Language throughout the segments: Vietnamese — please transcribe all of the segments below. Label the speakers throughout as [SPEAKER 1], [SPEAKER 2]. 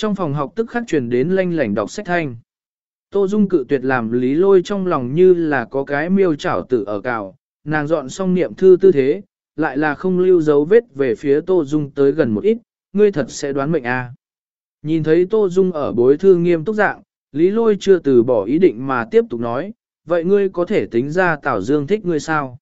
[SPEAKER 1] Trong phòng học tức khắc truyền đến lanh lảnh đọc sách thanh. Tô Dung cự tuyệt làm Lý Lôi trong lòng như là có cái miêu chảo tử ở cào, nàng dọn xong niệm thư tư thế, lại là không lưu dấu vết về phía Tô Dung tới gần một ít, ngươi thật sẽ đoán mệnh à. Nhìn thấy Tô Dung ở bối thư nghiêm túc dạng, Lý Lôi chưa từ bỏ ý định mà tiếp tục nói, vậy ngươi có thể tính ra Tào Dương thích ngươi sao?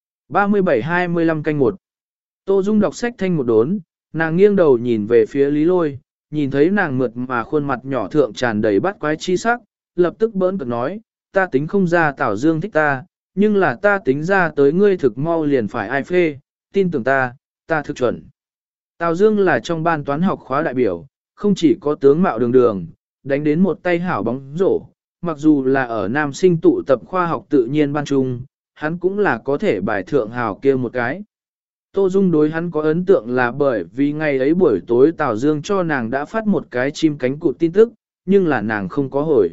[SPEAKER 1] 37-25 canh 1. Tô Dung đọc sách thanh một đốn, nàng nghiêng đầu nhìn về phía Lý Lôi, nhìn thấy nàng mượt mà khuôn mặt nhỏ thượng tràn đầy bắt quái chi sắc, lập tức bỡn cợt nói, ta tính không ra Tào Dương thích ta, nhưng là ta tính ra tới ngươi thực mau liền phải ai phê, tin tưởng ta thực chuẩn. Tào Dương là trong ban toán học khóa đại biểu, không chỉ có tướng mạo đường đường, đánh đến một tay hảo bóng rổ, mặc dù là ở nam sinh tụ tập khoa học tự nhiên ban trung, hắn cũng là có thể bài thượng hào kia một cái. Tô Dung đối hắn có ấn tượng là bởi vì ngày ấy buổi tối Tào Dương cho nàng đã phát một cái chim cánh cụt tin tức, nhưng là nàng không có hồi.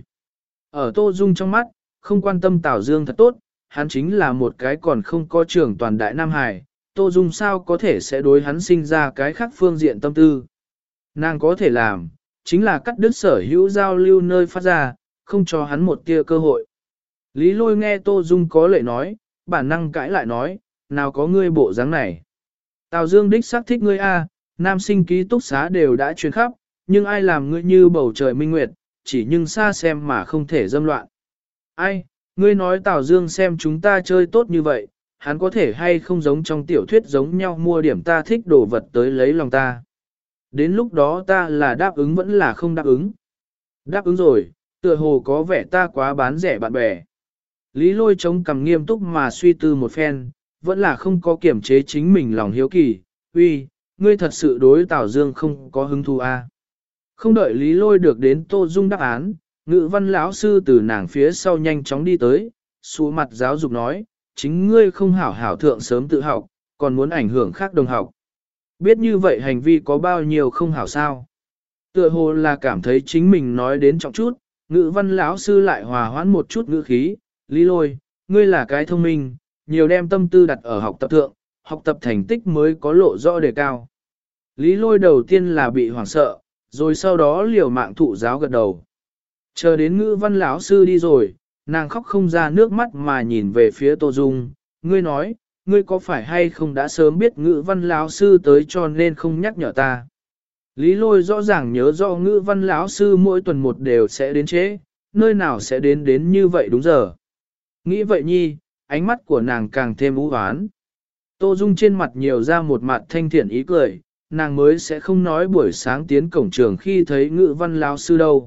[SPEAKER 1] Ở Tô Dung trong mắt, không quan tâm Tào Dương thật tốt, hắn chính là một cái còn không có trưởng toàn đại Nam Hải, Tô Dung sao có thể sẽ đối hắn sinh ra cái khác phương diện tâm tư. Nàng có thể làm, chính là cắt đứt sở hữu giao lưu nơi phát ra, không cho hắn một tia cơ hội. Lý Lôi nghe Tô Dung có lệ nói, bản năng cãi lại nói, nào có ngươi bộ dáng này. Tào Dương đích xác thích ngươi a, nam sinh ký túc xá đều đã truyền khắp, nhưng ai làm ngươi như bầu trời minh nguyệt, chỉ nhưng xa xem mà không thể dâm loạn. Ai, ngươi nói Tào Dương xem chúng ta chơi tốt như vậy, hắn có thể hay không giống trong tiểu thuyết giống nhau mua điểm ta thích đồ vật tới lấy lòng ta. Đến lúc đó ta là đáp ứng vẫn là không đáp ứng. Đáp ứng rồi, tựa hồ có vẻ ta quá bán rẻ bạn bè. Lý Lôi chống cằm nghiêm túc mà suy tư một phen, vẫn là không có kiểm chế chính mình lòng hiếu kỳ. Uy, ngươi thật sự đối Tào Dương không có hứng thú à? Không đợi Lý Lôi được đến Tô Dung đáp án, ngữ văn lão sư từ nàng phía sau nhanh chóng đi tới, xúa mặt giáo dục nói, chính ngươi không hảo hảo thượng sớm tự học, còn muốn ảnh hưởng khác đồng học. Biết như vậy hành vi có bao nhiêu không hảo sao? Tựa hồ là cảm thấy chính mình nói đến trọng chút, ngữ văn lão sư lại hòa hoãn một chút ngữ khí, Lý Lôi, ngươi là cái thông minh, nhiều đem tâm tư đặt ở học tập thượng, học tập thành tích mới có lộ rõ đề cao. Lý Lôi đầu tiên là bị hoảng sợ, rồi sau đó liều mạng thụ giáo gật đầu. Chờ đến ngữ văn lão sư đi rồi, nàng khóc không ra nước mắt mà nhìn về phía Tô Dung, ngươi nói, ngươi có phải hay không đã sớm biết ngữ văn lão sư tới cho nên không nhắc nhở ta. Lý Lôi rõ ràng nhớ rõ ngữ văn lão sư mỗi tuần một đều sẽ đến trễ, nơi nào sẽ đến như vậy đúng giờ. Nghĩ vậy nhi, ánh mắt của nàng càng thêm u hoán. Tô Dung trên mặt nhiều ra một mặt thanh thiện ý cười, nàng mới sẽ không nói buổi sáng tiến cổng trường khi thấy ngữ văn lão sư đâu.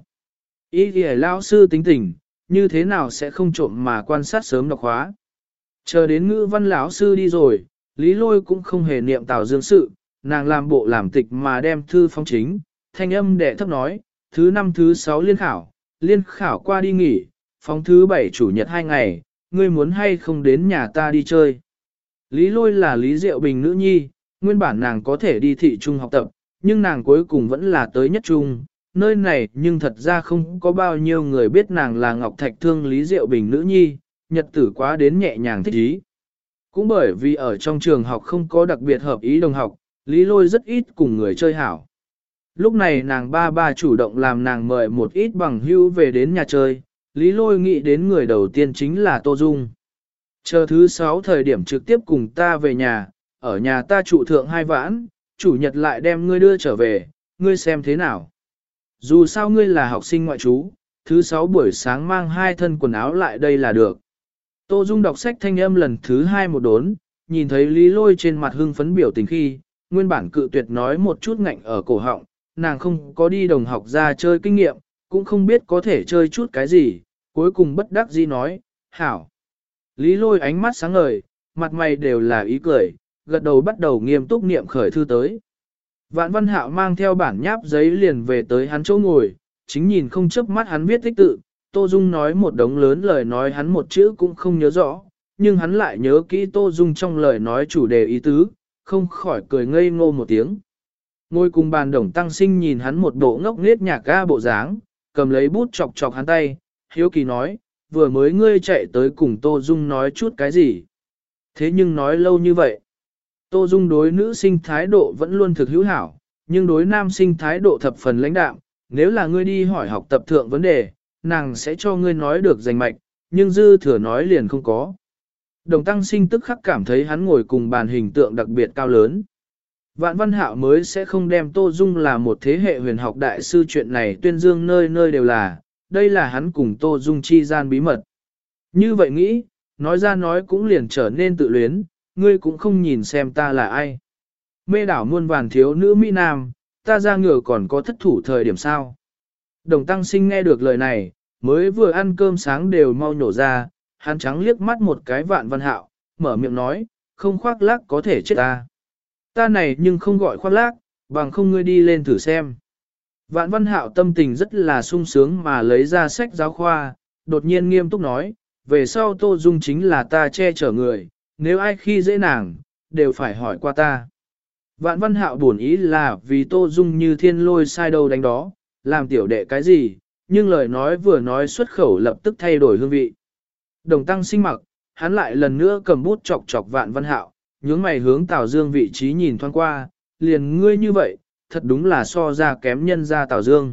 [SPEAKER 1] Ý thì lão sư tính tình, như thế nào sẽ không trộm mà quan sát sớm đọc khóa. Chờ đến ngữ văn lão sư đi rồi, Lý Lôi cũng không hề niệm Tào Dương sự, nàng làm bộ làm tịch mà đem thư phong chính, thanh âm đệ thấp nói, thứ 5 thứ 6 liên khảo qua đi nghỉ, phóng thứ 7 chủ nhật 2 ngày, ngươi muốn hay không đến nhà ta đi chơi. Lý Lôi là Lý Diệu Bình nữ nhi, nguyên bản nàng có thể đi thị trung học tập, nhưng nàng cuối cùng vẫn là tới nhất trung, nơi này nhưng thật ra không có bao nhiêu người biết nàng là Ngọc Thạch Thương Lý Diệu Bình nữ nhi, nhật tử quá đến nhẹ nhàng thích ý. Cũng bởi vì ở trong trường học không có đặc biệt hợp ý đồng học, Lý Lôi rất ít cùng người chơi hảo. Lúc này nàng ba chủ động làm nàng mời một ít bằng hữu về đến nhà chơi, Lý Lôi nghĩ đến người đầu tiên chính là Tô Dung. Chờ thứ 6 thời điểm trực tiếp cùng ta về nhà, ở nhà ta trụ thượng 2 vãn, chủ nhật lại đem ngươi đưa trở về, ngươi xem thế nào. Dù sao ngươi là học sinh ngoại trú, thứ 6 buổi sáng mang 2 thân quần áo lại đây là được. Tô Dung đọc sách thanh âm lần thứ 2 một đốn, nhìn thấy Lý Lôi trên mặt hưng phấn biểu tình khi, nguyên bản cự tuyệt nói một chút ngạnh ở cổ họng, nàng không có đi đồng học ra chơi kinh nghiệm, cũng không biết có thể chơi chút cái gì, cuối cùng bất đắc dĩ nói, hảo. Lý Lôi ánh mắt sáng ngời, mặt mày đều là ý cười, gật đầu bắt đầu nghiêm túc niệm khởi thư tới. Vạn Văn Hạo mang theo bản nháp giấy liền về tới hắn chỗ ngồi, chính nhìn không chớp mắt hắn viết tích tự, Tô Dung nói một đống lớn lời nói hắn một chữ cũng không nhớ rõ, nhưng hắn lại nhớ kỹ Tô Dung trong lời nói chủ đề ý tứ, không khỏi cười ngây ngô một tiếng. Ngồi cùng bàn Đồng Tăng Sinh nhìn hắn một bộ ngốc nghếch nhạc ga bộ dáng, cầm lấy bút chọc chọc hắn tay, hiếu kỳ nói, vừa mới ngươi chạy tới cùng Tô Dung nói chút cái gì. Thế nhưng nói lâu như vậy. Tô Dung đối nữ sinh thái độ vẫn luôn thực hữu hảo, nhưng đối nam sinh thái độ thập phần lãnh đạm, nếu là ngươi đi hỏi học tập thượng vấn đề, nàng sẽ cho ngươi nói được rành mạch, nhưng dư thừa nói liền không có. Đồng Tăng Sinh tức khắc cảm thấy hắn ngồi cùng bàn hình tượng đặc biệt cao lớn. Vạn Văn Hạo mới sẽ không đem Tô Dung là một thế hệ huyền học đại sư chuyện này tuyên dương nơi nơi đều là, đây là hắn cùng Tô Dung chi gian bí mật. Như vậy nghĩ, nói ra nói cũng liền trở nên tự luyến, ngươi cũng không nhìn xem ta là ai. Mê đảo muôn vàn thiếu nữ Mỹ Nam, ta ra ngựa còn có thất thủ thời điểm sao. Đồng Tăng Sinh nghe được lời này, mới vừa ăn cơm sáng đều mau nhổ ra, hắn trắng liếc mắt một cái Vạn Văn Hạo, mở miệng nói, không khoác lác có thể chết ta. Ta này nhưng không gọi khoác lác, bằng không ngươi đi lên thử xem. Vạn Văn Hạo tâm tình rất là sung sướng mà lấy ra sách giáo khoa, đột nhiên nghiêm túc nói, về sau Tô Dung chính là ta che chở người, nếu ai khi dễ nàng, đều phải hỏi qua ta. Vạn Văn Hạo buồn ý là vì Tô Dung như thiên lôi sai đâu đánh đó, làm tiểu đệ cái gì, nhưng lời nói vừa nói xuất khẩu lập tức thay đổi hương vị. Đồng Tăng Sinh mặc, hắn lại lần nữa cầm bút chọc chọc Vạn Văn Hạo, nhướng mày hướng Tào Dương vị trí nhìn thoáng qua, liền ngươi như vậy, thật đúng là so ra kém nhân ra Tào Dương.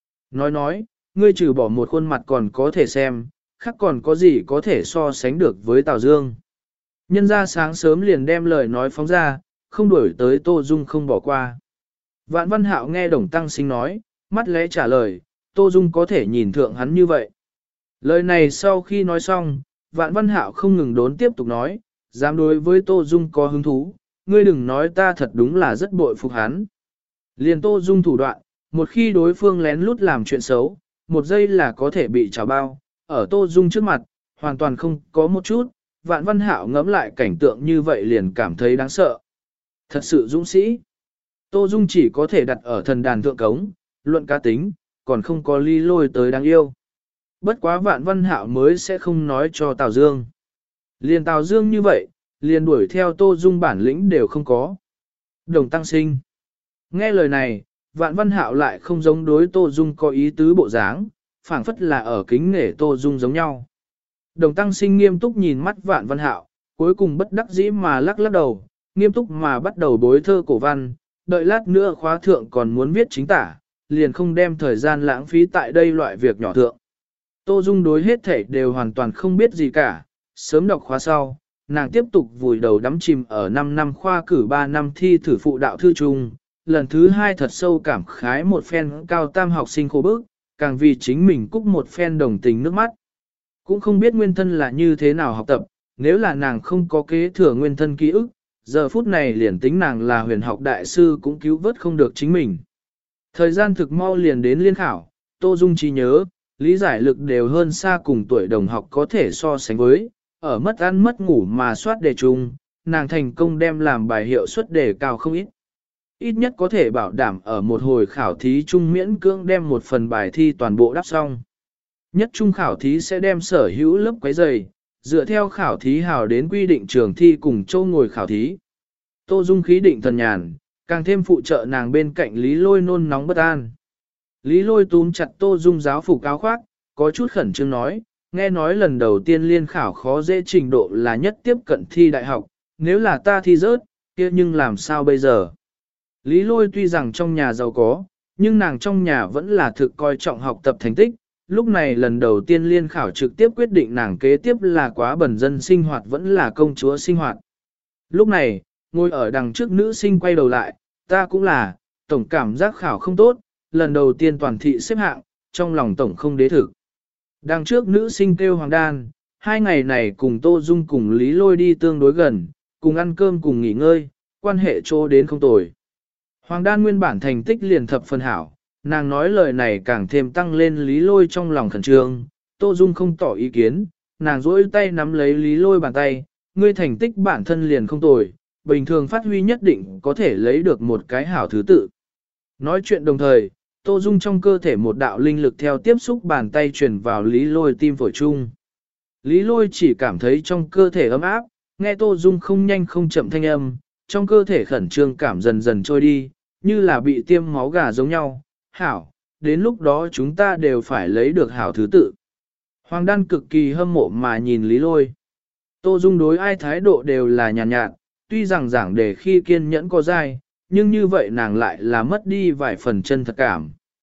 [SPEAKER 1] Nói, ngươi trừ bỏ một khuôn mặt còn có thể xem, khác còn có gì có thể so sánh được với Tào Dương. Nhân ra sáng sớm liền đem lời nói phóng ra, không đuổi tới Tô Dung không bỏ qua. Vạn Văn Hạo nghe Đồng Tăng Sinh nói, mắt lẽ trả lời, Tô Dung có thể nhìn thượng hắn như vậy. Lời này sau khi nói xong, Vạn Văn Hạo không ngừng đốn tiếp tục nói, dám đối với Tô Dung có hứng thú, ngươi đừng nói ta thật đúng là rất bội phục hắn. Liền Tô Dung thủ đoạn, một khi đối phương lén lút làm chuyện xấu, một giây là có thể bị trào bao, ở Tô Dung trước mặt, hoàn toàn không có một chút, Vạn Văn Hạo ngẫm lại cảnh tượng như vậy liền cảm thấy đáng sợ. Thật sự dũng sĩ. Tô Dung chỉ có thể đặt ở thần đàn thượng cống, luận cá tính, còn không có Lý Lôi tới đáng yêu. Bất quá Vạn Văn Hạo mới sẽ không nói cho Tào Dương. Liền Tào Dương như vậy, liền đuổi theo Tô Dung bản lĩnh đều không có. Đồng Tăng Sinh. Nghe lời này, Vạn Văn Hạo lại không giống đối Tô Dung có ý tứ bộ dáng, phảng phất là ở kính nể Tô Dung giống nhau. Đồng Tăng Sinh nghiêm túc nhìn mắt Vạn Văn Hạo, cuối cùng bất đắc dĩ mà lắc lắc đầu, nghiêm túc mà bắt đầu bối thơ cổ văn, đợi lát nữa khóa thượng còn muốn viết chính tả, liền không đem thời gian lãng phí tại đây loại việc nhỏ thượng. Tô Dung đối hết thể đều hoàn toàn không biết gì cả, sớm đọc khóa sau, nàng tiếp tục vùi đầu đắm chìm ở 5 năm khoa cử 3 năm thi thử phụ đạo thư chung, lần thứ 2 thật sâu cảm khái một phen cao tam học sinh khổ bức, càng vì chính mình cúc một phen đồng tình nước mắt. Cũng không biết nguyên thân là như thế nào học tập, nếu là nàng không có kế thừa nguyên thân ký ức, giờ phút này liền tính nàng là huyền học đại sư cũng cứu vớt không được chính mình. Thời gian thực mau liền đến liên khảo, Tô Dung trí nhớ, lý giải lực đều hơn xa cùng tuổi đồng học có thể so sánh với, ở mất ăn mất ngủ mà soát đề chung, nàng thành công đem làm bài hiệu suất đề cao không ít. Ít nhất có thể bảo đảm ở một hồi khảo thí chung miễn cưỡng đem một phần bài thi toàn bộ đáp xong. Nhất trung khảo thí sẽ đem sở hữu lớp quấy giày, dựa theo khảo thí hào đến quy định trường thi cùng châu ngồi khảo thí. Tô Dung khí định thần nhàn, càng thêm phụ trợ nàng bên cạnh Lý Lôi nôn nóng bất an. Lý Lôi túm chặt Tô Dung giáo phục áo khoác, có chút khẩn trương nói, nghe nói lần đầu tiên liên khảo khó dễ trình độ là nhất tiếp cận thi đại học, nếu là ta thi rớt, kia nhưng làm sao bây giờ? Lý Lôi tuy rằng trong nhà giàu có, nhưng nàng trong nhà vẫn là thực coi trọng học tập thành tích, lúc này lần đầu tiên liên khảo trực tiếp quyết định nàng kế tiếp là quá bần dân sinh hoạt vẫn là công chúa sinh hoạt. Lúc này, ngồi ở đằng trước nữ sinh quay đầu lại, ta cũng là, tổng cảm giác khảo không tốt, lần đầu tiên toàn thị xếp hạng, trong lòng tổng không đế thực. Đằng trước nữ sinh kêu Hoàng Đan, 2 ngày này cùng Tô Dung cùng Lý Lôi đi tương đối gần, cùng ăn cơm cùng nghỉ ngơi, quan hệ chỗ đến không tồi. Hoàng Đan nguyên bản thành tích liền thập phân hảo, nàng nói lời này càng thêm tăng lên Lý Lôi trong lòng khẩn trương, Tô Dung không tỏ ý kiến, nàng duỗi tay nắm lấy Lý Lôi bàn tay, ngươi thành tích bản thân liền không tồi, bình thường phát huy nhất định có thể lấy được một cái hảo thứ tự. Nói chuyện đồng thời, Tô Dung trong cơ thể một đạo linh lực theo tiếp xúc bàn tay truyền vào Lý Lôi tim phổi chung. Lý Lôi chỉ cảm thấy trong cơ thể ấm áp, nghe Tô Dung không nhanh không chậm thanh âm, trong cơ thể khẩn trương cảm dần dần trôi đi, như là bị tiêm máu gà giống nhau. Hảo, đến lúc đó chúng ta đều phải lấy được hảo thứ tự. Hoàng Đan cực kỳ hâm mộ mà nhìn Lý Lôi. Tô Dung đối ai thái độ đều là nhàn nhạt, tuy rằng giảng đề khi kiên nhẫn có dai, nhưng như vậy nàng lại là mất đi vài phần chân thật cảm.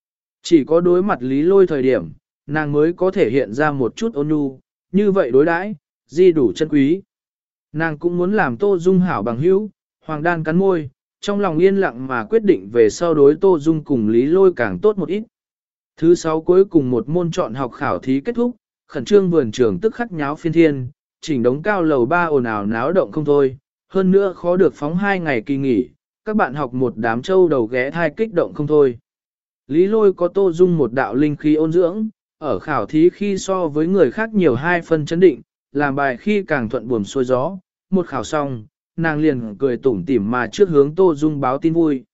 [SPEAKER 1] Chỉ có đối mặt Lý Lôi thời điểm, nàng mới có thể hiện ra một chút ôn nhu, như vậy đối đãi, di đủ chân quý. Nàng cũng muốn làm Tô Dung hảo bằng hữu, Hoàng Đan cắn môi, trong lòng yên lặng mà quyết định về sau đối Tô Dung cùng Lý Lôi càng tốt một ít. Thứ 6 cuối cùng một môn chọn học khảo thí kết thúc, khẩn trương vườn trường tức khắc nháo phiên thiên, chỉnh đống cao lầu 3 ồn ào náo động không thôi, hơn nữa khó được phóng 2 ngày kỳ nghỉ, các bạn học một đám châu đầu ghé thai kích động không thôi. Lý Lôi có Tô Dung một đạo linh khí ôn dưỡng, ở khảo thí khi so với người khác nhiều 2 phân chấn định, làm bài khi càng thuận buồm xuôi gió, một khảo xong, nàng liền cười tủm tỉm mà trước hướng Tô Dung báo tin vui.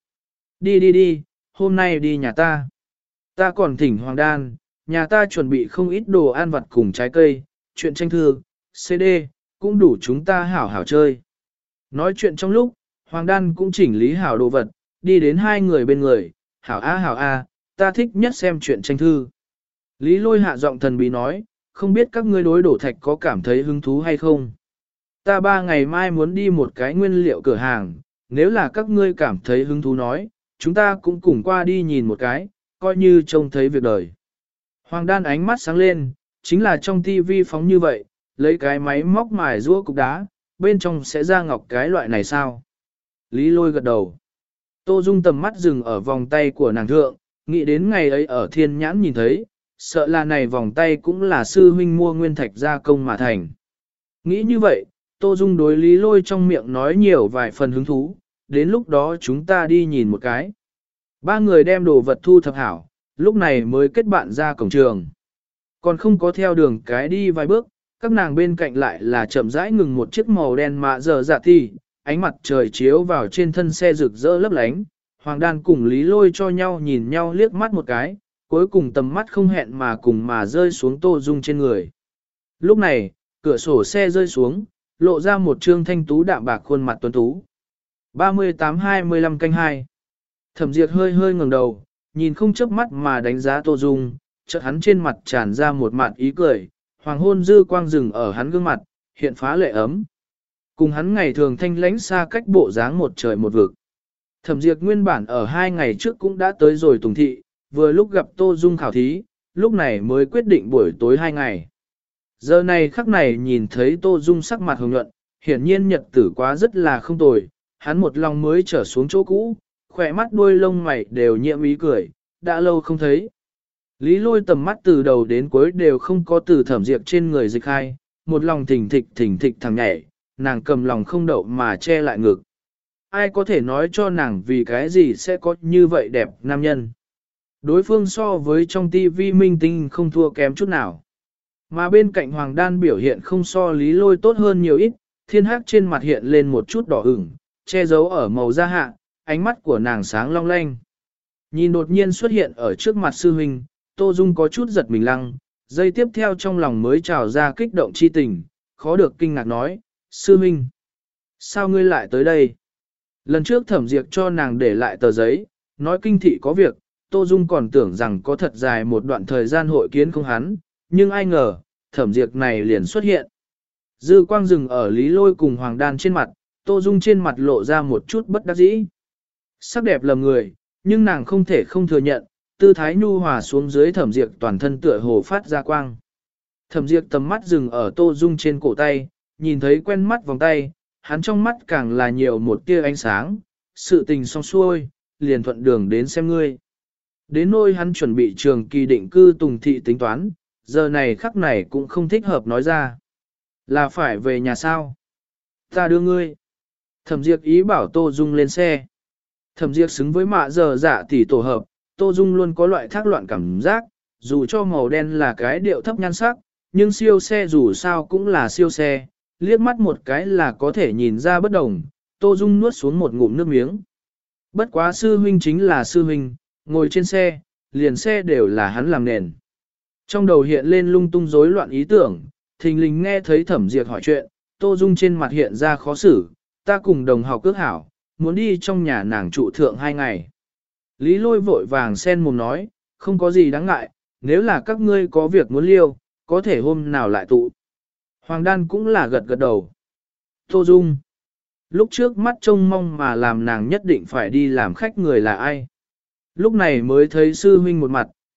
[SPEAKER 1] Đi, hôm nay đi nhà ta. Ta còn thỉnh Hoàng Đan, nhà ta chuẩn bị không ít đồ ăn vặt cùng trái cây, chuyện tranh thư, CD, cũng đủ chúng ta hảo hảo chơi. Nói chuyện trong lúc, Hoàng Đan cũng chỉnh lý hảo đồ vật, đi đến hai người bên người, hảo a, ta thích nhất xem chuyện tranh thư. Lý Lôi hạ giọng thần bí nói, không biết các ngươi đối đổ thạch có cảm thấy hứng thú hay không. Ta 3 ngày mai muốn đi một cái nguyên liệu cửa hàng, nếu là các ngươi cảm thấy hứng thú nói, chúng ta cũng cùng qua đi nhìn một cái, coi như trông thấy việc đời. Hoàng Đan ánh mắt sáng lên, chính là trong tivi phóng như vậy, lấy cái máy móc mài rũa cục đá, bên trong sẽ ra ngọc cái loại này sao? Lý Lôi gật đầu. Tô Dung tầm mắt dừng ở vòng tay của nàng thượng, nghĩ đến ngày ấy ở thiên nhãn nhìn thấy, sợ là này vòng tay cũng là sư huynh mua nguyên thạch gia công mà thành. Nghĩ như vậy, Tô Dung đối Lý Lôi trong miệng nói nhiều vài phần hứng thú, đến lúc đó chúng ta đi nhìn một cái. 3 người đem đồ vật thu thập hảo, lúc này mới kết bạn ra cổng trường. Còn không có theo đường cái đi vài bước, các nàng bên cạnh lại là chậm rãi ngừng một chiếc màu đen mạ giờ dạ thi, ánh mặt trời chiếu vào trên thân xe rực rỡ lấp lánh. Hoàng Đan cùng Lý Lôi cho nhau nhìn nhau liếc mắt một cái, cuối cùng tầm mắt không hẹn mà cùng mà rơi xuống Tô Dung trên người. Lúc này, cửa sổ xe rơi xuống, lộ ra một trương thanh tú đạm bạc khuôn mặt tuấn tú. 38-25 canh 2. Thẩm Diệp hơi ngẩng đầu, nhìn không chớp mắt mà đánh giá Tô Dung, chợt hắn trên mặt tràn ra một mạt ý cười, hoàng hôn dư quang rừng ở hắn gương mặt, hiện phá lệ ấm. Cùng hắn ngày thường thanh lãnh xa cách bộ dáng một trời một vực. Thẩm Diệp nguyên bản ở 2 ngày trước cũng đã tới rồi Tùng Thị, vừa lúc gặp Tô Dung khảo thí, lúc này mới quyết định buổi tối 2 ngày. Giờ này khắc này nhìn thấy Tô Dung sắc mặt hồng nhuận, hiển nhiên nhật tử quá rất là không tồi, hắn một lòng mới trở xuống chỗ cũ, khỏe mắt đuôi lông mày đều nhiễm ý cười, đã lâu không thấy. Lý Lôi tầm mắt từ đầu đến cuối đều không có từ Thẩm Diệp trên người dịch hai, một lòng thỉnh thịch thằng nhảy, nàng cầm lòng không đậu mà che lại ngực. Ai có thể nói cho nàng vì cái gì sẽ có như vậy đẹp nam nhân. Đối phương so với trong tivi minh tinh không thua kém chút nào. Mà bên cạnh Hoàng Đan biểu hiện không so Lý Lôi tốt hơn nhiều ít, thiên hắc trên mặt hiện lên một chút đỏ ửng, che giấu ở màu da hạ, ánh mắt của nàng sáng long lanh. Nhìn đột nhiên xuất hiện ở trước mặt sư huynh, Tô Dung có chút giật mình lăng, giây tiếp theo trong lòng mới trào ra kích động chi tình, khó được kinh ngạc nói, sư huynh, sao ngươi lại tới đây? Lần trước Thẩm Diệp cho nàng để lại tờ giấy, nói kinh thị có việc, Tô Dung còn tưởng rằng có thật dài một đoạn thời gian hội kiến không hắn, nhưng ai ngờ, Thẩm Diệp này liền xuất hiện. Dư quang rừng ở Lý Lôi cùng Hoàng Đan trên mặt, Tô Dung trên mặt lộ ra một chút bất đắc dĩ. Sắc đẹp lầm người, nhưng nàng không thể không thừa nhận, tư thái nhu hòa xuống dưới Thẩm Diệp toàn thân tựa hồ phát ra quang. Thẩm Diệp tầm mắt dừng ở Tô Dung trên cổ tay, nhìn thấy quen mắt vòng tay, hắn trong mắt càng là nhiều một tia ánh sáng, sự tình xong xuôi, liền thuận đường đến xem ngươi. Đến nôi hắn chuẩn bị trường kỳ định cư Tùng Thị tính toán, giờ này khắc này cũng không thích hợp nói ra. Là phải về nhà sao? Ta đưa ngươi. Thẩm Diệp ý bảo Tô Dung lên xe. Thẩm Diệp xứng với mạ giờ dạ tỷ tổ hợp, Tô Dung luôn có loại thác loạn cảm giác, dù cho màu đen là cái điệu thấp nhan sắc, nhưng siêu xe dù sao cũng là siêu xe, liếc mắt một cái là có thể nhìn ra bất đồng, Tô Dung nuốt xuống một ngụm nước miếng. Bất quá sư huynh chính là sư huynh, ngồi trên xe, liền xe đều là hắn làm nền. Trong đầu hiện lên lung tung rối loạn ý tưởng, thình lình nghe thấy Thẩm Diệp hỏi chuyện, Tô Dung trên mặt hiện ra khó xử, ta cùng đồng học ước hảo, muốn đi trong nhà nàng trụ thượng 2 ngày. Lý Lôi vội vàng sen mồm nói, không có gì đáng ngại, nếu là các ngươi có việc muốn liêu, có thể hôm nào lại tụ. Hoàng Đan cũng là gật gật đầu. Tô Dung. Lúc trước mắt trông mong mà làm nàng nhất định phải đi làm khách người là ai. Lúc này mới thấy sư huynh một mặt,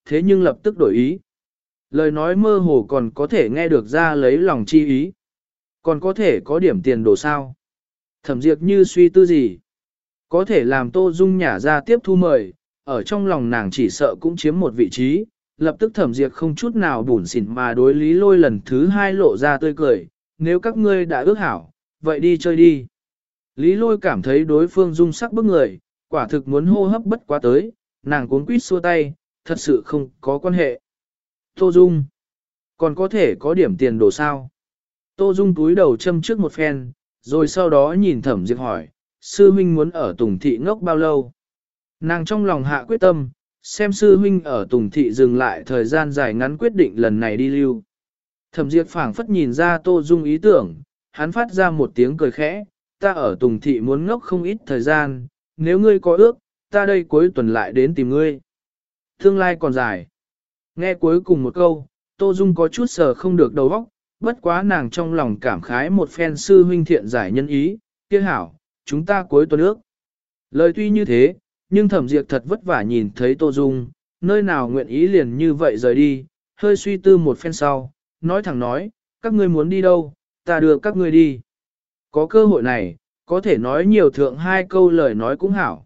[SPEAKER 1] thế nhưng lập tức đổi ý. Lời nói mơ hồ còn có thể nghe được ra lấy lòng chi ý. Còn có thể có điểm tiền đồ sao. Thẩm Diệp như suy tư gì. Có thể làm Tô Dung nhả ra tiếp thu mời, ở trong lòng nàng chỉ sợ cũng chiếm một vị trí. Lập tức Thẩm Diệp không chút nào bủn xỉn mà đối Lý Lôi lần thứ hai lộ ra tươi cười. Nếu các ngươi đã ước hảo, vậy đi chơi đi. Lý Lôi cảm thấy đối phương dung sắc bức người, quả thực muốn hô hấp bất quá tới, nàng cuống quýt xua tay, thật sự không có quan hệ. Tô Dung, còn có thể có điểm tiền đồ sao? Tô Dung túi đầu châm trước một phen, rồi sau đó nhìn Thẩm Diệp hỏi, sư huynh muốn ở Tùng Thị ngốc bao lâu? Nàng trong lòng hạ quyết tâm, xem sư huynh ở Tùng Thị dừng lại thời gian dài ngắn quyết định lần này đi lưu. Thẩm Diệp phảng phất nhìn ra Tô Dung ý tưởng, hắn phát ra một tiếng cười khẽ, ta ở Tùng Thị muốn ngốc không ít thời gian, nếu ngươi có ước, ta đây cuối tuần lại đến tìm ngươi. Tương lai còn dài. Nghe cuối cùng một câu, Tô Dung có chút sờ không được đầu óc, bất quá nàng trong lòng cảm khái một phen sư huynh thiện giải nhân ý, kia hảo, chúng ta cuối tuần ước. Lời tuy như thế, nhưng Thẩm Diệp thật vất vả nhìn thấy Tô Dung, nơi nào nguyện ý liền như vậy rời đi, hơi suy tư một phen sau, nói thẳng nói, các ngươi muốn đi đâu, ta đưa các ngươi đi. Có cơ hội này, có thể nói nhiều thượng hai câu lời nói cũng hảo.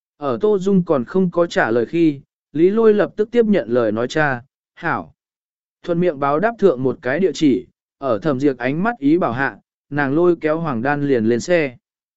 [SPEAKER 1] Ở Tô Dung còn không có trả lời khi, Lý Lôi lập tức tiếp nhận lời nói cha, hảo. Thuận miệng báo đáp thượng một cái địa chỉ, ở Thẩm Diệp ánh mắt ý bảo hạ, nàng lôi kéo Hoàng Đan liền lên xe.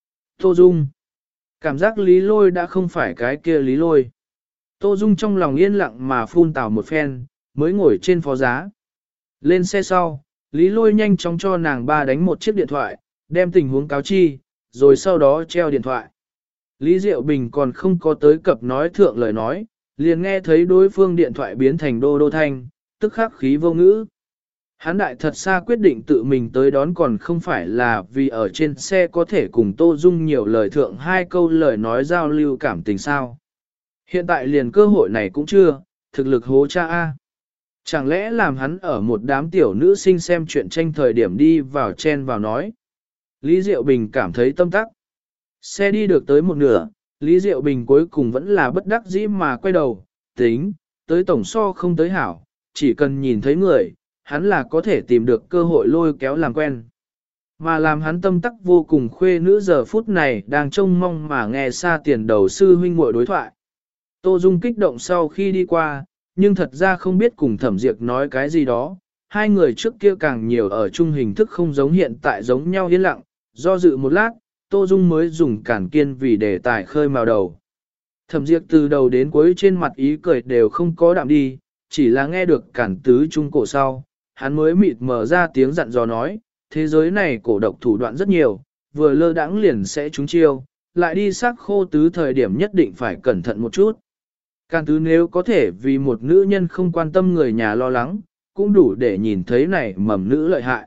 [SPEAKER 1] Tô Dung. Cảm giác Lý Lôi đã không phải cái kia Lý Lôi. Tô Dung trong lòng yên lặng mà phun tào một phen, mới ngồi trên phó giá. Lên xe sau, Lý Lôi nhanh chóng cho nàng ba đánh một chiếc điện thoại, đem tình huống cáo chi, rồi sau đó treo điện thoại. Lý Diệu Bình còn không có tới cập nói thượng lời nói, liền nghe thấy đối phương điện thoại biến thành đô đô thanh, tức khắc khí vô ngữ. Hán đại thật xa quyết định tự mình tới đón còn không phải là vì ở trên xe có thể cùng Tô Dung nhiều lời thượng hai câu lời nói giao lưu cảm tình sao. Hiện tại liền cơ hội này cũng chưa, thực lực hố cha A. Chẳng lẽ làm hắn ở một đám tiểu nữ sinh xem chuyện tranh thời điểm đi vào chen vào nói. Lý Diệu Bình cảm thấy tâm tắc. Xe đi được tới một nửa, Lý Diệu Bình cuối cùng vẫn là bất đắc dĩ mà quay đầu, tính, tới tổng so không tới hảo, chỉ cần nhìn thấy người, hắn là có thể tìm được cơ hội lôi kéo làm quen. Mà làm hắn tâm tắc vô cùng khuê nữ giờ phút này đang trông mong mà nghe xa tiền đầu sư huynh muội đối thoại. Tô Dung kích động sau khi đi qua, nhưng thật ra không biết cùng Thẩm Diệp nói cái gì đó, hai người trước kia càng nhiều ở chung hình thức không giống hiện tại giống nhau yên lặng, do dự một lát, Tô Dung mới dùng cản kiên vì đề tài khơi mào đầu. Thẩm Diệp từ đầu đến cuối trên mặt ý cười đều không có đạm đi, chỉ là nghe được cản tứ trung cổ sau, hắn mới mịt mở ra tiếng dặn dò nói, thế giới này cổ độc thủ đoạn rất nhiều, vừa lơ đãng liền sẽ trúng chiêu, lại đi xác khô tứ thời điểm nhất định phải cẩn thận một chút. Cản tứ nếu có thể vì một nữ nhân không quan tâm người nhà lo lắng, cũng đủ để nhìn thấy này mầm nữ lợi hại.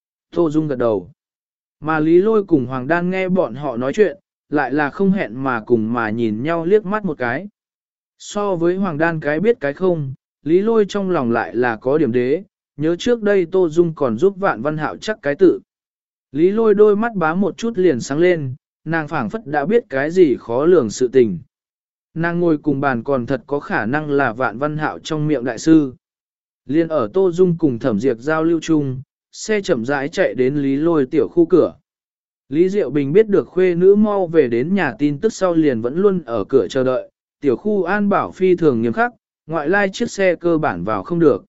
[SPEAKER 1] Tô Dung gật đầu. Mà Lý Lôi cùng Hoàng Đan nghe bọn họ nói chuyện, lại là không hẹn mà cùng mà nhìn nhau liếc mắt một cái. So với Hoàng Đan cái biết cái không, Lý Lôi trong lòng lại là có điểm đế, nhớ trước đây Tô Dung còn giúp Vạn Văn Hạo chắc cái tự. Lý Lôi đôi mắt bá một chút liền sáng lên, nàng phảng phất đã biết cái gì khó lường sự tình. Nàng ngồi cùng bàn còn thật có khả năng là Vạn Văn Hạo trong miệng đại sư. Liên ở Tô Dung cùng Thẩm Diệp giao lưu chung, xe chậm rãi chạy đến Lý Lôi tiểu khu cửa. Lý Diệu Bình biết được khuê nữ mau về đến nhà tin tức sau liền vẫn luôn ở cửa chờ đợi, tiểu khu an bảo phi thường nghiêm khắc, ngoại lai chiếc xe cơ bản vào không được.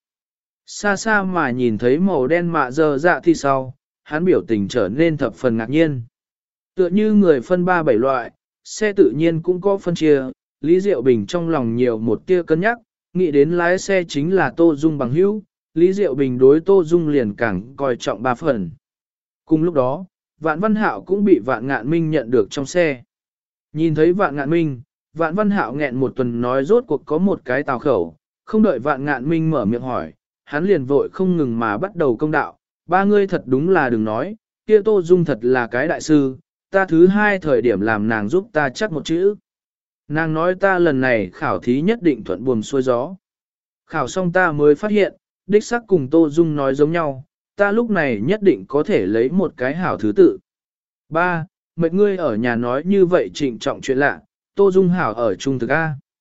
[SPEAKER 1] Xa xa mà nhìn thấy màu đen mạ dơ dạ thì sau, hắn biểu tình trở nên thập phần ngạc nhiên. Tựa như người phân ba bảy loại, xe tự nhiên cũng có phân chia, Lý Diệu Bình trong lòng nhiều một tia cân nhắc, nghĩ đến lái xe chính là Tô Dung bằng hữu, Lý Diệu Bình đối Tô Dung liền càng coi trọng ba phần. Cùng lúc đó, Vạn Văn Hạo cũng bị Vạn Ngạn Minh nhận được trong xe. Nhìn thấy Vạn Ngạn Minh, Vạn Văn Hạo nghẹn một tuần nói rốt cuộc có một cái tào khẩu, không đợi Vạn Ngạn Minh mở miệng hỏi, hắn liền vội không ngừng mà bắt đầu công đạo, ba ngươi thật đúng là đừng nói, kia Tô Dung thật là cái đại sư, ta thứ hai thời điểm làm nàng giúp ta chắc một chữ. Nàng nói ta lần này khảo thí nhất định thuận buồm xuôi gió. Khảo xong ta mới phát hiện, đích xác cùng Tô Dung nói giống nhau, ta lúc này nhất định có thể lấy một cái hảo thứ tự. Ba, mệt ngươi ở nhà nói như vậy trịnh trọng chuyện lạ, Tô Dung hảo ở trung thực A.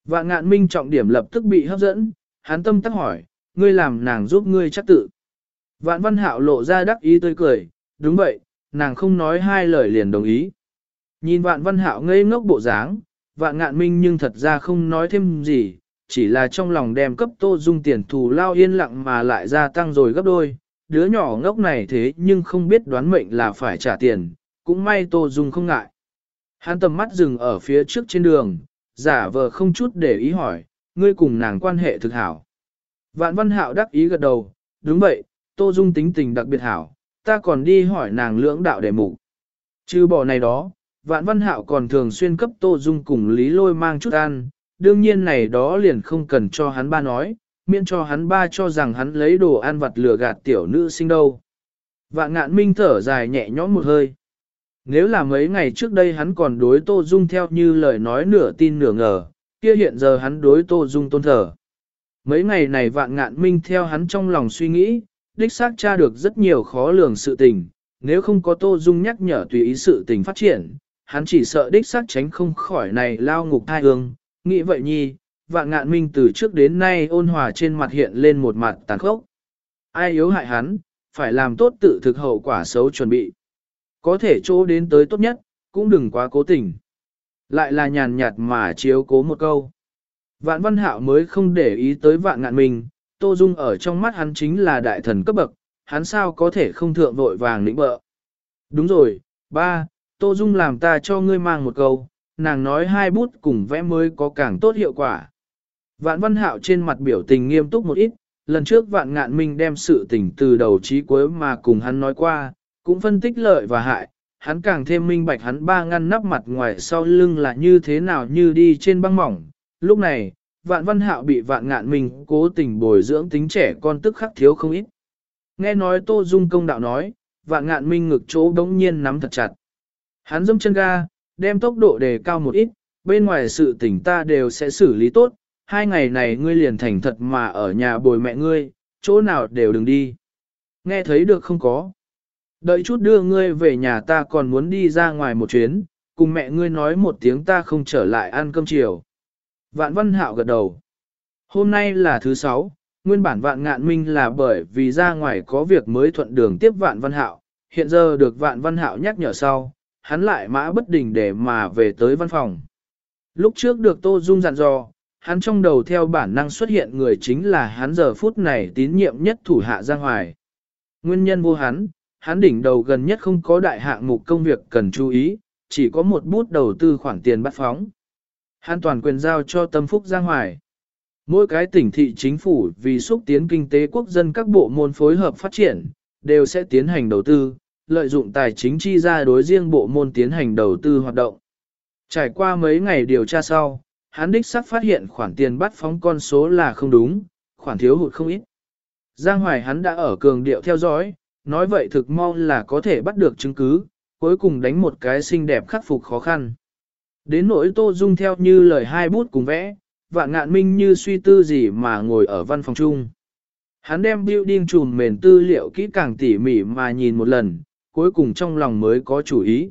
[SPEAKER 1] Vạn Ngạn Minh trọng điểm lập tức bị hấp dẫn, hắn tâm tắc hỏi, ngươi làm nàng giúp ngươi chắc tự. Vạn Văn Hạo lộ ra đắc ý tươi cười, đúng vậy, nàng không nói hai lời liền đồng ý. Nhìn Vạn Văn Hạo ngây ngốc bộ dáng, Vạn Ngạn Minh nhưng thật ra không nói thêm gì, chỉ là trong lòng đem cấp Tô Dung tiền thù lao yên lặng mà lại gia tăng rồi gấp đôi. Đứa nhỏ ngốc này thế nhưng không biết đoán mệnh là phải trả tiền, cũng may Tô Dung không ngại. Hắn tầm mắt dừng ở phía trước trên đường, giả vờ không chút để ý hỏi, ngươi cùng nàng quan hệ thực hảo. Vạn Văn Hạo đắc ý gật đầu, đúng vậy, Tô Dung tính tình đặc biệt hảo, ta còn đi hỏi nàng lưỡng đạo đề mục. Trừ bỏ này đó, Vạn Văn Hạo còn thường xuyên cấp Tô Dung cùng Lý Lôi mang chút ăn, đương nhiên này đó liền không cần cho hắn ba nói, miễn cho hắn ba cho rằng hắn lấy đồ ăn vặt lừa gạt tiểu nữ sinh đâu. Vạn Ngạn Minh thở dài nhẹ nhõm một hơi. Nếu là mấy ngày trước đây hắn còn đối Tô Dung theo như lời nói nửa tin nửa ngờ, kia hiện giờ hắn đối Tô Dung tôn thờ. Mấy ngày này Vạn Ngạn Minh theo hắn trong lòng suy nghĩ, đích xác tra được rất nhiều khó lường sự tình, nếu không có Tô Dung nhắc nhở tùy ý sự tình phát triển, hắn chỉ sợ đích xác tránh không khỏi này lao ngục thai hương. Nghĩ vậy nhi, Vạn Ngạn Minh từ trước đến nay ôn hòa trên mặt hiện lên một mặt tàn khốc. Ai yếu hại hắn, phải làm tốt tự thực hậu quả xấu chuẩn bị. Có thể chỗ đến tới tốt nhất, cũng đừng quá cố tình. Lại là nhàn nhạt mà chiếu cố một câu. Vạn Văn Hạo mới không để ý tới Vạn Ngạn Minh, Tô Dung ở trong mắt hắn chính là đại thần cấp bậc, hắn sao có thể không thượng vội vàng lĩnh bợ. Đúng rồi, ba, Tô Dung làm ta cho ngươi mang một câu, nàng nói hai bút cùng vẽ mới có càng tốt hiệu quả. Vạn Văn Hạo trên mặt biểu tình nghiêm túc một ít, lần trước Vạn Ngạn Minh đem sự tình từ đầu chí cuối mà cùng hắn nói qua, cũng phân tích lợi và hại, hắn càng thêm minh bạch hắn ba ngăn nắp mặt ngoài sau lưng là như thế nào như đi trên băng mỏng. Lúc này, Vạn Văn Hạo bị Vạn Ngạn Minh cố tình bồi dưỡng tính trẻ con tức khắc thiếu không ít. Nghe nói Tô Dung công đạo nói, Vạn Ngạn Minh ngực chỗ đống nhiên nắm thật chặt. Hắn dâm chân ga, đem tốc độ đề cao một ít, bên ngoài sự tình ta đều sẽ xử lý tốt, 2 ngày này ngươi liền thành thật mà ở nhà bồi mẹ ngươi, chỗ nào đều đừng đi. Nghe thấy được không có? Đợi chút đưa ngươi về nhà ta còn muốn đi ra ngoài một chuyến, cùng mẹ ngươi nói một tiếng ta không trở lại ăn cơm chiều. Vạn Văn Hạo gật đầu. Hôm nay là thứ 6, nguyên bản Vạn Ngạn Minh là bởi vì ra ngoài có việc mới thuận đường tiếp Vạn Văn Hạo, hiện giờ được Vạn Văn Hạo nhắc nhở sau, hắn lại mã bất đình để mà về tới văn phòng. Lúc trước được Tô Dung dặn dò, hắn trong đầu theo bản năng xuất hiện người chính là hắn giờ phút này tín nhiệm nhất thủ hạ Giang Hoài. Nguyên nhân vô hắn đỉnh đầu gần nhất không có đại hạng mục công việc cần chú ý, chỉ có một bút đầu tư khoản tiền bắt phóng. Hắn toàn quyền giao cho Tâm Phúc Giang Hoài. Mỗi cái tỉnh thị chính phủ vì xúc tiến kinh tế quốc dân các bộ môn phối hợp phát triển, đều sẽ tiến hành đầu tư, lợi dụng tài chính chi ra đối riêng bộ môn tiến hành đầu tư hoạt động. Trải qua mấy ngày điều tra sau, hắn đích xác phát hiện khoản tiền bắt phóng con số là không đúng, khoản thiếu hụt không ít. Giang Hoài hắn đã ở cường điệu theo dõi, nói vậy thực mau là có thể bắt được chứng cứ, cuối cùng đánh một cái xinh đẹp khắc phục khó khăn. Đến nỗi Tô Dung theo như lời hai bút cùng vẽ, Vạn Ngạn Minh như suy tư gì mà ngồi ở văn phòng chung. Hắn đem building trùm mền tư liệu kỹ càng tỉ mỉ mà nhìn một lần, cuối cùng trong lòng mới có chủ ý.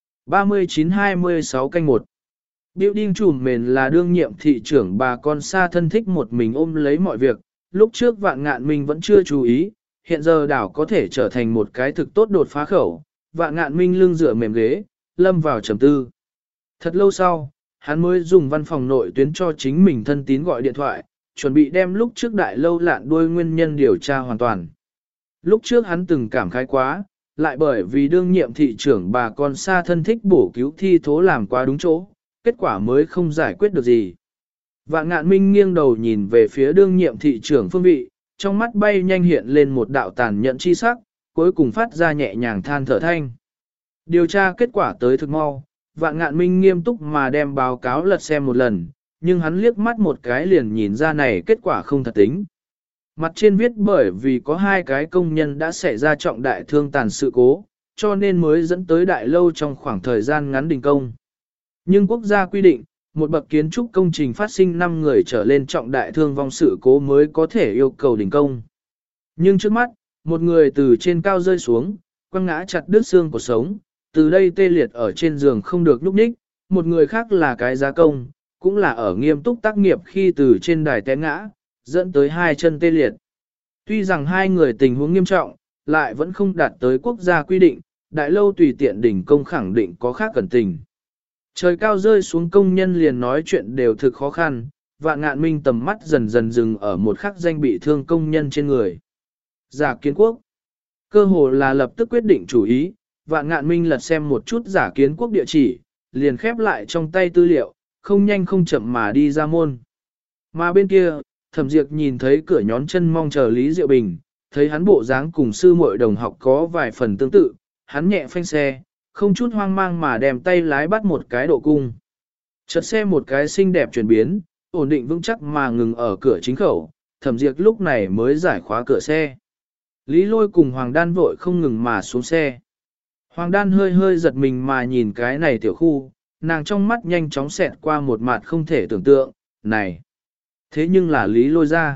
[SPEAKER 1] 39-26 canh 1 Building trùm mền là đương nhiệm thị trưởng bà con xa thân thích một mình ôm lấy mọi việc, lúc trước Vạn Ngạn Minh vẫn chưa chú ý, hiện giờ đảo có thể trở thành một cái thực tốt đột phá khẩu. Vạn Ngạn Minh lưng dựa mềm ghế, lâm vào trầm tư. Thật lâu sau, hắn mới dùng văn phòng nội tuyến cho chính mình thân tín gọi điện thoại, chuẩn bị đem lúc trước đại lâu lạn đuôi nguyên nhân điều tra hoàn toàn. Lúc trước hắn từng cảm khái quá, lại bởi vì đương nhiệm thị trưởng bà con xa thân thích bổ cứu thi thố làm quá đúng chỗ, kết quả mới không giải quyết được gì. Vạn Ngạn Minh nghiêng đầu nhìn về phía đương nhiệm thị trưởng phương vị, trong mắt bay nhanh hiện lên một đạo tàn nhẫn chi sắc, cuối cùng phát ra nhẹ nhàng than thở thanh. Điều tra kết quả tới thực mau, Vạn Ngạn Minh nghiêm túc mà đem báo cáo lật xem một lần, nhưng hắn liếc mắt một cái liền nhìn ra này kết quả không thật tính. Mặt trên viết bởi vì có 2 cái công nhân đã xảy ra trọng đại thương tàn sự cố, cho nên mới dẫn tới đại lâu trong khoảng thời gian ngắn đình công. Nhưng quốc gia quy định, một bậc kiến trúc công trình phát sinh 5 người trở lên trọng đại thương vong sự cố mới có thể yêu cầu đình công. Nhưng trước mắt, một người từ trên cao rơi xuống, quăng ngã chặt đứt xương cuộc sống, từ đây tê liệt ở trên giường không được nhúc nhích, một người khác là cái gia công, cũng là ở nghiêm túc tác nghiệp khi từ trên đài té ngã, dẫn tới hai chân tê liệt. Tuy rằng hai người tình huống nghiêm trọng, lại vẫn không đạt tới quốc gia quy định, đại lâu tùy tiện đỉnh công khẳng định có khác cẩn tình. Trời cao rơi xuống công nhân liền nói chuyện đều thực khó khăn, Vạn Ngạn Minh tầm mắt dần dần dừng ở một khắc danh bị thương công nhân trên người. Giả Kiến Quốc. Cơ hồ là lập tức quyết định chủ ý, Vạn Ngạn Minh lật xem một chút Giả Kiến Quốc địa chỉ, liền khép lại trong tay tư liệu, không nhanh không chậm mà đi ra môn. Mà bên kia, Thẩm Diệp nhìn thấy cửa nhón chân mong chờ Lý Diệu Bình, thấy hắn bộ dáng cùng sư muội đồng học có vài phần tương tự, hắn nhẹ phanh xe, không chút hoang mang mà đem tay lái bắt một cái độ cung. Chợt xe một cái xinh đẹp chuyển biến, ổn định vững chắc mà ngừng ở cửa chính khẩu, Thẩm Diệp lúc này mới giải khóa cửa xe. Lý Lôi cùng Hoàng Đan vội không ngừng mà xuống xe. Hoàng Đan hơi hơi giật mình mà nhìn cái này tiểu khu, nàng trong mắt nhanh chóng xẹt qua một mặt không thể tưởng tượng, này. Thế nhưng là Lý Lôi ra.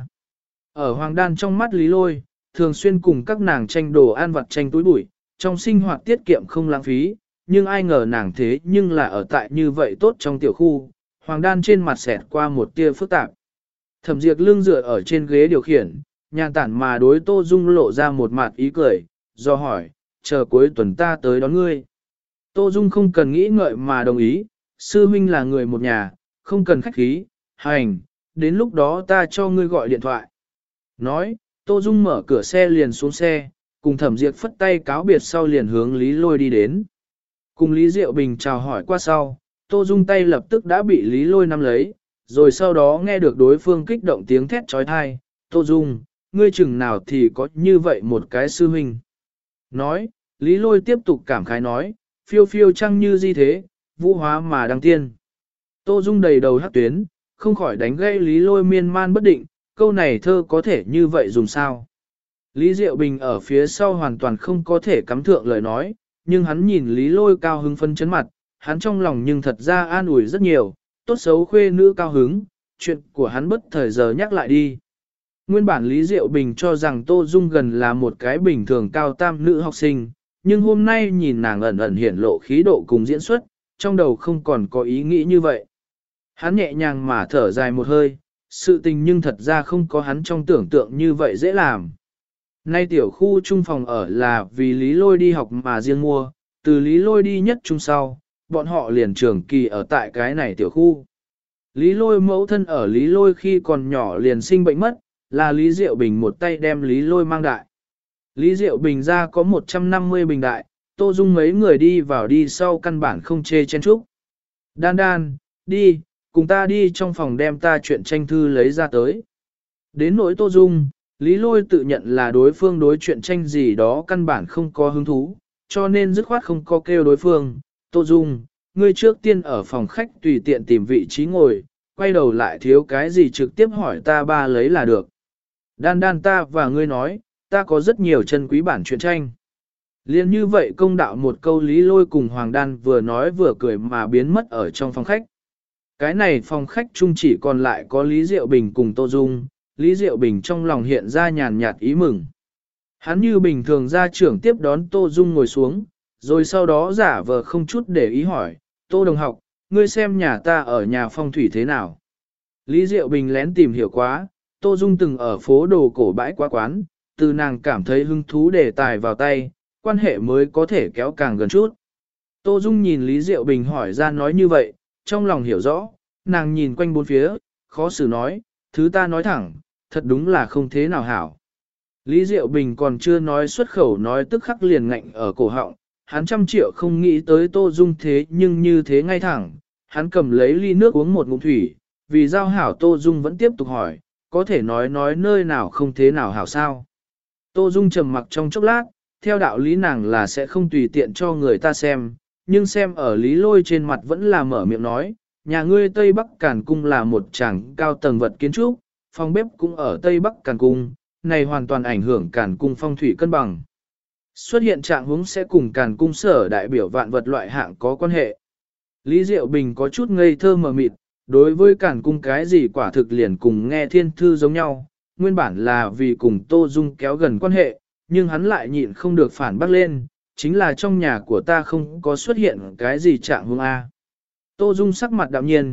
[SPEAKER 1] Ở Hoàng Đan trong mắt Lý Lôi, thường xuyên cùng các nàng tranh đồ ăn vặt tranh túi bụi, trong sinh hoạt tiết kiệm không lãng phí, nhưng ai ngờ nàng thế nhưng là ở tại như vậy tốt trong tiểu khu, Hoàng Đan trên mặt xẹt qua một tia phức tạp. Thẩm Diệp lưng dựa ở trên ghế điều khiển, nhàn tản mà đối Tô Dung lộ ra một mặt ý cười, do hỏi, chờ cuối tuần ta tới đón ngươi. Tô Dung không cần nghĩ ngợi mà đồng ý, sư huynh là người một nhà, không cần khách khí, hành, đến lúc đó ta cho ngươi gọi điện thoại. Nói, Tô Dung mở cửa xe liền xuống xe, cùng Thẩm Diệp phất tay cáo biệt sau liền hướng Lý Lôi đi đến. Cùng Lý Diệu Bình chào hỏi qua sau, Tô Dung tay lập tức đã bị Lý Lôi nắm lấy, rồi sau đó nghe được đối phương kích động tiếng thét trói thai, Tô Dung, ngươi chừng nào thì có như vậy một cái sư huynh. Nói, Lý Lôi tiếp tục cảm khái nói, phiêu phiêu trăng như di thế, vũ hóa mà đăng tiên. Tô Dung đầy đầu hắc tuyến, không khỏi đánh gây Lý Lôi miên man bất định, câu này thơ có thể như vậy dùng sao. Lý Diệu Bình ở phía sau hoàn toàn không có thể cắm thượng lời nói, nhưng hắn nhìn Lý Lôi cao hứng phân chấn mặt, hắn trong lòng nhưng thật ra an ủi rất nhiều, tốt xấu khuê nữ cao hứng, chuyện của hắn bất thời giờ nhắc lại đi. Nguyên bản Lý Diệu Bình cho rằng Tô Dung gần là một cái bình thường cao tam nữ học sinh, nhưng hôm nay nhìn nàng ẩn ẩn hiển lộ khí độ cùng diễn xuất, trong đầu không còn có ý nghĩ như vậy. Hắn nhẹ nhàng mà thở dài một hơi, sự tình nhưng thật ra không có hắn trong tưởng tượng như vậy dễ làm. Nay tiểu khu trung phòng ở là vì Lý Lôi đi học mà riêng mua, từ Lý Lôi đi nhất trung sau, bọn họ liền trường kỳ ở tại cái này tiểu khu. Lý Lôi mẫu thân ở Lý Lôi khi còn nhỏ liền sinh bệnh mất, là Lý Diệu Bình một tay đem Lý Lôi mang đại. Lý Diệu Bình ra có 150 bình đại, Tô Dung mấy người đi vào đi sau căn bản không chê chen chúc. Đan đan, đi, cùng ta đi trong phòng đem ta chuyện tranh thư lấy ra tới. Đến nỗi Tô Dung, Lý Lôi tự nhận là đối phương đối chuyện tranh gì đó căn bản không có hứng thú, cho nên dứt khoát không có kêu đối phương. Tô Dung, ngươi trước tiên ở phòng khách tùy tiện tìm vị trí ngồi, quay đầu lại thiếu cái gì trực tiếp hỏi ta ba lấy là được. Đan đan ta và ngươi nói, ta có rất nhiều chân quý bản truyện tranh. Liên như vậy công đạo một câu Lý Lôi cùng Hoàng Đan vừa nói vừa cười mà biến mất ở trong phòng khách. Cái này phòng khách chung chỉ còn lại có Lý Diệu Bình cùng Tô Dung, Lý Diệu Bình trong lòng hiện ra nhàn nhạt ý mừng. Hắn như bình thường ra trưởng tiếp đón Tô Dung ngồi xuống, rồi sau đó giả vờ không chút để ý hỏi, Tô đồng học, ngươi xem nhà ta ở nhà phong thủy thế nào? Lý Diệu Bình lén tìm hiểu quá, Tô Dung từng ở phố đồ cổ bãi quá quán, từ nàng cảm thấy hứng thú đề tài vào tay, quan hệ mới có thể kéo càng gần chút. Tô Dung nhìn Lý Diệu Bình hỏi ra nói như vậy, trong lòng hiểu rõ, nàng nhìn quanh bốn phía, khó xử nói, thứ ta nói thẳng, thật đúng là không thế nào hảo. Lý Diệu Bình còn chưa nói xuất khẩu nói tức khắc liền ngạnh ở cổ họng, hắn 100 triệu không nghĩ tới Tô Dung thế nhưng như thế ngay thẳng, hắn cầm lấy ly nước uống một ngụm thủy, vì giao hảo Tô Dung vẫn tiếp tục hỏi, có thể nói nơi nào không thế nào hảo sao. Tô Dung trầm mặc trong chốc lát, theo đạo lý nàng là sẽ không tùy tiện cho người ta xem, nhưng xem ở Lý Lôi trên mặt vẫn là mở miệng nói, nhà ngươi Tây Bắc Càn Cung là một tràng cao tầng vật kiến trúc, phòng bếp cũng ở Tây Bắc Càn Cung, này hoàn toàn ảnh hưởng Càn Cung phong thủy cân bằng. Xuất hiện trạng huống sẽ cùng Càn Cung sở đại biểu vạn vật loại hạng có quan hệ. Lý Diệu Bình có chút ngây thơ mờ mịt, đối với Càn Cung cái gì quả thực liền cùng nghe thiên thư giống nhau, nguyên bản là vì cùng Tô Dung kéo gần quan hệ, nhưng hắn lại nhịn không được phản bác lên, chính là trong nhà của ta không có xuất hiện cái gì trạng huống A. Tô Dung sắc mặt đạm nhiên,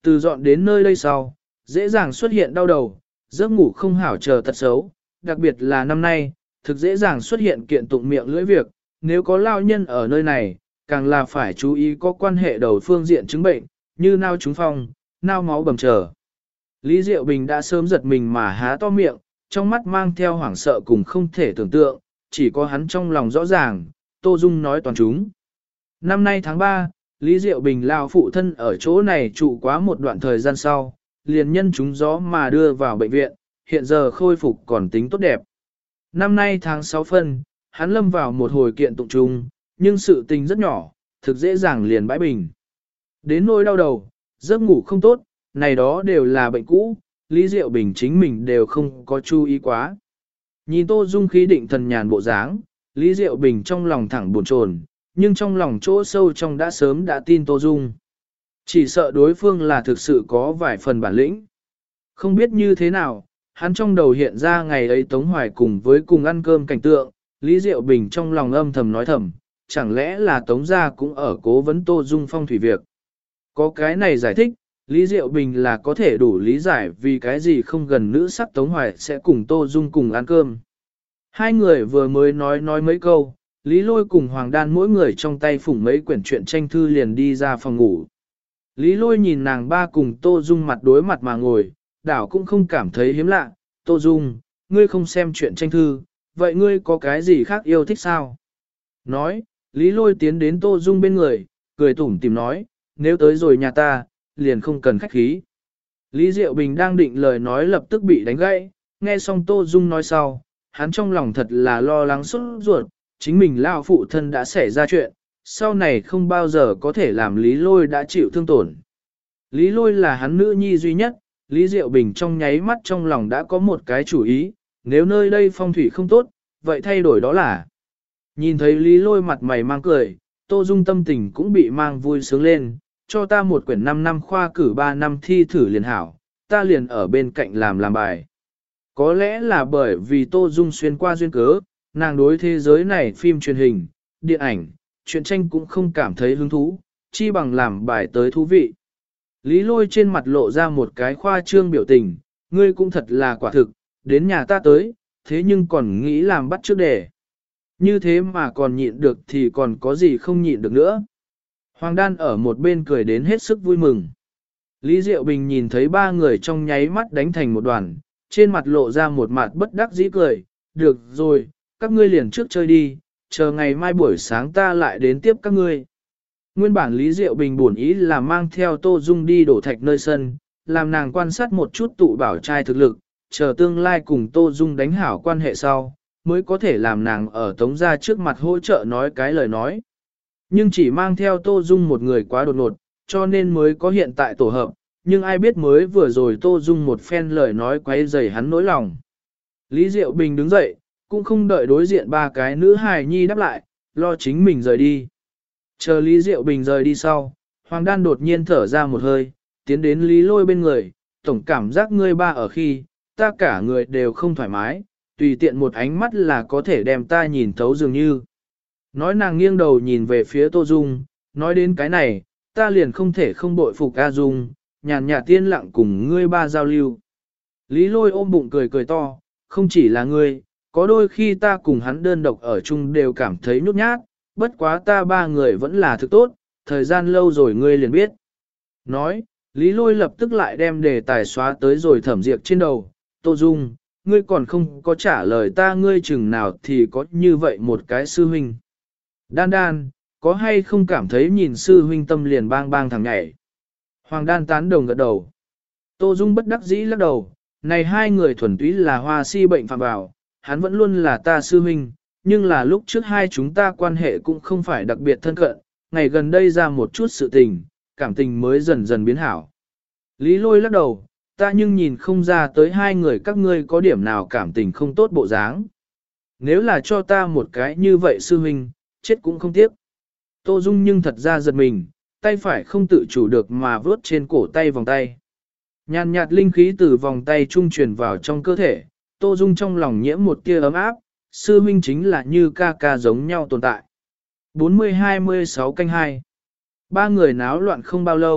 [SPEAKER 1] Từ dọn đến nơi đây sau, dễ dàng xuất hiện đau đầu, giấc ngủ không hảo chờ tật xấu, đặc biệt là năm nay, thực dễ dàng xuất hiện kiện tụng miệng lưỡi việc, nếu có lao nhân ở nơi này, càng là phải chú ý có quan hệ đầu phương diện chứng bệnh, như nao trúng phong, nao máu bầm chờ. Lý Diệu Bình đã sớm giật mình mà há to miệng, trong mắt mang theo hoảng sợ cùng không thể tưởng tượng, chỉ có hắn trong lòng rõ ràng, Tô Dung nói toàn chúng. Năm nay tháng 3, Lý Diệu Bình lao phụ thân ở chỗ này trụ quá một đoạn thời gian sau, liền nhân chúng gió mà đưa vào bệnh viện, hiện giờ khôi phục còn tính tốt đẹp. Năm nay tháng 6 phân, hắn lâm vào một hồi kiện tụng trung, nhưng sự tình rất nhỏ, thực dễ dàng liền bãi bình. Đến nỗi đau đầu, giấc ngủ không tốt, này đó đều là bệnh cũ, Lý Diệu Bình chính mình đều không có chú ý quá. Nhìn Tô Dung khí định thần nhàn bộ dáng, Lý Diệu Bình trong lòng thẳng buồn chồn, nhưng trong lòng chỗ sâu trong đã sớm đã tin Tô Dung. Chỉ sợ đối phương là thực sự có vài phần bản lĩnh. Không biết như thế nào, hắn trong đầu hiện ra ngày ấy Tống Hoài cùng với cùng ăn cơm cảnh tượng, Lý Diệu Bình trong lòng âm thầm nói thầm, chẳng lẽ là Tống gia cũng ở cố vấn Tô Dung phong thủy việc. Có cái này giải thích, Lý Diệu Bình là có thể đủ lý giải vì cái gì không gần nữ sắc Tống Hoài sẽ cùng Tô Dung cùng ăn cơm. Hai người vừa mới nói mấy câu, Lý Lôi cùng Hoàng Đan mỗi người trong tay phủng mấy quyển truyện tranh thư liền đi ra phòng ngủ. Lý Lôi nhìn nàng ba cùng Tô Dung mặt đối mặt mà ngồi, đảo cũng không cảm thấy hiếm lạ. Tô Dung, ngươi không xem truyện tranh thư, vậy ngươi có cái gì khác yêu thích sao? Nói, Lý Lôi tiến đến Tô Dung bên người, cười tủm tìm nói, nếu tới rồi nhà ta, liền không cần khách khí. Lý Diệu Bình đang định lời nói lập tức bị đánh gãy, nghe xong Tô Dung nói sau, hắn trong lòng thật là lo lắng sốt ruột, chính mình lao phụ thân đã xảy ra chuyện, sau này không bao giờ có thể làm Lý Lôi đã chịu thương tổn. Lý Lôi là hắn nữ nhi duy nhất, Lý Diệu Bình trong nháy mắt trong lòng đã có một cái chủ ý, nếu nơi đây phong thủy không tốt, vậy thay đổi đó là. Nhìn thấy Lý Lôi mặt mày mang cười, Tô Dung tâm tình cũng bị mang vui sướng lên, cho ta một quyển 5 năm khoa cử 3 năm thi thử liền hảo, ta liền ở bên cạnh làm bài. Có lẽ là bởi vì Tô Dung xuyên qua duyên cớ, nàng đối thế giới này phim truyền hình, điện ảnh, truyện tranh cũng không cảm thấy hứng thú, chi bằng làm bài tới thú vị. Lý Lôi trên mặt lộ ra một cái khoa trương biểu tình, ngươi cũng thật là quả thực, đến nhà ta tới, thế nhưng còn nghĩ làm bắt trước đề. Như thế mà còn nhịn được thì còn có gì không nhịn được nữa. Hoàng Đan ở một bên cười đến hết sức vui mừng. Lý Diệu Bình nhìn thấy ba người trong nháy mắt đánh thành một đoàn, trên mặt lộ ra một mặt bất đắc dĩ cười, được rồi, các ngươi liền trước chơi đi, chờ ngày mai buổi sáng ta lại đến tiếp các ngươi. Nguyên bản Lý Diệu Bình buồn ý là mang theo Tô Dung đi đổ thạch nơi sân, làm nàng quan sát một chút tụ bảo trai thực lực, chờ tương lai cùng Tô Dung đánh hảo quan hệ sau, mới có thể làm nàng ở Tống gia trước mặt hỗ trợ nói cái lời nói. Nhưng chỉ mang theo Tô Dung một người quá đột ngột, cho nên mới có hiện tại tổ hợp, nhưng ai biết mới vừa rồi Tô Dung một phen lời nói quấy rầy hắn nỗi lòng. Lý Diệu Bình đứng dậy, cũng không đợi đối diện ba cái nữ hài nhi đáp lại, lo chính mình rời đi. Chờ Lý Diệu Bình rời đi sau, Hoàng Đan đột nhiên thở ra một hơi, tiến đến Lý Lôi bên người, tổng cảm giác ngươi ba ở khi, ta cả người đều không thoải mái, tùy tiện một ánh mắt là có thể đem ta nhìn thấu dường như. Nói nàng nghiêng đầu nhìn về phía Tô Dung, nói đến cái này, ta liền không thể không bội phục A Dung, nhàn nhạt tiên lặng cùng ngươi ba giao lưu. Lý Lôi ôm bụng cười cười to, không chỉ là ngươi, có đôi khi ta cùng hắn đơn độc ở chung đều cảm thấy nhút nhát, bất quá ta ba người vẫn là thực tốt, thời gian lâu rồi ngươi liền biết. Nói, Lý Lôi lập tức lại đem đề tài xóa tới rồi thẩm diệt trên đầu, Tô Dung, ngươi còn không có trả lời ta ngươi chừng nào thì có như vậy một cái sư huynh. Đan Đan, có hay không cảm thấy nhìn sư huynh tâm liền bang bang thằng nhảy. Hoàng Đan tán đồng gật đầu. Tô Dung bất đắc dĩ lắc đầu, này hai người thuần túy là hoa si bệnh phạm vào, hắn vẫn luôn là ta sư huynh, nhưng là lúc trước hai chúng ta quan hệ cũng không phải đặc biệt thân cận, ngày gần đây ra một chút sự tình, cảm tình mới dần dần biến hảo. Lý Lôi lắc đầu, ta nhưng nhìn không ra tới hai người các ngươi có điểm nào cảm tình không tốt bộ dáng. Nếu là cho ta một cái như vậy sư huynh, chết cũng không tiếc. Tô Dung nhưng thật ra giật mình, tay phải không tự chủ được mà vớt trên cổ tay vòng tay. Nhàn nhạt linh khí từ vòng tay trung truyền vào trong cơ thể, Tô Dung trong lòng nhiễm một tia ấm áp, sư huynh chính là như ca ca giống nhau tồn tại. 40-26 canh 2. Ba người náo loạn không bao lâu,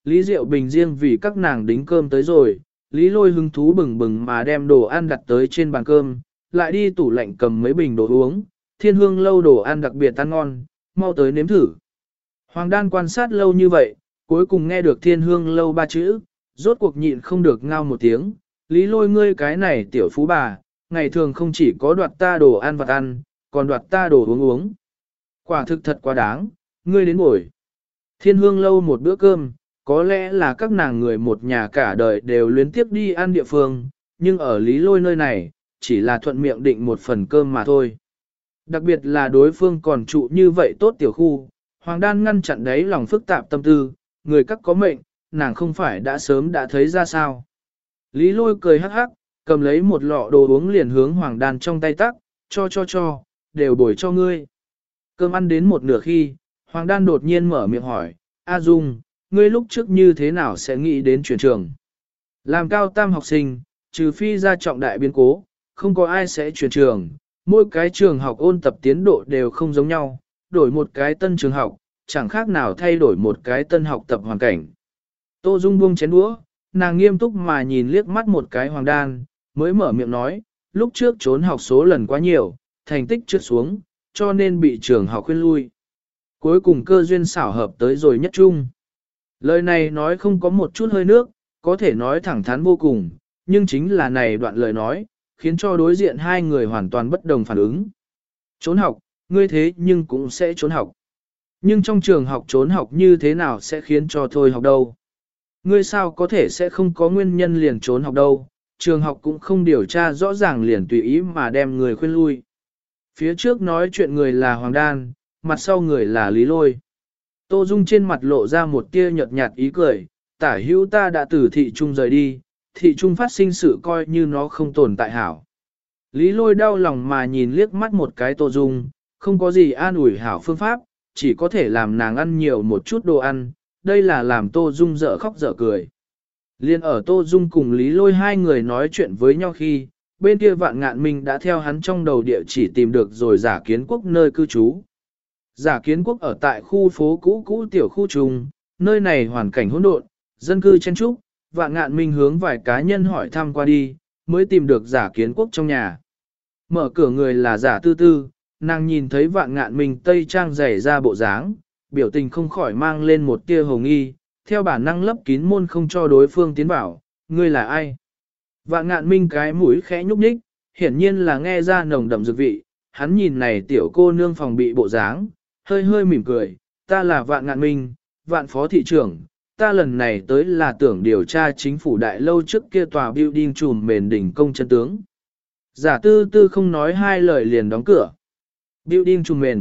[SPEAKER 1] Lý Diệu Bình riêng vì các nàng đính cơm tới rồi, Lý Lôi hứng thú bừng bừng mà đem đồ ăn đặt tới trên bàn cơm, lại đi tủ lạnh cầm mấy bình đồ uống, Thiên Hương lâu đồ ăn đặc biệt ăn ngon, mau tới nếm thử. Hoàng Đan quan sát lâu như vậy, cuối cùng nghe được Thiên Hương lâu ba chữ, rốt cuộc nhịn không được ngao một tiếng, Lý Lôi ngươi cái này tiểu phú bà, ngày thường không chỉ có đoạt ta đồ ăn vặt ăn, còn đoạt ta đồ uống uống. Quả thực thật quá đáng, ngươi đến buổi. Thiên Hương lâu một bữa cơm, có lẽ là các nàng người một nhà cả đời đều luyến tiếp đi ăn địa phương, nhưng ở Lý Lôi nơi này, chỉ là thuận miệng định một phần cơm mà thôi. Đặc biệt là đối phương còn trụ như vậy tốt tiểu khu, Hoàng Đan ngăn chặn đấy lòng phức tạp tâm tư, người các có mệnh, nàng không phải đã sớm đã thấy ra sao. Lý Lôi cười hắc hắc, cầm lấy một lọ đồ uống liền hướng Hoàng Đan trong tay tắc, cho, đều bồi cho ngươi. Cơm ăn đến một nửa khi, Hoàng Đan đột nhiên mở miệng hỏi, A Dung, ngươi lúc trước như thế nào sẽ nghĩ đến chuyển trường? Làm cao tam học sinh, trừ phi ra trọng đại biến cố, không có ai sẽ chuyển trường, mỗi cái trường học ôn tập tiến độ đều không giống nhau, đổi một cái tân trường học, chẳng khác nào thay đổi một cái tân học tập hoàn cảnh. Tô Dung buông chén đũa, nàng nghiêm túc mà nhìn liếc mắt một cái Hoàng Đan, mới mở miệng nói, lúc trước trốn học số lần quá nhiều, thành tích trượt xuống, cho nên bị trường học khuyên lui. Cuối cùng cơ duyên xảo hợp tới rồi nhất trung. Lời này nói không có một chút hơi nước, có thể nói thẳng thắn vô cùng, nhưng chính là này đoạn lời nói, khiến cho đối diện hai người hoàn toàn bất đồng phản ứng. Trốn học, ngươi thế nhưng cũng sẽ trốn học. Nhưng trong trường học trốn học như thế nào sẽ khiến cho thôi học đâu? Ngươi sao có thể sẽ không có nguyên nhân liền trốn học đâu? Trường học cũng không điều tra rõ ràng liền tùy ý mà đem người khuyên lui. Phía trước nói chuyện người là Hoàng Đan, mặt sau người là Lý Lôi. Tô Dung trên mặt lộ ra một tia nhợt nhạt ý cười, tả hữu ta đã từ thị trung rời đi, thị trung phát sinh sự coi như nó không tồn tại hảo. Lý Lôi đau lòng mà nhìn liếc mắt một cái Tô Dung, không có gì an ủi hảo phương pháp, chỉ có thể làm nàng ăn nhiều một chút đồ ăn, đây là làm Tô Dung dở khóc dở cười. Liên ở Tô Dung cùng Lý Lôi hai người nói chuyện với nhau khi, bên kia Vạn Ngạn Minh đã theo hắn trong đầu địa chỉ tìm được rồi Giả Kiến Quốc nơi cư trú. Giả Kiến Quốc ở tại khu phố cũ cũ tiểu khu trùng, nơi này hoàn cảnh hỗn độn, dân cư chen trúc, Vạn Ngạn Minh hướng vài cá nhân hỏi thăm qua đi, mới tìm được Giả Kiến Quốc trong nhà. Mở cửa người là Giả Tư Tư, nàng nhìn thấy Vạn Ngạn Minh tây trang dày ra bộ dáng, biểu tình không khỏi mang lên một tia hồng nghi, theo bản năng lấp kín môn không cho đối phương tiến vào, ngươi là ai? Vạn Ngạn Minh cái mũi khẽ nhúc nhích, hiển nhiên là nghe ra nồng đậm dược vị, hắn nhìn này tiểu cô nương phòng bị bộ dáng, hơi hơi mỉm cười, ta là Vạn Ngạn Minh, Vạn Phó Thị trưởng, ta lần này tới là tưởng điều tra chính phủ đại lâu trước kia tòa building trùm mền đỉnh công chân tướng. Giả Tư Tư không nói hai lời liền đóng cửa. Building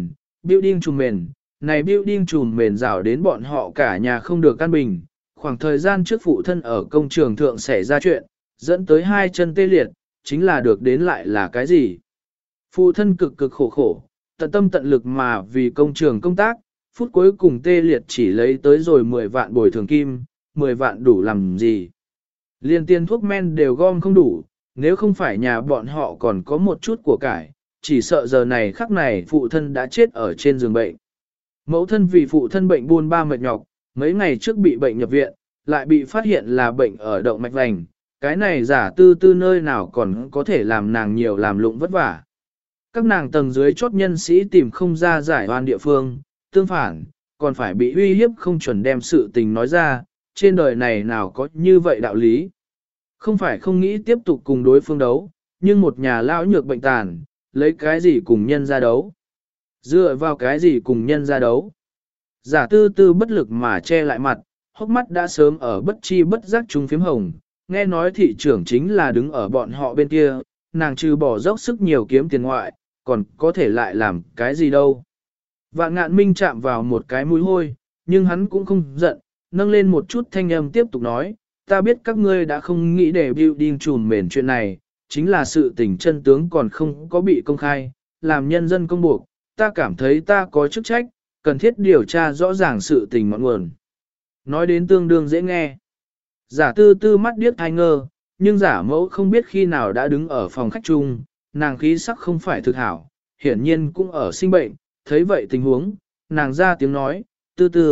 [SPEAKER 1] trùm mền, này building trùm mền rào đến bọn họ cả nhà không được căn bình, khoảng thời gian trước phụ thân ở công trường thượng xảy ra chuyện, dẫn tới hai chân tê liệt, chính là được đến lại là cái gì? Phụ thân cực cực khổ khổ, tận tâm tận lực mà vì công trường công tác, phút cuối cùng tê liệt chỉ lấy tới rồi 10 vạn bồi thường kim, 10 vạn đủ làm gì? Liên tiền thuốc men đều gom không đủ, nếu không phải nhà bọn họ còn có một chút của cải, chỉ sợ giờ này khắc này phụ thân đã chết ở trên giường bệnh. Mẫu thân vì phụ thân bệnh buôn ba mệt nhọc, mấy ngày trước bị bệnh nhập viện, lại bị phát hiện là bệnh ở động mạch vành, cái này Giả Tư Tư nơi nào còn có thể làm nàng nhiều làm lụng vất vả. Các nàng tầng dưới chốt nhân sĩ tìm không ra giải oan địa phương, tương phản, còn phải bị uy hiếp không chuẩn đem sự tình nói ra, trên đời này nào có như vậy đạo lý. Không phải không nghĩ tiếp tục cùng đối phương đấu, nhưng một nhà lão nhược bệnh tàn, lấy cái gì cùng nhân ra đấu? Dựa vào cái gì cùng nhân ra đấu? Giả Tư Tư bất lực mà che lại mặt, hốc mắt đã sớm ở bất chi bất giác trung phím hồng, nghe nói thị trưởng chính là đứng ở bọn họ bên kia, nàng trừ bỏ dốc sức nhiều kiếm tiền ngoại, còn có thể lại làm cái gì đâu. Vạn Ngạn Minh chạm vào một cái mũi hôi, nhưng hắn cũng không giận, nâng lên một chút thanh âm tiếp tục nói, ta biết các ngươi đã không nghĩ để building trùm mền chuyện này, chính là sự tình chân tướng còn không có bị công khai, làm nhân dân công buộc, ta cảm thấy ta có chức trách, cần thiết điều tra rõ ràng sự tình ngọn nguồn. Nói đến tương đương dễ nghe. Giả Tư Tư mắt điếc thai ngơ, nhưng giả mẫu không biết khi nào đã đứng ở phòng khách chung, nàng khí sắc không phải thực hảo, hiển nhiên cũng ở sinh bệnh, thấy vậy tình huống, nàng ra tiếng nói, Tư Tư,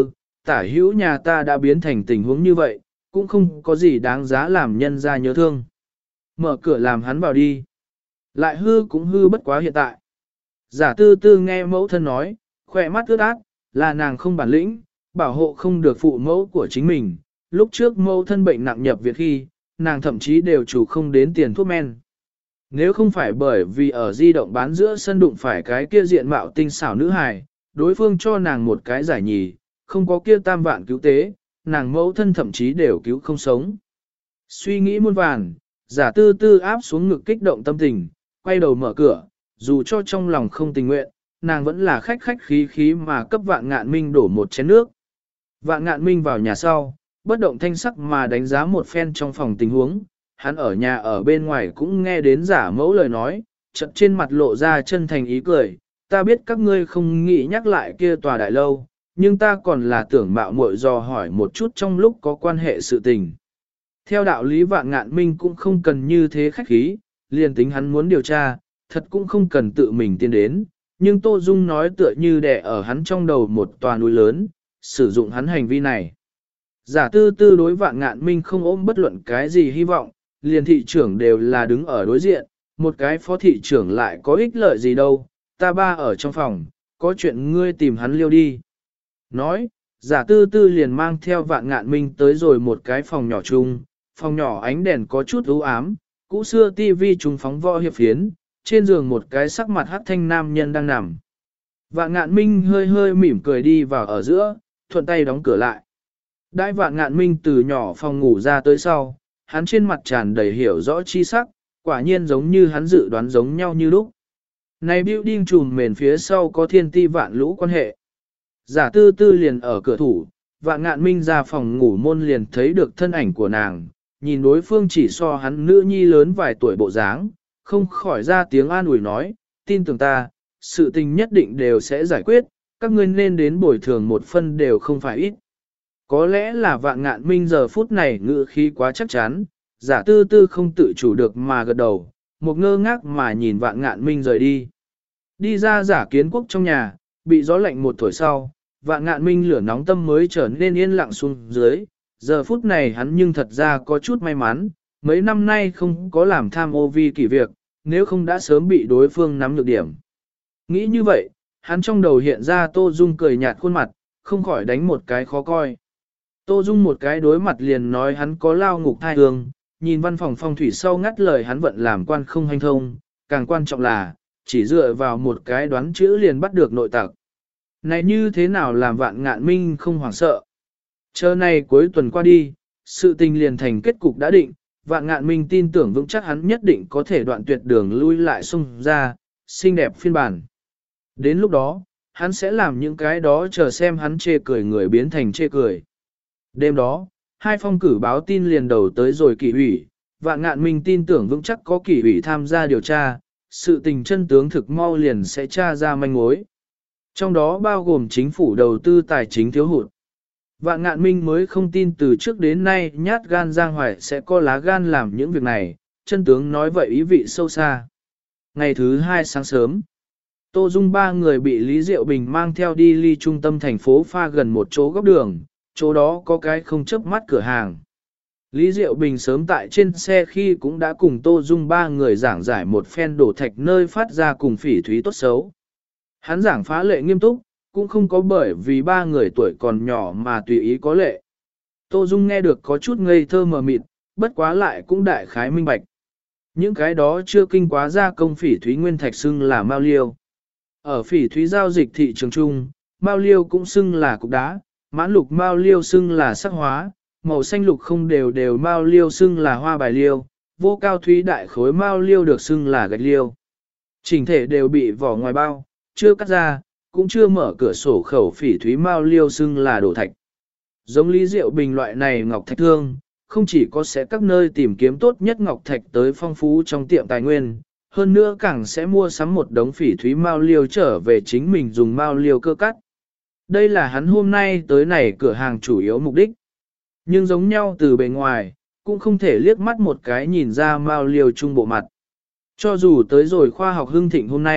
[SPEAKER 1] tả hữu nhà ta đã biến thành tình huống như vậy, cũng không có gì đáng giá làm nhân ra nhớ thương. Mở cửa làm hắn vào đi. Lại hư cũng hư bất quá hiện tại. Giả tư tư nghe mẫu thân nói, khỏe mắt ướt át, là nàng không bản lĩnh, bảo hộ không được phụ mẫu của chính mình. Lúc trước mẫu thân bệnh nặng nhập viện khi, nàng thậm chí đều chủ không đến tiền thuốc men. Nếu không phải bởi vì ở di động bán giữa sân đụng phải cái kia diện mạo tinh xảo nữ hài, đối phương cho nàng một cái giải nhì, không có kia tam vạn cứu tế, nàng mẫu thân thậm chí đều cứu không sống. Suy nghĩ muôn vàn, giả tư tư áp xuống ngực kích động tâm tình, quay đầu mở cửa, dù cho trong lòng không tình nguyện, nàng vẫn là khách khách khí khí mà cấp Vạn Ngạn Minh đổ một chén nước. Vạn Ngạn Minh vào nhà sau, bất động thanh sắc mà đánh giá một phen trong phòng tình huống, hắn ở nhà ở bên ngoài cũng nghe đến giả mẫu lời nói, chợt trên mặt lộ ra chân thành ý cười, ta biết các ngươi không nghĩ nhắc lại kia tòa đại lâu, nhưng ta còn là tưởng mạo muội dò hỏi một chút trong lúc có quan hệ sự tình. Theo đạo lý Vạn Ngạn Minh cũng không cần như thế khách khí, liền tính hắn muốn điều tra, thật cũng không cần tự mình tiến đến, nhưng Tô Dung nói tựa như đè ở hắn trong đầu một tòa núi lớn, sử dụng hắn hành vi này. Giả tư tư đối Vạn Ngạn Minh không ôm bất luận cái gì hy vọng, liền thị trưởng đều là đứng ở đối diện, một cái phó thị trưởng lại có ích lợi gì đâu, ta ba ở trong phòng, có chuyện ngươi tìm hắn liêu đi. Nói, giả tư tư liền mang theo Vạn Ngạn Minh tới rồi một cái phòng nhỏ chung, phòng nhỏ ánh đèn có chút u ám, cũ xưa tivi trùng phóng võ hiệp phiến, trên giường một cái sắc mặt hắc thanh nam nhân đang nằm. Vạn Ngạn Minh hơi hơi mỉm cười đi vào ở giữa, thuận tay đóng cửa lại. Đại Vạn Ngạn Minh từ nhỏ phòng ngủ ra tới sau, hắn trên mặt tràn đầy hiểu rõ chi sắc, quả nhiên giống như hắn dự đoán giống nhau như lúc. Này building trùm mền phía sau có thiên ti vạn lũ quan hệ. Giả tư tư liền ở cửa thủ, Vạn Ngạn Minh ra phòng ngủ môn liền thấy được thân ảnh của nàng, nhìn đối phương chỉ so hắn nữ nhi lớn vài tuổi bộ dáng, không khỏi ra tiếng an ủi nói, tin tưởng ta, sự tình nhất định đều sẽ giải quyết, các ngươi nên đến bồi thường một phân đều không phải ít. Có lẽ là Vạn Ngạn Minh giờ phút này ngữ khí quá chắc chắn, giả tư tư không tự chủ được mà gật đầu, một ngơ ngác mà nhìn Vạn Ngạn Minh rời đi. Đi ra giả kiến quốc trong nhà, bị gió lạnh một thổi sau, Vạn Ngạn Minh lửa nóng tâm mới trở nên yên lặng xuống dưới, giờ phút này hắn nhưng thật ra có chút may mắn, mấy năm nay không có làm tham ô vi kỷ việc, nếu không đã sớm bị đối phương nắm được điểm. Nghĩ như vậy, hắn trong đầu hiện ra Tô Dung cười nhạt khuôn mặt, không khỏi đánh một cái khó coi. Tô Dung một cái đối mặt liền nói hắn có lao ngục thai hương, nhìn văn phòng phong thủy sau ngắt lời hắn vận làm quan không hành thông, càng quan trọng là, chỉ dựa vào một cái đoán chữ liền bắt được nội tặc. Này như thế nào làm Vạn Ngạn Minh không hoảng sợ? Chờ này cuối tuần qua đi, sự tình liền thành kết cục đã định, Vạn Ngạn Minh tin tưởng vững chắc hắn nhất định có thể đoạn tuyệt đường lui lại xông ra, xinh đẹp phiên bản. Đến lúc đó, hắn sẽ làm những cái đó chờ xem hắn chê cười người biến thành chê cười. Đêm đó, hai phong cử báo tin liền đầu tới rồi kỷ ủy, Vạn Ngạn Minh tin tưởng vững chắc có kỷ ủy tham gia điều tra, sự tình chân tướng thực mau liền sẽ tra ra manh mối. Trong đó bao gồm chính phủ đầu tư tài chính thiếu hụt. Vạn Ngạn Minh mới không tin từ trước đến nay nhát gan Giang Hoài sẽ có lá gan làm những việc này, chân tướng nói vậy ý vị sâu xa. Ngày thứ hai sáng sớm, Tô Dung ba người bị Lý Diệu Bình mang theo đi ly trung tâm thành phố pha gần một chỗ góc đường, chỗ đó có cái không chớp mắt cửa hàng. Lý Diệu Bình sớm tại trên xe khi cũng đã cùng Tô Dung ba người giảng giải một phen đổ thạch nơi phát ra cùng phỉ thúy tốt xấu. Hắn giảng phá lệ nghiêm túc, cũng không có bởi vì ba người tuổi còn nhỏ mà tùy ý có lệ. Tô Dung nghe được có chút ngây thơ mờ mịt, bất quá lại cũng đại khái minh bạch. Những cái đó chưa kinh quá ra công phỉ thúy nguyên thạch xưng là mao liêu. Ở phỉ thúy giao dịch thị trường chung, mao liêu cũng xưng là cục đá, mãn lục mao liêu xưng là sắc hóa, màu xanh lục không đều đều mao liêu xưng là hoa bài liêu, vô cao thúy đại khối mao liêu được xưng là gạch liêu. Chỉnh thể đều bị vỏ ngoài bao, chưa cắt ra, cũng chưa mở cửa sổ khẩu phỉ thúy mao liêu xưng là đổ thạch. Giống Lý Diệu Bình loại này ngọc thạch thương, không chỉ có sẽ các nơi tìm kiếm tốt nhất ngọc thạch tới phong phú trong tiệm tài nguyên, hơn nữa càng sẽ mua sắm một đống phỉ thúy mao liêu trở về chính mình dùng mao liêu cơ cắt. Đây là hắn hôm nay tới này cửa hàng chủ yếu mục đích. Nhưng giống nhau từ bề ngoài, cũng không thể liếc mắt một cái nhìn ra mao liêu trung bộ mặt. Cho dù tới rồi khoa học hưng thịnh hôm nay,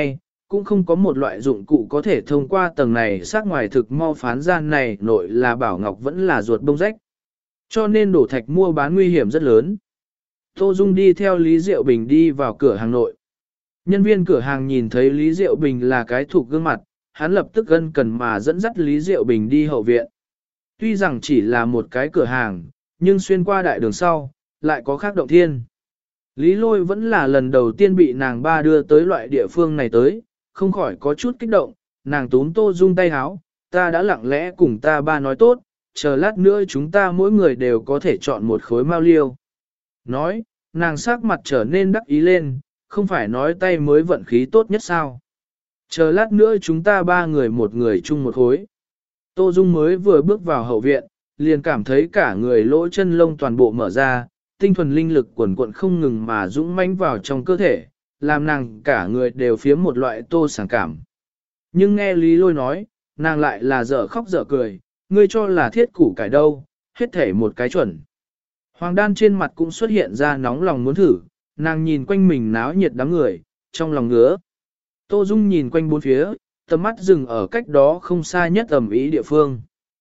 [SPEAKER 1] cũng không có một loại dụng cụ có thể thông qua tầng này xác ngoài thực mau phán gian này nội là bảo ngọc vẫn là ruột bông rách. Cho nên đổ thạch mua bán nguy hiểm rất lớn. Tô Dung đi theo Lý Diệu Bình đi vào cửa hàng nội. Nhân viên cửa hàng nhìn thấy Lý Diệu Bình là cái thuộc gương mặt, hắn lập tức ân cần mà dẫn dắt Lý Diệu Bình đi hậu viện. Tuy rằng chỉ là một cái cửa hàng, nhưng xuyên qua đại đường sau, lại có khác động thiên. Lý Lôi vẫn là lần đầu tiên bị nàng ba đưa tới loại địa phương này tới, không khỏi có chút kích động, nàng túm Tô Dung tay háo, ta đã lặng lẽ cùng ta ba nói tốt, chờ lát nữa chúng ta mỗi người đều có thể chọn một khối mao liêu. Nói, nàng sắc mặt trở nên đắc ý lên, không phải nói tay mới vận khí tốt nhất sao. Chờ lát nữa chúng ta ba người một người chung một khối. Tô Dung mới vừa bước vào hậu viện, liền cảm thấy cả người lỗ chân lông toàn bộ mở ra, tinh thuần linh lực quần quận không ngừng mà dũng mãnh vào trong cơ thể, làm nàng cả người đều phiếm một loại tô sảng cảm. Nhưng nghe Lý Lôi nói, nàng lại là dở khóc dở cười, ngươi cho là thiết củ cải đâu, hết thể một cái chuẩn. Hoàng đan trên mặt cũng xuất hiện ra nóng lòng muốn thử, nàng nhìn quanh mình náo nhiệt đám người, trong lòng ngứa. Tô Dung nhìn quanh bốn phía, tầm mắt dừng ở cách đó không xa nhất ẩm ý địa phương.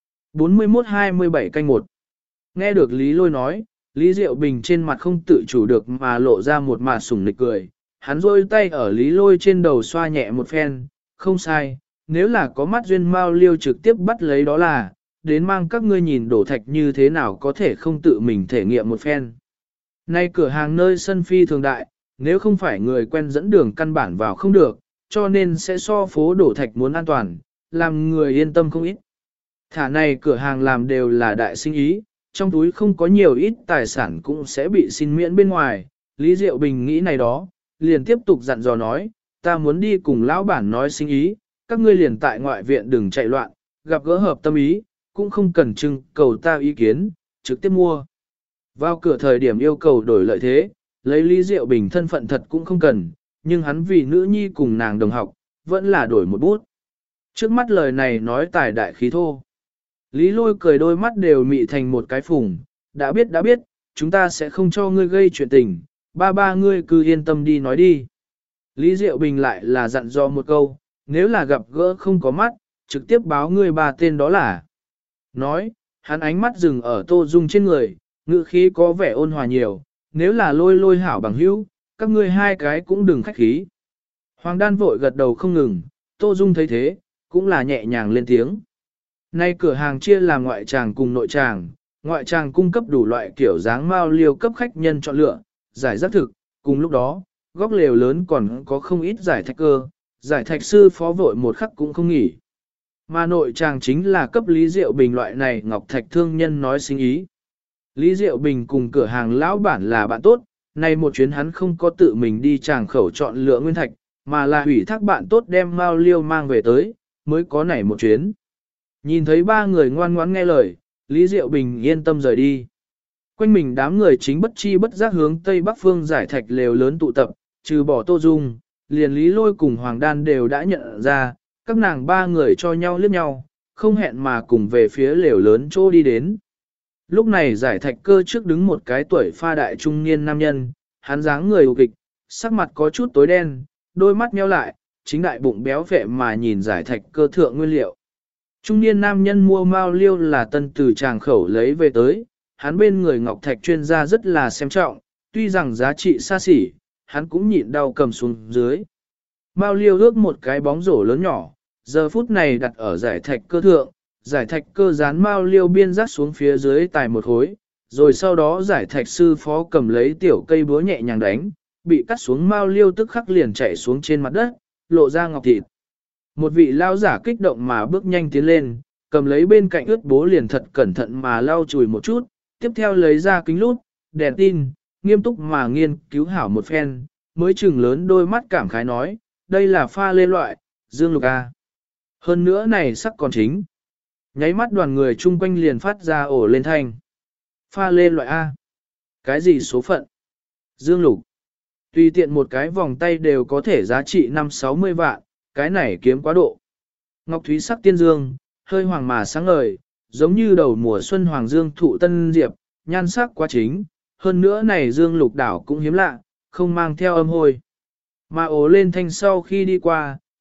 [SPEAKER 1] 41-27 canh 1. Nghe được Lý Lôi nói, Lý Diệu Bình trên mặt không tự chủ được mà lộ ra một mạt sủng nịch cười. Hắn rôi tay ở Lý Lôi trên đầu xoa nhẹ một phen, không sai, nếu là có mắt duyên mao liêu trực tiếp bắt lấy đó là, đến mang các ngươi nhìn đổ thạch như thế nào có thể không tự mình thể nghiệm một phen. Nay cửa hàng nơi sân phi thường đại, nếu không phải người quen dẫn đường căn bản vào không được, cho nên sẽ so phố đổ thạch muốn an toàn, làm người yên tâm không ít. Thả này cửa hàng làm đều là đại sinh ý, trong túi không có nhiều ít tài sản cũng sẽ bị xin miễn bên ngoài. Lý Diệu Bình nghĩ này đó, liền tiếp tục dặn dò nói, ta muốn đi cùng lão bản nói sinh ý, các ngươi liền tại ngoại viện đừng chạy loạn, gặp gỡ hợp tâm ý, cũng không cần trưng cầu ta ý kiến, trực tiếp mua. Vào cửa thời điểm yêu cầu đổi lợi thế, lấy Lý Diệu Bình thân phận thật cũng không cần, nhưng hắn vì nữ nhi cùng nàng đồng học, vẫn là đổi một bút. Trước mắt lời này nói tài đại khí thô. Lý Lôi cười đôi mắt đều mị thành một cái phùng, đã biết, chúng ta sẽ không cho ngươi gây chuyện tình, ba ngươi cứ yên tâm đi nói đi. Lý Diệu Bình lại là dặn dò một câu, nếu là gặp gỡ không có mắt, trực tiếp báo ngươi ba tên đó là. Nói, hắn ánh mắt dừng ở Tô Dung trên người, ngữ khí có vẻ ôn hòa nhiều, nếu là Lôi hảo bằng hữu, các ngươi hai cái cũng đừng khách khí. Hoàng đan vội gật đầu không ngừng, Tô Dung thấy thế, cũng là nhẹ nhàng lên tiếng. Nay cửa hàng chia làm ngoại tràng cùng nội tràng, ngoại tràng cung cấp đủ loại kiểu dáng mao liêu cấp khách nhân chọn lựa, giải rác thực, cùng lúc đó, góc lều lớn còn có không ít giải thạch cơ, giải thạch sư phó vội một khắc cũng không nghỉ. Mà nội tràng chính là cấp Lý Diệu Bình loại này ngọc thạch thương nhân nói sinh ý. Lý Diệu Bình cùng cửa hàng lão bản là bạn tốt, nay một chuyến hắn không có tự mình đi tràng khẩu chọn lựa nguyên thạch, mà là ủy thác bạn tốt đem mao liêu mang về tới, mới có nảy một chuyến. Nhìn thấy ba người ngoan ngoãn nghe lời, Lý Diệu Bình yên tâm rời đi. Quanh mình đám người chính bất chi bất giác hướng tây bắc phương giải thạch lều lớn tụ tập, trừ bỏ Tô Dung, liền Lý Lôi cùng Hoàng Đan đều đã nhận ra, các nàng ba người cho nhau liếc nhau, không hẹn mà cùng về phía lều lớn chỗ đi đến. Lúc này giải thạch cơ trước đứng một cái tuổi pha đại trung niên nam nhân, hắn dáng người kịch, sắc mặt có chút tối đen, đôi mắt nheo lại, chính đại bụng béo vệ mà nhìn giải thạch cơ thượng nguyên liệu. Trung niên nam nhân mua mao liêu là tân từ tràng khẩu lấy về tới, hắn bên người ngọc thạch chuyên gia rất là xem trọng, tuy rằng giá trị xa xỉ, hắn cũng nhịn đau cầm xuống dưới. Mao liêu ước một cái bóng rổ lớn nhỏ, giờ phút này đặt ở giải thạch cơ thượng, giải thạch cơ dán mao liêu biên rắc xuống phía dưới tài một khối, rồi sau đó giải thạch sư phó cầm lấy tiểu cây búa nhẹ nhàng đánh, bị cắt xuống mao liêu tức khắc liền chảy xuống trên mặt đất, lộ ra ngọc thịt. Một vị lao giả kích động mà bước nhanh tiến lên, cầm lấy bên cạnh ướt bố liền thật cẩn thận mà lau chùi một chút, tiếp theo lấy ra kính lút, đèn tin, nghiêm túc mà nghiên cứu hảo một phen, mới chừng lớn đôi mắt cảm khái nói, đây là pha lê loại, dương lục A. Hơn nữa này sắc còn chính. Nháy mắt đoàn người chung quanh liền phát ra ổ lên thanh. Pha lê loại A. Cái gì số phận? Dương lục. Tùy tiện một cái vòng tay đều có thể giá trị 5-60 vạn, cái này kiếm quá độ. Ngọc thúy sắc tiên dương, hơi hoàng mà sáng ngời, giống như đầu mùa xuân hoàng dương thụ tân diệp, nhan sắc quá chính, hơn nữa này dương lục đảo cũng hiếm lạ, không mang theo âm hôi. Mà ố lên thanh sau khi đi qua,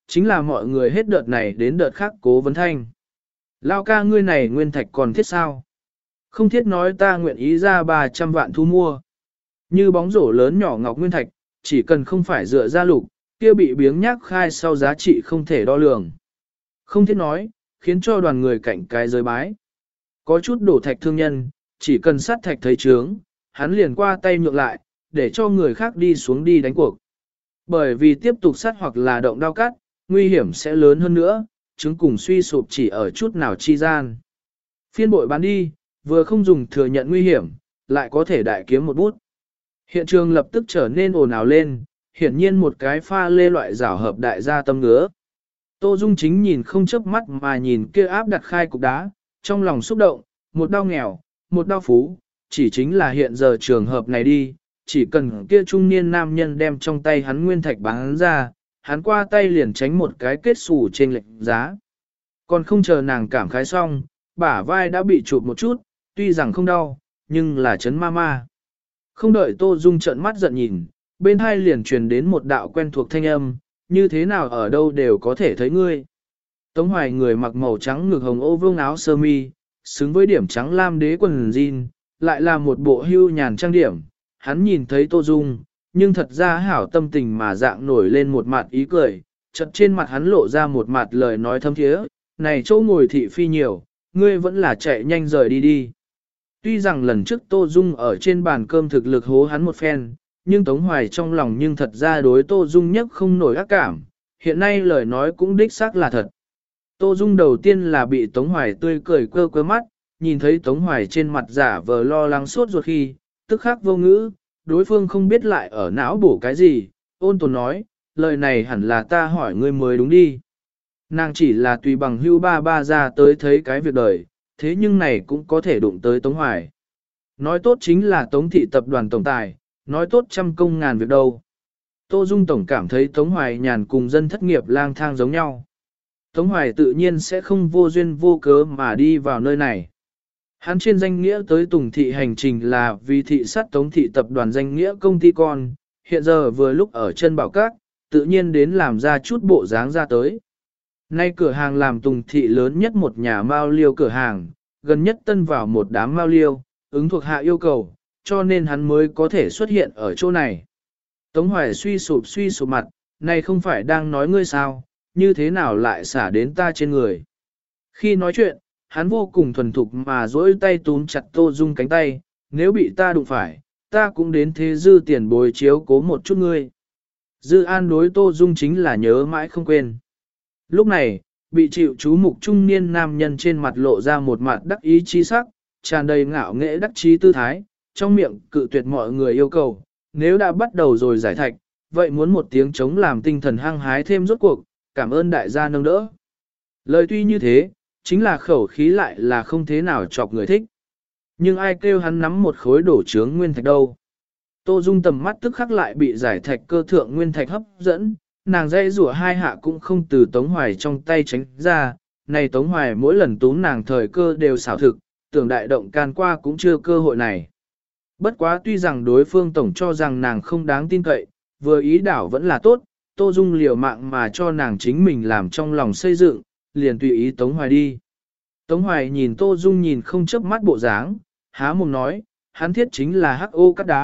[SPEAKER 1] chính là mọi người hết đợt này đến đợt khác cố vấn thanh. Lao ca ngươi này nguyên thạch còn thiết sao? Không thiết nói ta nguyện ý ra 300 vạn thu mua. Như bóng rổ lớn nhỏ ngọc nguyên thạch, chỉ cần không phải dựa ra lục, kia bị biếng nhác khai sau giá trị không thể đo lường. Không thiết nói, khiến cho đoàn người cạnh cái giới bái. Có chút đổ thạch thương nhân, chỉ cần sát thạch thấy trướng, hắn liền qua tay nhượng lại, để cho người khác đi xuống đi đánh cuộc. Bởi vì tiếp tục sát hoặc là động đao cắt, nguy hiểm sẽ lớn hơn nữa, chứng cùng suy sụp chỉ ở chút nào chi gian. Phiên bội bán đi, vừa không dùng thừa nhận nguy hiểm, lại có thể đại kiếm một bút. Hiện trường lập tức trở nên ồn ào lên, hiển nhiên một cái pha lê loại rảo hợp đại gia tâm ngứa. Tô Dung chính nhìn không chớp mắt mà nhìn kia áp đặt khai cục đá, trong lòng xúc động, một đau nghèo, một đau phú, chỉ chính là hiện giờ trường hợp này đi, chỉ cần kia trung niên nam nhân đem trong tay hắn nguyên thạch bán ra, hắn qua tay liền tránh một cái kết xù trên lệnh giá. Còn không chờ nàng cảm khái xong, bả vai đã bị chụp một chút, tuy rằng không đau, nhưng là chấn ma ma. Không đợi Tô Dung trợn mắt giận nhìn, bên hai liền truyền đến một đạo quen thuộc thanh âm, như thế nào ở đâu đều có thể thấy ngươi. Tống Hoài người mặc màu trắng ngực hồng ô vương áo sơ mi, xứng với điểm trắng lam đế quần jean, lại là một bộ hưu nhàn trang điểm. Hắn nhìn thấy Tô Dung, nhưng thật ra hảo tâm tình mà dạng nổi lên một mặt ý cười, chợt trên mặt hắn lộ ra một mặt lời nói thâm thiế, này chỗ ngồi thị phi nhiều, ngươi vẫn là chạy nhanh rời đi đi. Tuy rằng lần trước Tô Dung ở trên bàn cơm thực lực hố hắn một phen, nhưng Tống Hoài trong lòng nhưng thật ra đối Tô Dung nhất không nổi ác cảm, hiện nay lời nói cũng đích xác là thật. Tô Dung đầu tiên là bị Tống Hoài tươi cười quơ quơ mắt, nhìn thấy Tống Hoài trên mặt giả vờ lo lắng suốt ruột khi, tức khắc vô ngữ, đối phương không biết lại ở não bổ cái gì, ôn tồn nói, lời này hẳn là ta hỏi ngươi mới đúng đi. Nàng chỉ là tùy bằng hưu ba ra tới thấy cái việc đời, thế nhưng này cũng có thể đụng tới Tống Hoài. Nói tốt chính là Tống thị tập đoàn tổng tài, nói tốt trăm công ngàn việc đâu. Tô Dung tổng cảm thấy Tống Hoài nhàn cùng dân thất nghiệp lang thang giống nhau. Tống Hoài tự nhiên sẽ không vô duyên vô cớ mà đi vào nơi này. Hắn trên danh nghĩa tới Tùng thị hành trình là vì thị sát Tống thị tập đoàn danh nghĩa công ty con, hiện giờ vừa lúc ở chân bảo các, tự nhiên đến làm ra chút bộ dáng ra tới. Nay cửa hàng làm Tùng thị lớn nhất một nhà mao liêu cửa hàng, gần nhất tân vào một đám mao liêu, ứng thuộc hạ yêu cầu, cho nên hắn mới có thể xuất hiện ở chỗ này. Tống Hoài suy sụp mặt, này không phải đang nói ngươi sao, như thế nào lại xả đến ta trên người. Khi nói chuyện, hắn vô cùng thuần thục mà duỗi tay túm chặt Tô Dung cánh tay, nếu bị ta đụng phải, ta cũng đến thế dư tiền bồi chiếu cố một chút ngươi. Dư An đối Tô Dung chính là nhớ mãi không quên. Lúc này, bị chịu chú mục trung niên nam nhân trên mặt lộ ra một mặt đắc ý chi sắc, tràn đầy ngạo nghễ đắc chí tư thái, trong miệng cự tuyệt mọi người yêu cầu, nếu đã bắt đầu rồi giải thạch, vậy muốn một tiếng chống làm tinh thần hăng hái thêm rốt cuộc, cảm ơn đại gia nâng đỡ. Lời tuy như thế, chính là khẩu khí lại là không thế nào chọc người thích. Nhưng ai kêu hắn nắm một khối đổ trướng nguyên thạch đâu. Tô Dung tầm mắt tức khắc lại bị giải thạch cơ thượng nguyên thạch hấp dẫn, nàng dây rủa hai hạ cũng không từ Tống Hoài trong tay tránh ra, này Tống Hoài mỗi lần túm nàng thời cơ đều xảo thực, tưởng đại động can qua cũng chưa cơ hội này. Bất quá tuy rằng đối phương tổng cho rằng nàng không đáng tin cậy, vừa ý đảo vẫn là tốt, Tô Dung liều mạng mà cho nàng chính mình làm trong lòng xây dựng, liền tùy ý Tống Hoài đi. Tống Hoài nhìn Tô Dung nhìn không chớp mắt bộ dáng, há mồm nói, hắn thiết chính là hắc ô cắt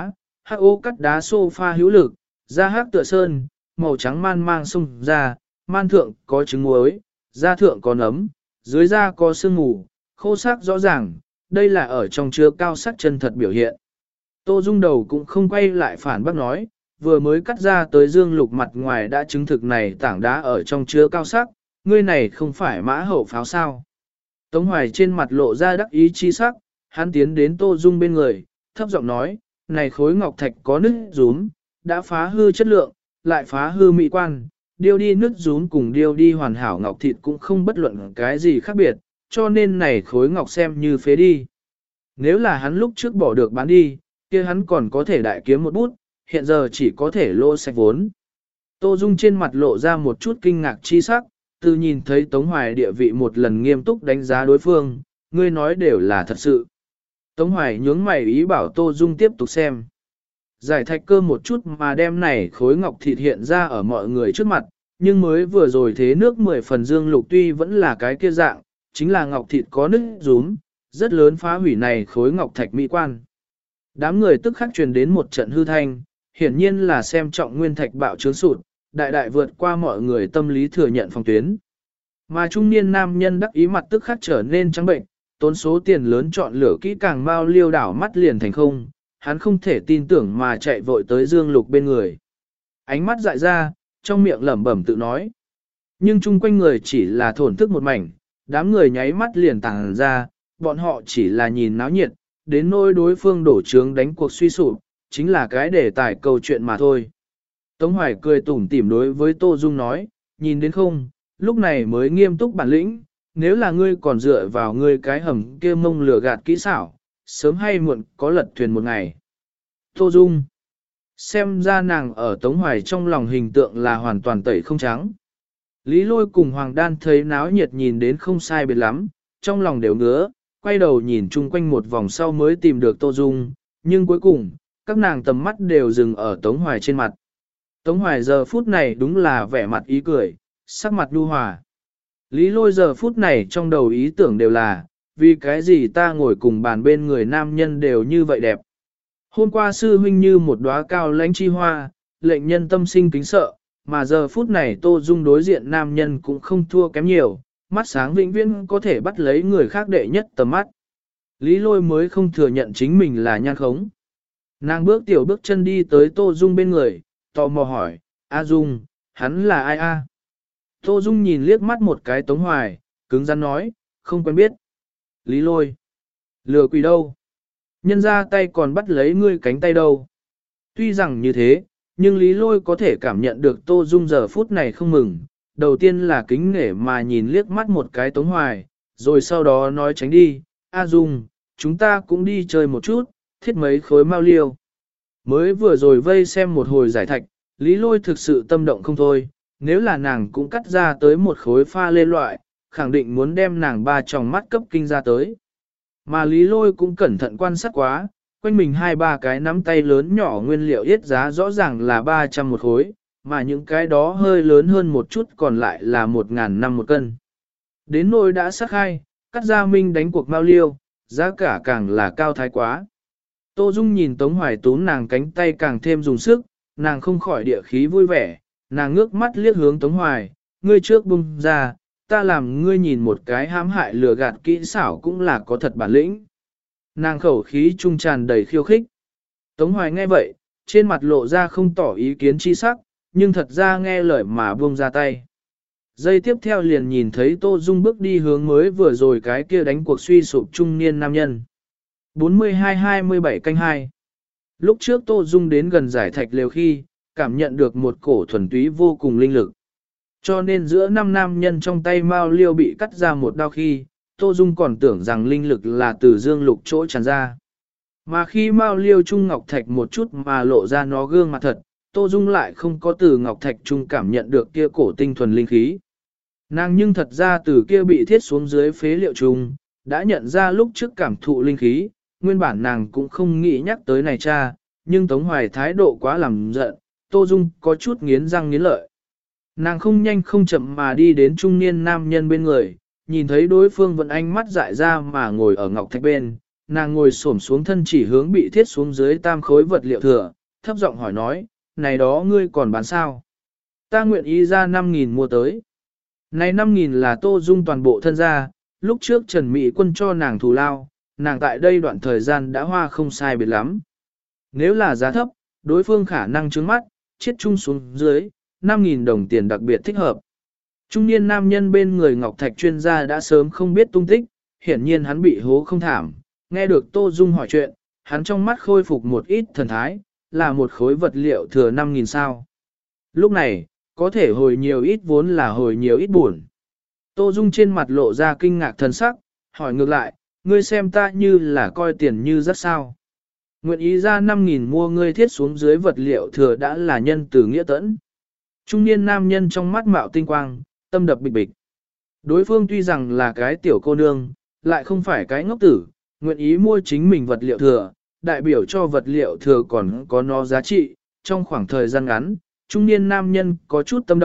[SPEAKER 1] đá sofa hữu lực, da hắc tựa sơn, màu trắng man mang sung ra, man thượng có trứng muối, da thượng có nấm, dưới da có sương mù, khô sắc rõ ràng, đây là ở trong chứa cao sắc chân thật biểu hiện. Tô Dung đầu cũng không quay lại phản bác nói, vừa mới cắt ra tới dương lục mặt ngoài đã chứng thực này tảng đá ở trong chứa cao sắc, ngươi này không phải mã hậu pháo sao. Tống Hoài trên mặt lộ ra đắc ý chi sắc, hắn tiến đến Tô Dung bên người, thấp giọng nói, này khối ngọc thạch có nứt rúm, đã phá hư chất lượng, lại phá hư mỹ quan, điêu đi nứt rúm cùng điêu đi hoàn hảo ngọc thịt cũng không bất luận cái gì khác biệt, cho nên này khối ngọc xem như phế đi. Nếu là hắn lúc trước bỏ được bán đi, kia hắn còn có thể đại kiếm một bút, hiện giờ chỉ có thể lô sạch vốn. Tô Dung trên mặt lộ ra một chút kinh ngạc chi sắc, từ nhìn thấy Tống Hoài địa vị một lần nghiêm túc đánh giá đối phương, ngươi nói đều là thật sự. Tống Hoài nhướng mày ý bảo Tô Dung tiếp tục xem. Giải thạch cơ một chút mà đem này khối ngọc thịt hiện ra ở mọi người trước mặt, nhưng mới vừa rồi thế nước 10 phần dương lục tuy vẫn là cái kia dạng, chính là ngọc thịt có nứt rúm, rất lớn phá hủy này khối ngọc thạch mỹ quan. Đám người tức khắc truyền đến một trận hư thanh, hiển nhiên là xem trọng nguyên thạch bạo trướng sụt, đại đại vượt qua mọi người tâm lý thừa nhận phòng tuyến. Mà trung niên nam nhân đắc ý mặt tức khắc trở nên trắng bệnh, tốn số tiền lớn chọn lựa kỹ càng mau liêu đảo mắt liền thành không, hắn không thể tin tưởng mà chạy vội tới Dương Lục bên người. Ánh mắt dại ra, trong miệng lẩm bẩm tự nói. Nhưng chung quanh người chỉ là thổn thức một mảnh, đám người nháy mắt liền tàng ra, bọn họ chỉ là nhìn náo nhiệt, đến nỗi đối phương đổ trướng đánh cuộc suy sụp, chính là cái đề tài câu chuyện mà thôi. Tống Hoài cười tủm tỉm đối với Tô Dung nói, nhìn đến không, lúc này mới nghiêm túc bản lĩnh, nếu là ngươi còn dựa vào ngươi cái hầm kia mông lừa gạt kỹ xảo, sớm hay muộn có lật thuyền một ngày. Tô Dung, xem ra nàng ở Tống Hoài trong lòng hình tượng là hoàn toàn tẩy không trắng. Lý Lôi cùng Hoàng Đan thấy náo nhiệt nhìn đến không sai biệt lắm, trong lòng đều ngứa, quay đầu nhìn chung quanh một vòng sau mới tìm được Tô Dung, nhưng cuối cùng, các nàng tầm mắt đều dừng ở Tống Hoài trên mặt. Tống Hoài giờ phút này đúng là vẻ mặt ý cười, sắc mặt nhu hòa. Lý Lôi giờ phút này trong đầu ý tưởng đều là, vì cái gì ta ngồi cùng bàn bên người nam nhân đều như vậy đẹp. Hôm qua sư huynh như một đóa cao lãnh chi hoa, lệnh nhân tâm sinh kính sợ, mà giờ phút này Tô Dung đối diện nam nhân cũng không thua kém nhiều, mắt sáng vĩnh viễn có thể bắt lấy người khác đệ nhất tầm mắt. Lý Lôi mới không thừa nhận chính mình là nhan khống. Nàng bước tiểu bước chân đi tới Tô Dung bên người, tò mò hỏi, A Dung, hắn là ai a? Tô Dung nhìn liếc mắt một cái Tống Hoài, cứng rắn nói, không quen biết. Lý Lôi, lừa quỷ đâu? Nhân ra tay còn bắt lấy ngươi cánh tay đâu? Tuy rằng như thế, nhưng Lý Lôi có thể cảm nhận được Tô Dung giờ phút này không mừng. Đầu tiên là kính nể mà nhìn liếc mắt một cái Tống Hoài, rồi sau đó nói tránh đi, A Dung, chúng ta cũng đi chơi một chút, thiết mấy khối mao liêu. Mới vừa rồi vây xem một hồi giải thạch, Lý Lôi thực sự tâm động không thôi, nếu là nàng cũng cắt ra tới một khối pha lê loại, khẳng định muốn đem nàng ba tròng mắt cấp kinh ra tới. Mà Lý Lôi cũng cẩn thận quan sát quá, quanh mình hai ba cái nắm tay lớn nhỏ nguyên liệu yết giá rõ ràng là 300 một khối, mà những cái đó hơi lớn hơn một chút còn lại là 1.000 năm một cân. Đến nỗi đã sắc khai, cắt ra minh đánh cuộc mao liêu, giá cả càng là cao thái quá. Tô Dung nhìn Tống Hoài tún nàng cánh tay càng thêm dùng sức, nàng không khỏi địa khí vui vẻ, nàng ngước mắt liếc hướng Tống Hoài, ngươi trước bung ra, ta làm ngươi nhìn một cái hãm hại lừa gạt kỹ xảo cũng là có thật bản lĩnh. Nàng khẩu khí trung tràn đầy khiêu khích. Tống Hoài nghe vậy, trên mặt lộ ra không tỏ ý kiến chi sắc, nhưng thật ra nghe lời mà buông ra tay. Giây tiếp theo liền nhìn thấy Tô Dung bước đi hướng mới vừa rồi cái kia đánh cuộc suy sụp trung niên nam nhân. 42-27 canh 2. Lúc trước Tô Dung đến gần giải thạch lều khi, cảm nhận được một cổ thuần túy vô cùng linh lực. Cho nên giữa năm nam nhân trong tay Mao Liêu bị cắt ra một đao khi, Tô Dung còn tưởng rằng linh lực là từ dương lục chỗ tràn ra. Mà khi Mao Liêu Trung Ngọc Thạch một chút mà lộ ra nó gương mặt thật, Tô Dung lại không có từ Ngọc Thạch Trung cảm nhận được kia cổ tinh thuần linh khí. Nàng nhưng thật ra từ kia bị thiết xuống dưới phế liệu Trung, đã nhận ra lúc trước cảm thụ linh khí, nguyên bản nàng cũng không nghĩ nhắc tới này cha, nhưng Tống Hoài thái độ quá làm giận, Tô Dung có chút nghiến răng nghiến lợi. Nàng không nhanh không chậm mà đi đến trung niên nam nhân bên người, nhìn thấy đối phương vẫn ánh mắt dại ra mà ngồi ở ngọc thạch bên, nàng ngồi xổm xuống thân chỉ hướng bị thiết xuống dưới tam khối vật liệu thừa, thấp giọng hỏi nói, này đó ngươi còn bán sao? Ta nguyện ý ra 5.000 mua tới. Này 5.000 là Tô Dung toàn bộ thân gia, lúc trước Trần Mỹ Quân cho nàng thù lao, nàng tại đây đoạn thời gian đã hoa không sai biệt lắm. Nếu là giá thấp, đối phương khả năng trướng mắt, chết chung xuống dưới, 5.000 đồng tiền đặc biệt thích hợp. Trung niên nam nhân bên người Ngọc Thạch chuyên gia đã sớm không biết tung tích, hiển nhiên hắn bị hố không thảm. Nghe được Tô Dung hỏi chuyện, hắn trong mắt khôi phục một ít thần thái, là một khối vật liệu thừa 5.000 sao. Lúc này, có thể hồi nhiều ít vốn là hồi nhiều ít buồn. Tô Dung trên mặt lộ ra kinh ngạc thần sắc, hỏi ngược lại, ngươi xem ta như là coi tiền như rất sao. Nguyện ý ra 5.000 mua ngươi thiết xuống dưới vật liệu thừa đã là nhân từ nghĩa tẫn. Trung niên nam nhân trong mắt mạo tinh quang, tâm đập bịch bịch. Đối phương tuy rằng là cái tiểu cô nương, lại không phải cái ngốc tử, nguyện ý mua chính mình vật liệu thừa, đại biểu cho vật liệu thừa còn có nó giá trị. Trong khoảng thời gian ngắn, trung niên nam nhân có chút tâm động,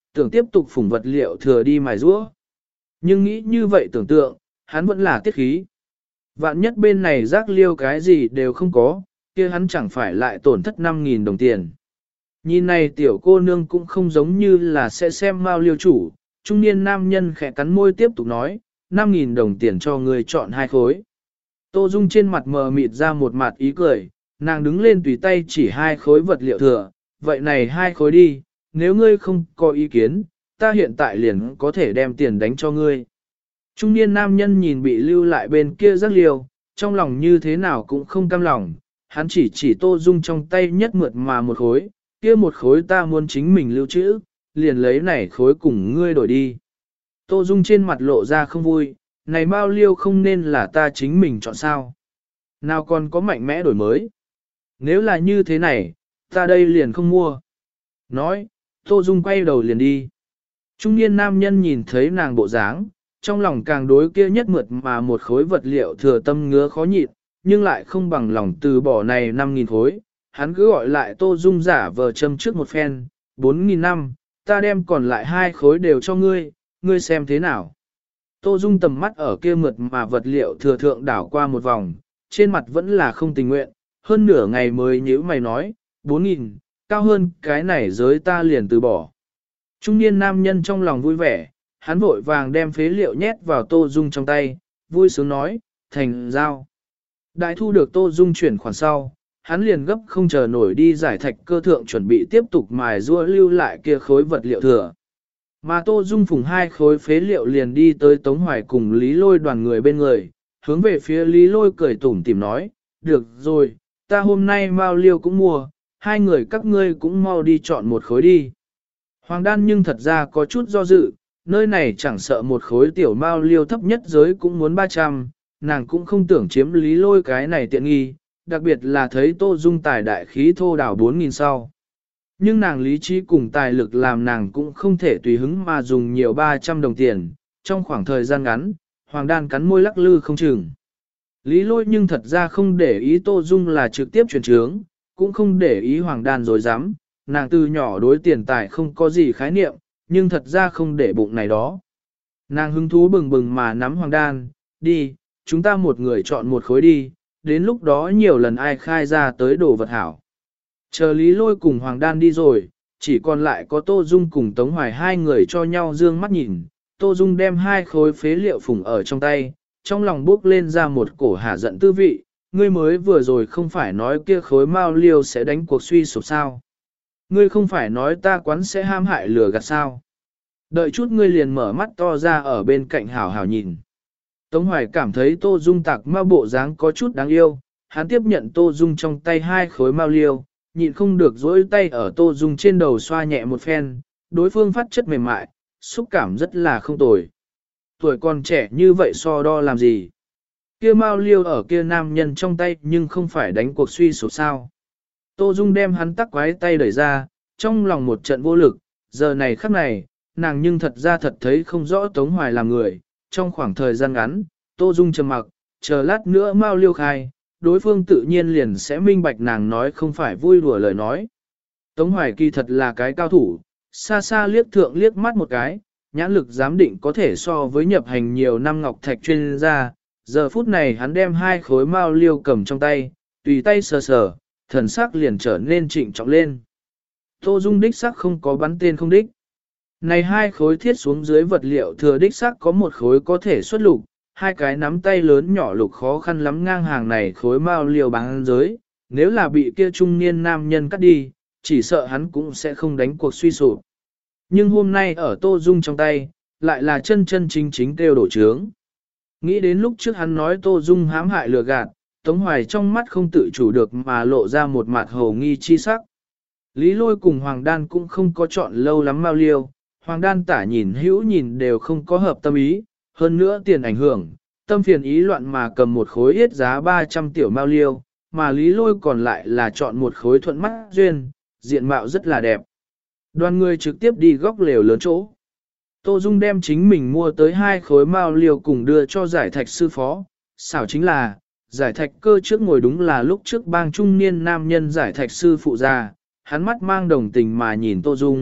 [SPEAKER 1] tưởng tiếp tục phủng vật liệu thừa đi mài rũa. Nhưng nghĩ như vậy tưởng tượng, hắn vẫn là tiết khí. Vạn nhất bên này rác liêu cái gì đều không có, kia hắn chẳng phải lại tổn thất 5.000 đồng tiền. Nhìn này tiểu cô nương cũng không giống như là sẽ xem mao liêu chủ, trung niên nam nhân khẽ cắn môi tiếp tục nói, 5.000 đồng tiền cho người chọn 2 khối. Tô Dung trên mặt mờ mịt ra một mặt ý cười, nàng đứng lên tùy tay chỉ 2 khối vật liệu thừa, vậy này 2 khối đi, nếu ngươi không có ý kiến, ta hiện tại liền có thể đem tiền đánh cho ngươi. Trung niên nam nhân nhìn bị lưu lại bên kia rác liêu, trong lòng như thế nào cũng không cam lòng, hắn chỉ Tô Dung trong tay nhất mượt mà một khối, kia một khối ta muốn chính mình lưu trữ, liền lấy này khối cùng ngươi đổi đi. Tô Dung trên mặt lộ ra không vui, này bao liêu không nên là ta chính mình chọn sao. Nào còn có mạnh mẽ đổi mới. Nếu là như thế này, ta đây liền không mua. Nói, Tô Dung quay đầu liền đi. Trung niên nam nhân nhìn thấy nàng bộ dáng, trong lòng càng đối kia nhất mượt mà một khối vật liệu thừa tâm ngứa khó nhịn, nhưng lại không bằng lòng từ bỏ này 5.000 khối. Hắn cứ gọi lại Tô Dung giả vờ châm trước một phen, 4.000 năm, ta đem còn lại 2 khối đều cho ngươi, ngươi xem thế nào. Tô Dung tầm mắt ở kia mượt mà vật liệu thừa thượng đảo qua một vòng, trên mặt vẫn là không tình nguyện, hơn nửa ngày mới nhíu mày nói, 4.000, cao hơn cái này giới ta liền từ bỏ. Trung niên nam nhân trong lòng vui vẻ, hắn vội vàng đem phế liệu nhét vào Tô Dung trong tay, vui sướng nói, thành giao. Đại thu được Tô Dung chuyển khoản sau, hắn liền gấp không chờ nổi đi giải thạch cơ thượng chuẩn bị tiếp tục mài rũa lưu lại kia khối vật liệu thừa. Mà Tô Dung phùng 2 khối phế liệu liền đi tới Tống Hoài cùng Lý Lôi đoàn người bên người, hướng về phía Lý Lôi cười tủm tỉm nói, được rồi, ta hôm nay mau liêu cũng mua, 2 người các ngươi cũng mau đi chọn một khối đi. Hoàng đan nhưng thật ra có chút do dự, nơi này chẳng sợ một khối tiểu mao liêu thấp nhất giới cũng muốn 300, nàng cũng không tưởng chiếm Lý Lôi cái này tiện nghi, đặc biệt là thấy Tô Dung tài đại khí thô đảo 4.000 sau. Nhưng nàng lý trí cùng tài lực làm nàng cũng không thể tùy hứng mà dùng nhiều 300 đồng tiền, trong khoảng thời gian ngắn, Hoàng đan cắn môi lắc lư không chừng. Lý Lôi nhưng thật ra không để ý Tô Dung là trực tiếp chuyển trướng, cũng không để ý Hoàng đan rồi dám, nàng từ nhỏ đối tiền tài không có gì khái niệm, nhưng thật ra không để bụng này đó. Nàng hứng thú bừng bừng mà nắm Hoàng đan, đi, chúng ta một người chọn một khối đi, đến lúc đó nhiều lần ai khai ra tới đồ vật hảo. Chờ Lý Lôi cùng Hoàng đan đi rồi, chỉ còn lại có Tô Dung cùng Tống Hoài 2 người cho nhau dương mắt nhìn, Tô Dung đem 2 khối phế liệu phủng ở trong tay, trong lòng bốc lên ra một cổ hả giận tư vị, ngươi mới vừa rồi không phải nói kia khối mao liêu sẽ đánh cuộc suy sụp sao. Ngươi không phải nói ta quán sẽ ham hại lừa gạt sao. Đợi chút ngươi liền mở mắt to ra ở bên cạnh hảo hảo nhìn. Tống Hoài cảm thấy Tô Dung tạc mao bộ dáng có chút đáng yêu, hắn tiếp nhận Tô Dung trong tay 2 khối mao liêu, nhịn không được dỗi tay ở Tô Dung trên đầu xoa nhẹ một phen, đối phương phát chất mềm mại, xúc cảm rất là không tồi. Tuổi còn trẻ như vậy so đo làm gì? Kia mao liêu ở kia nam nhân trong tay nhưng không phải đánh cuộc suy sụp sao. Tô Dung đem hắn tắc quái tay đẩy ra, trong lòng một trận vô lực, giờ này khắc này, nàng nhưng thật ra thật thấy không rõ Tống Hoài làm người. Trong khoảng thời gian ngắn, Tô Dung trầm mặc, chờ lát nữa mao liêu khai, đối phương tự nhiên liền sẽ minh bạch nàng nói không phải vui đùa lời nói. Tống Hoài kỳ thật là cái cao thủ, xa xa liếc thượng liếc mắt một cái, nhãn lực giám định có thể so với nhập hành nhiều năm ngọc thạch chuyên gia. Giờ phút này hắn đem 2 khối mao liêu cầm trong tay, tùy tay sờ sờ, thần sắc liền trở nên trịnh trọng lên. Tô Dung đích sắc không có bắn tên không đích. Này 2 khối thiết xuống dưới vật liệu thừa đích sắc có một khối có thể xuất lục, 2 cái nắm tay lớn nhỏ lục khó khăn lắm ngang hàng này khối mao liều bán giới, nếu là bị kia trung niên nam nhân cắt đi, chỉ sợ hắn cũng sẽ không đánh cuộc suy sụp. Nhưng hôm nay ở Tô Dung trong tay, lại là chân chân chính chính kêu đổ trướng. Nghĩ đến lúc trước hắn nói Tô Dung hãm hại lừa gạt, Tống Hoài trong mắt không tự chủ được mà lộ ra một mặt hồ nghi chi sắc. Lý Lôi cùng Hoàng đan cũng không có chọn lâu lắm mao liêu, Hoàng đan tả nhìn hữu nhìn đều không có hợp tâm ý, hơn nữa tiền ảnh hưởng, tâm phiền ý loạn mà cầm một khối yết giá 300 tiểu mao liêu, mà Lý Lôi còn lại là chọn một khối thuận mắt duyên, diện mạo rất là đẹp. Đoàn người trực tiếp đi góc lều lớn chỗ. Tô Dung đem chính mình mua tới 2 khối mao liêu cùng đưa cho giải thạch sư phó, xảo chính là, giải thạch cơ trước ngồi đúng là lúc trước bang trung niên nam nhân giải thạch sư phụ già, hắn mắt mang đồng tình mà nhìn Tô Dung,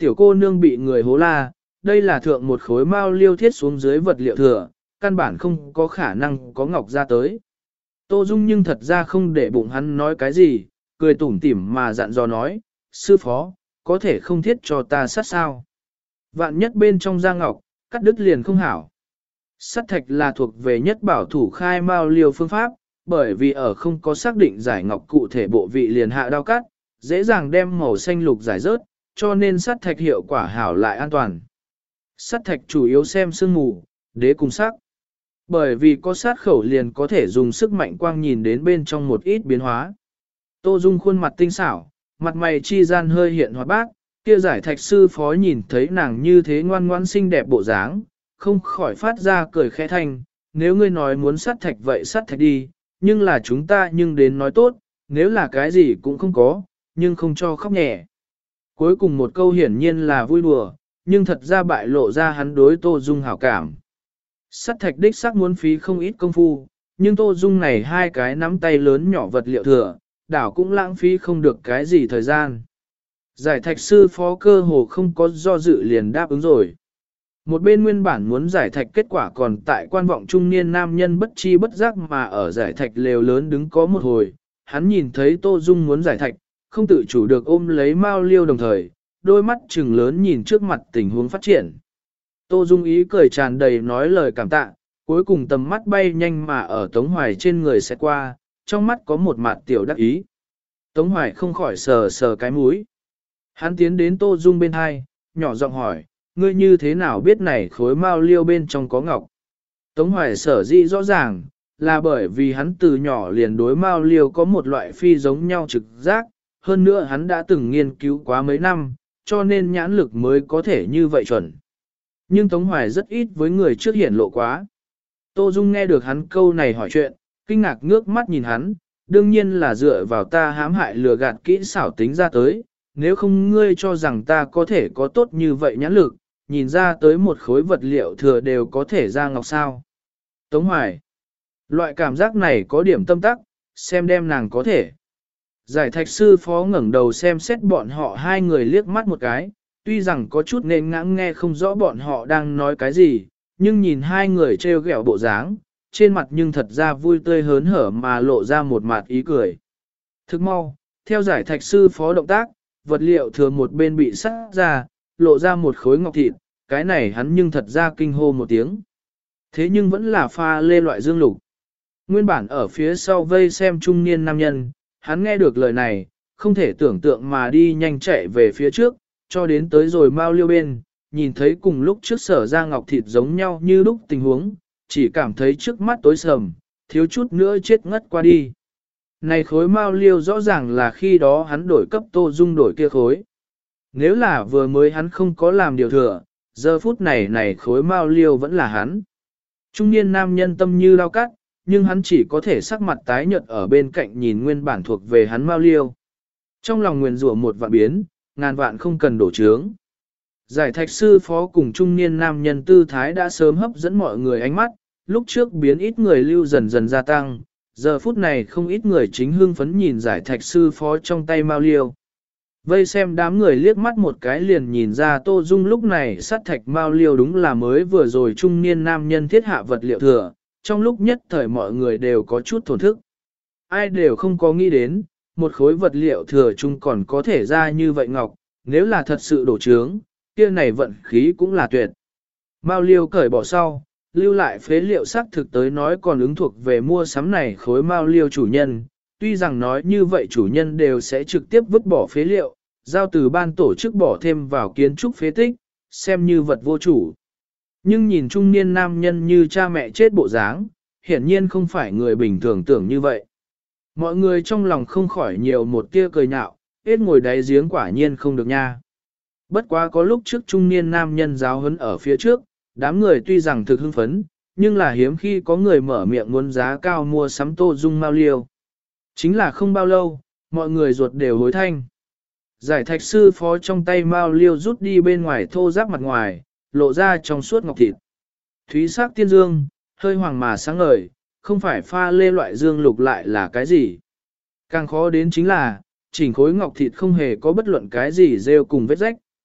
[SPEAKER 1] tiểu cô nương bị người hố la, đây là thượng một khối mao liêu thiết xuống dưới vật liệu thừa, căn bản không có khả năng có ngọc ra tới. Tô Dung nhưng thật ra không để bụng hắn nói cái gì, cười tủm tỉm mà dặn dò nói, sư phó, có thể không thiết cho ta sát sao. Vạn nhất bên trong da ngọc, cắt đứt liền không hảo. Sắt thạch là thuộc về nhất bảo thủ khai mao liêu phương pháp, bởi vì ở không có xác định giải ngọc cụ thể bộ vị liền hạ đao cắt, dễ dàng đem màu xanh lục giải rớt, cho nên sắt thạch hiệu quả hảo lại an toàn. Sắt thạch chủ yếu xem sương mù, đế cùng sắc. Bởi vì có sát khẩu liền có thể dùng sức mạnh quang nhìn đến bên trong một ít biến hóa. Tô Dung khuôn mặt tinh xảo, mặt mày chi gian hơi hiện hoạt bác, kia giải thạch sư phó nhìn thấy nàng như thế ngoan ngoãn xinh đẹp bộ dáng, không khỏi phát ra cười khẽ thanh, nếu ngươi nói muốn sát thạch vậy sát thạch đi, nhưng là chúng ta nhưng đến nói tốt, nếu là cái gì cũng không có, nhưng không cho khóc nhẹ. Cuối cùng một câu hiển nhiên là vui đùa, nhưng thật ra bại lộ ra hắn đối Tô Dung hảo cảm. Sắt thạch đích sắc muốn phí không ít công phu, nhưng Tô Dung này hai cái nắm tay lớn nhỏ vật liệu thừa, đảo cũng lãng phí không được cái gì thời gian. Giải thạch sư phó cơ hồ không có do dự liền đáp ứng rồi. Một bên nguyên bản muốn giải thạch kết quả còn tại quan vọng trung niên nam nhân bất chi bất giác mà ở giải thạch lều lớn đứng có một hồi, hắn nhìn thấy Tô Dung muốn giải thạch, không tự chủ được ôm lấy Mao Liêu đồng thời, đôi mắt trừng lớn nhìn trước mặt tình huống phát triển. Tô Dung ý cười tràn đầy nói lời cảm tạ, cuối cùng tầm mắt bay nhanh mà ở Tống Hoài trên người sẽ qua, trong mắt có một mặt tiểu đắc ý. Tống Hoài không khỏi sờ sờ cái mũi. Hắn tiến đến Tô Dung bên hai, nhỏ giọng hỏi, ngươi như thế nào biết này khối Mao Liêu bên trong có ngọc? Tống Hoài sở dĩ rõ ràng, là bởi vì hắn từ nhỏ liền đối Mao Liêu có một loại phi giống nhau trực giác, hơn nữa hắn đã từng nghiên cứu quá mấy năm, cho nên nhãn lực mới có thể như vậy chuẩn. Nhưng Tống Hoài rất ít với người trước hiển lộ quá. Tô Dung nghe được hắn câu này hỏi chuyện, kinh ngạc ngước mắt nhìn hắn, đương nhiên là dựa vào ta hãm hại lừa gạt kỹ xảo tính ra tới, nếu không ngươi cho rằng ta có thể có tốt như vậy nhãn lực, nhìn ra tới một khối vật liệu thừa đều có thể ra ngọc sao. Tống Hoài, loại cảm giác này có điểm tâm tắc, xem đem nàng có thể. Giải thạch sư phó ngẩng đầu xem xét bọn họ hai người liếc mắt một cái, tuy rằng có chút nên ngãng nghe không rõ bọn họ đang nói cái gì, nhưng nhìn hai người trêu ghẹo bộ dáng, trên mặt nhưng thật ra vui tươi hớn hở mà lộ ra một mặt ý cười. Thức mau, theo giải thạch sư phó động tác, vật liệu thừa một bên bị sắt ra, lộ ra một khối ngọc thịt, cái này hắn nhưng thật ra kinh hô một tiếng. Thế nhưng vẫn là pha lê loại dương lục. Nguyên bản ở phía sau vây xem trung niên nam nhân, hắn nghe được lời này, không thể tưởng tượng mà đi nhanh chạy về phía trước, cho đến tới rồi Mao Liêu bên, nhìn thấy cùng lúc trước sở ra ngọc thịt giống nhau như lúc tình huống, chỉ cảm thấy trước mắt tối sầm, thiếu chút nữa chết ngất qua đi. Này khối Mao Liêu rõ ràng là khi đó hắn đổi cấp Tô Dung đổi kia khối. Nếu là vừa mới hắn không có làm điều thừa, giờ phút này khối Mao Liêu vẫn là hắn. Trung niên nam nhân tâm như lao cắt, nhưng hắn chỉ có thể sắc mặt tái nhợt ở bên cạnh nhìn nguyên bản thuộc về hắn Mao Liêu. Trong lòng nguyền rủa một vạn biến, ngàn vạn không cần đổ trướng. Giải thạch sư phó cùng trung niên nam nhân tư thái đã sớm hấp dẫn mọi người ánh mắt, lúc trước biến ít người lưu dần dần gia tăng, giờ phút này không ít người chính hưng phấn nhìn giải thạch sư phó trong tay Mao Liêu. Vây xem đám người liếc mắt một cái liền nhìn ra Tô Dung lúc này sát thạch Mao Liêu đúng là mới vừa rồi trung niên nam nhân thiết hạ vật liệu thừa, trong lúc nhất thời mọi người đều có chút thổn thức. Ai đều không có nghĩ đến, một khối vật liệu thừa chung còn có thể ra như vậy ngọc, nếu là thật sự đổ trướng, kia này vận khí cũng là tuyệt. Mao Liêu cởi bỏ sau, lưu lại phế liệu xác thực tới nói còn ứng thuộc về mua sắm này khối Mao Liêu chủ nhân, tuy rằng nói như vậy chủ nhân đều sẽ trực tiếp vứt bỏ phế liệu, giao từ ban tổ chức bỏ thêm vào kiến trúc phế tích, xem như vật vô chủ. Nhưng nhìn trung niên nam nhân như cha mẹ chết bộ dáng, hiển nhiên không phải người bình thường tưởng như vậy. Mọi người trong lòng không khỏi nhiều một tia cười nhạo, hết ngồi đáy giếng quả nhiên không được nha. Bất quá có lúc trước trung niên nam nhân giáo huấn ở phía trước, đám người tuy rằng thực hưng phấn, nhưng là hiếm khi có người mở miệng muốn giá cao mua sắm Tô Dung Mao Liêu. Chính là không bao lâu, mọi người ruột đều hối thanh. Giải thạch sư phó trong tay Mao Liêu rút đi bên ngoài thô ráp mặt ngoài, lộ ra trong suốt ngọc thịt. Thúy sắc tiên dương, hơi hoàng mà sáng ngời, không phải pha lê loại dương lục lại là cái gì. Càng khó đến chính là, chỉnh khối ngọc thịt không hề có bất luận cái gì rêu cùng vết rách.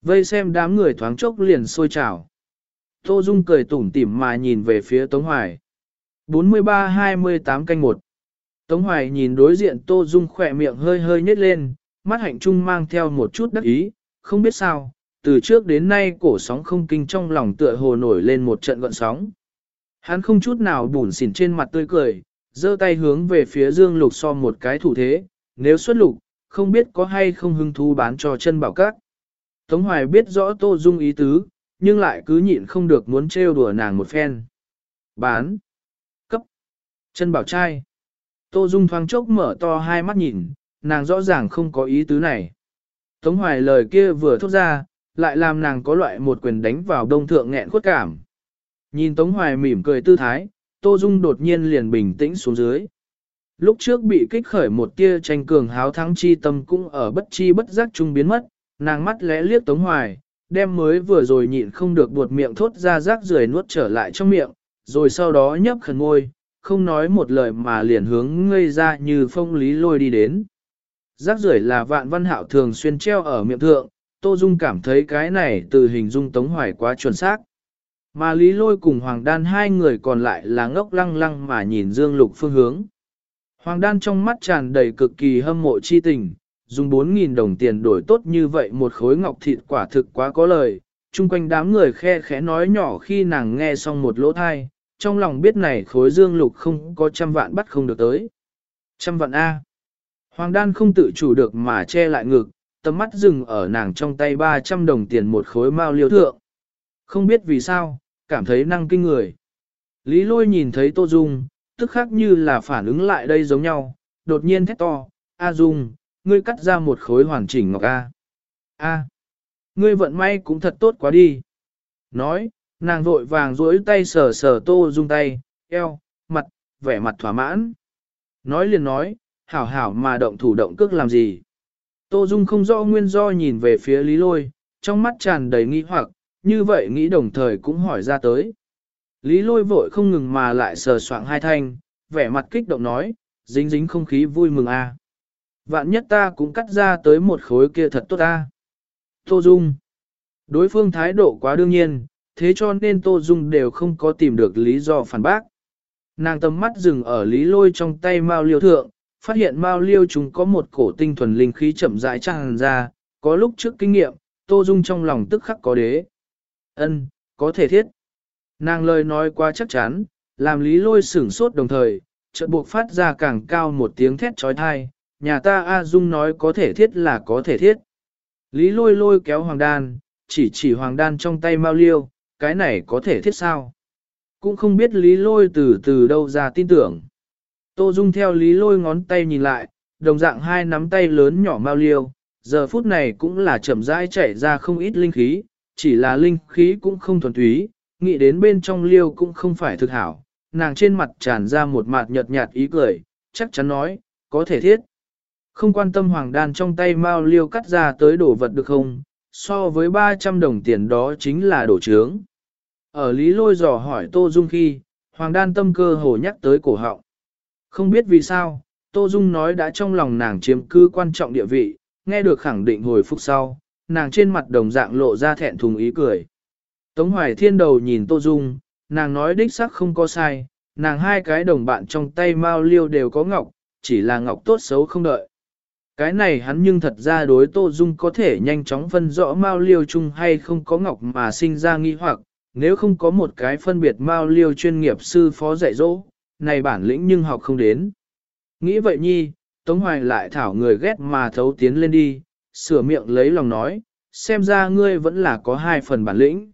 [SPEAKER 1] Vây xem đám người thoáng chốc liền sôi trào. Tô Dung cười tủm tỉm mà nhìn về phía Tống Hoài. 43-28 canh 1. Tống Hoài nhìn đối diện Tô Dung khỏe miệng hơi hơi nhếch lên, mắt hạnh trung mang theo một chút đắc ý, không biết sao, từ trước đến nay cổ sóng không kinh trong lòng tựa hồ nổi lên một trận gợn sóng. Hắn không chút nào bủn xỉn trên mặt tươi cười, giơ tay hướng về phía Dương Lục so một cái thủ thế, nếu xuất lục, không biết có hay không hứng thú bán cho chân bảo các. Tống Hoài biết rõ Tô Dung ý tứ, nhưng lại cứ nhịn không được muốn trêu đùa nàng một phen. Bán. Cấp. Chân bảo trai. Tô Dung thoáng chốc mở to hai mắt nhìn, nàng rõ ràng không có ý tứ này. Tống Hoài lời kia vừa thốt ra, lại làm nàng có loại một quyền đánh vào đông thượng nghẹn khuất cảm. Nhìn Tống Hoài mỉm cười tư thái, Tô Dung đột nhiên liền bình tĩnh xuống dưới. Lúc trước bị kích khởi một tia tranh cường háo thắng chi tâm cũng ở bất chi bất giác chung biến mất, nàng mắt lẽ liếc Tống Hoài, đem mới vừa rồi nhịn không được buột miệng thốt ra rác rưởi nuốt trở lại trong miệng, rồi sau đó nhấp khẩn môi, không nói một lời mà liền hướng ngây ra như phong lý lôi đi đến. Rác rưởi là Vạn Văn Hạo thường xuyên treo ở miệng thượng, Tô Dung cảm thấy cái này từ hình dung Tống Hoài quá chuẩn xác. Mà Lý Lôi cùng Hoàng Đan hai người còn lại là ngốc lăng lăng mà nhìn Dương Lục phương hướng. Hoàng Đan trong mắt tràn đầy cực kỳ hâm mộ chi tình, dùng 4.000 đồng tiền đổi tốt như vậy một khối ngọc thịt quả thực quá có lời. Trung quanh đám người khe khẽ nói nhỏ khi nàng nghe xong một lỗ thai, trong lòng biết này khối Dương Lục không có 100 vạn bắt không được tới. 100 vạn A. Hoàng Đan không tự chủ được mà che lại ngực, tầm mắt dừng ở nàng trong tay 300 đồng tiền một khối mao liêu thượng. Không biết vì sao, cảm thấy năng kinh người. Lý Lôi nhìn thấy Tô Dung, tức khắc như là phản ứng lại đây giống nhau, đột nhiên thét to, A Dung, ngươi cắt ra một khối hoàn chỉnh ngọc A. A, ngươi vận may cũng thật tốt quá đi. Nói, nàng vội vàng duỗi tay sờ sờ Tô Dung tay, eo, mặt, vẻ mặt thỏa mãn. Nói liền nói, hảo hảo mà động thủ động cước làm gì. Tô Dung không rõ nguyên do nhìn về phía Lý Lôi, trong mắt tràn đầy nghi hoặc, như vậy nghĩ đồng thời cũng hỏi ra tới. Lý Lôi vội không ngừng mà lại sờ soạng hai thanh, vẻ mặt kích động nói, dính dính không khí vui mừng a. Vạn nhất ta cũng cắt ra tới một khối kia thật tốt a. Tô Dung. Đối phương thái độ quá đương nhiên, thế cho nên Tô Dung đều không có tìm được lý do phản bác. Nàng tầm mắt dừng ở Lý Lôi trong tay mao liêu thượng, phát hiện mao liêu chúng có một cổ tinh thuần linh khí chậm rãi tràn ra, có lúc trước kinh nghiệm, Tô Dung trong lòng tức khắc có đế. Ân, có thể thiết. Nàng lời nói quá chắc chắn, làm Lý Lôi sửng sốt đồng thời, chợt buộc phát ra càng cao một tiếng thét trói thai, nhà ta A Dung nói có thể thiết là có thể thiết. Lý Lôi lôi kéo Hoàng Đan, chỉ Hoàng Đan trong tay mao liêu, cái này có thể thiết sao? Cũng không biết Lý Lôi từ đâu ra tin tưởng. Tô Dung theo Lý Lôi ngón tay nhìn lại, đồng dạng hai nắm tay lớn nhỏ mao liêu, giờ phút này cũng là chậm rãi chảy ra không ít linh khí, chỉ là linh khí cũng không thuần túy, nghĩ đến bên trong liêu cũng không phải thực hảo, nàng trên mặt tràn ra một mặt nhợt nhạt ý cười, chắc chắn nói, có thể thiết. Không quan tâm Hoàng Đan trong tay mao liêu cắt ra tới đổ vật được không, so với 300 đồng tiền đó chính là đổ trướng. Ở Lý Lôi dò hỏi Tô Dung khi, Hoàng Đan tâm cơ hồ nhắc tới cổ họng. Không biết vì sao, Tô Dung nói đã trong lòng nàng chiếm cứ quan trọng địa vị, nghe được khẳng định hồi phục sau, nàng trên mặt đồng dạng lộ ra thẹn thùng ý cười. Tống Hoài Thiên đầu nhìn Tô Dung, nàng nói đích xác không có sai, nàng hai cái đồng bạn trong tay mao liêu đều có ngọc, chỉ là ngọc tốt xấu không đợi. Cái này hắn nhưng thật ra đối Tô Dung có thể nhanh chóng phân rõ mao liêu chung hay không có ngọc mà sinh ra nghi hoặc, nếu không có một cái phân biệt mao liêu chuyên nghiệp sư phó dạy dỗ, này bản lĩnh nhưng học không đến. Nghĩ vậy nhi, Tống Hoài lại thảo người ghét mà thấu tiến lên đi, sửa miệng lấy lòng nói, xem ra ngươi vẫn là có 2 phần bản lĩnh.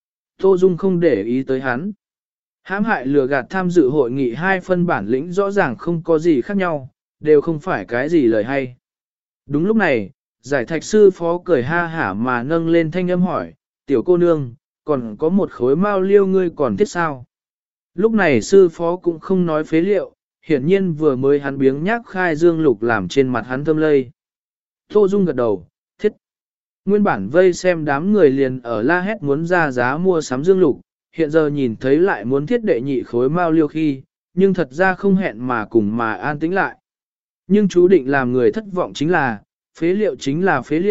[SPEAKER 1] Tô Dung không để ý tới hắn. Hãm hại lừa gạt tham dự hội nghị 2 phân bản lĩnh rõ ràng không có gì khác nhau, đều không phải cái gì lời hay. Đúng lúc này, giải thạch sư phó cười ha hả mà nâng lên thanh âm hỏi, tiểu cô nương, còn có một khối mao liêu ngươi còn thiết sao? Lúc này sư phó cũng không nói phế liệu, hiển nhiên vừa mới hắn biếng nhác khai Dương Lục làm trên mặt hắn thâm lây. Tô Dung gật đầu, thiết. Nguyên bản vây xem đám người liền ở la hét muốn ra giá mua sắm Dương Lục, hiện giờ nhìn thấy lại muốn thiết đệ nhị khối mao liêu khi, nhưng thật ra không hẹn mà cùng mà an tĩnh lại. Nhưng chú định làm người thất vọng chính là phế liệu,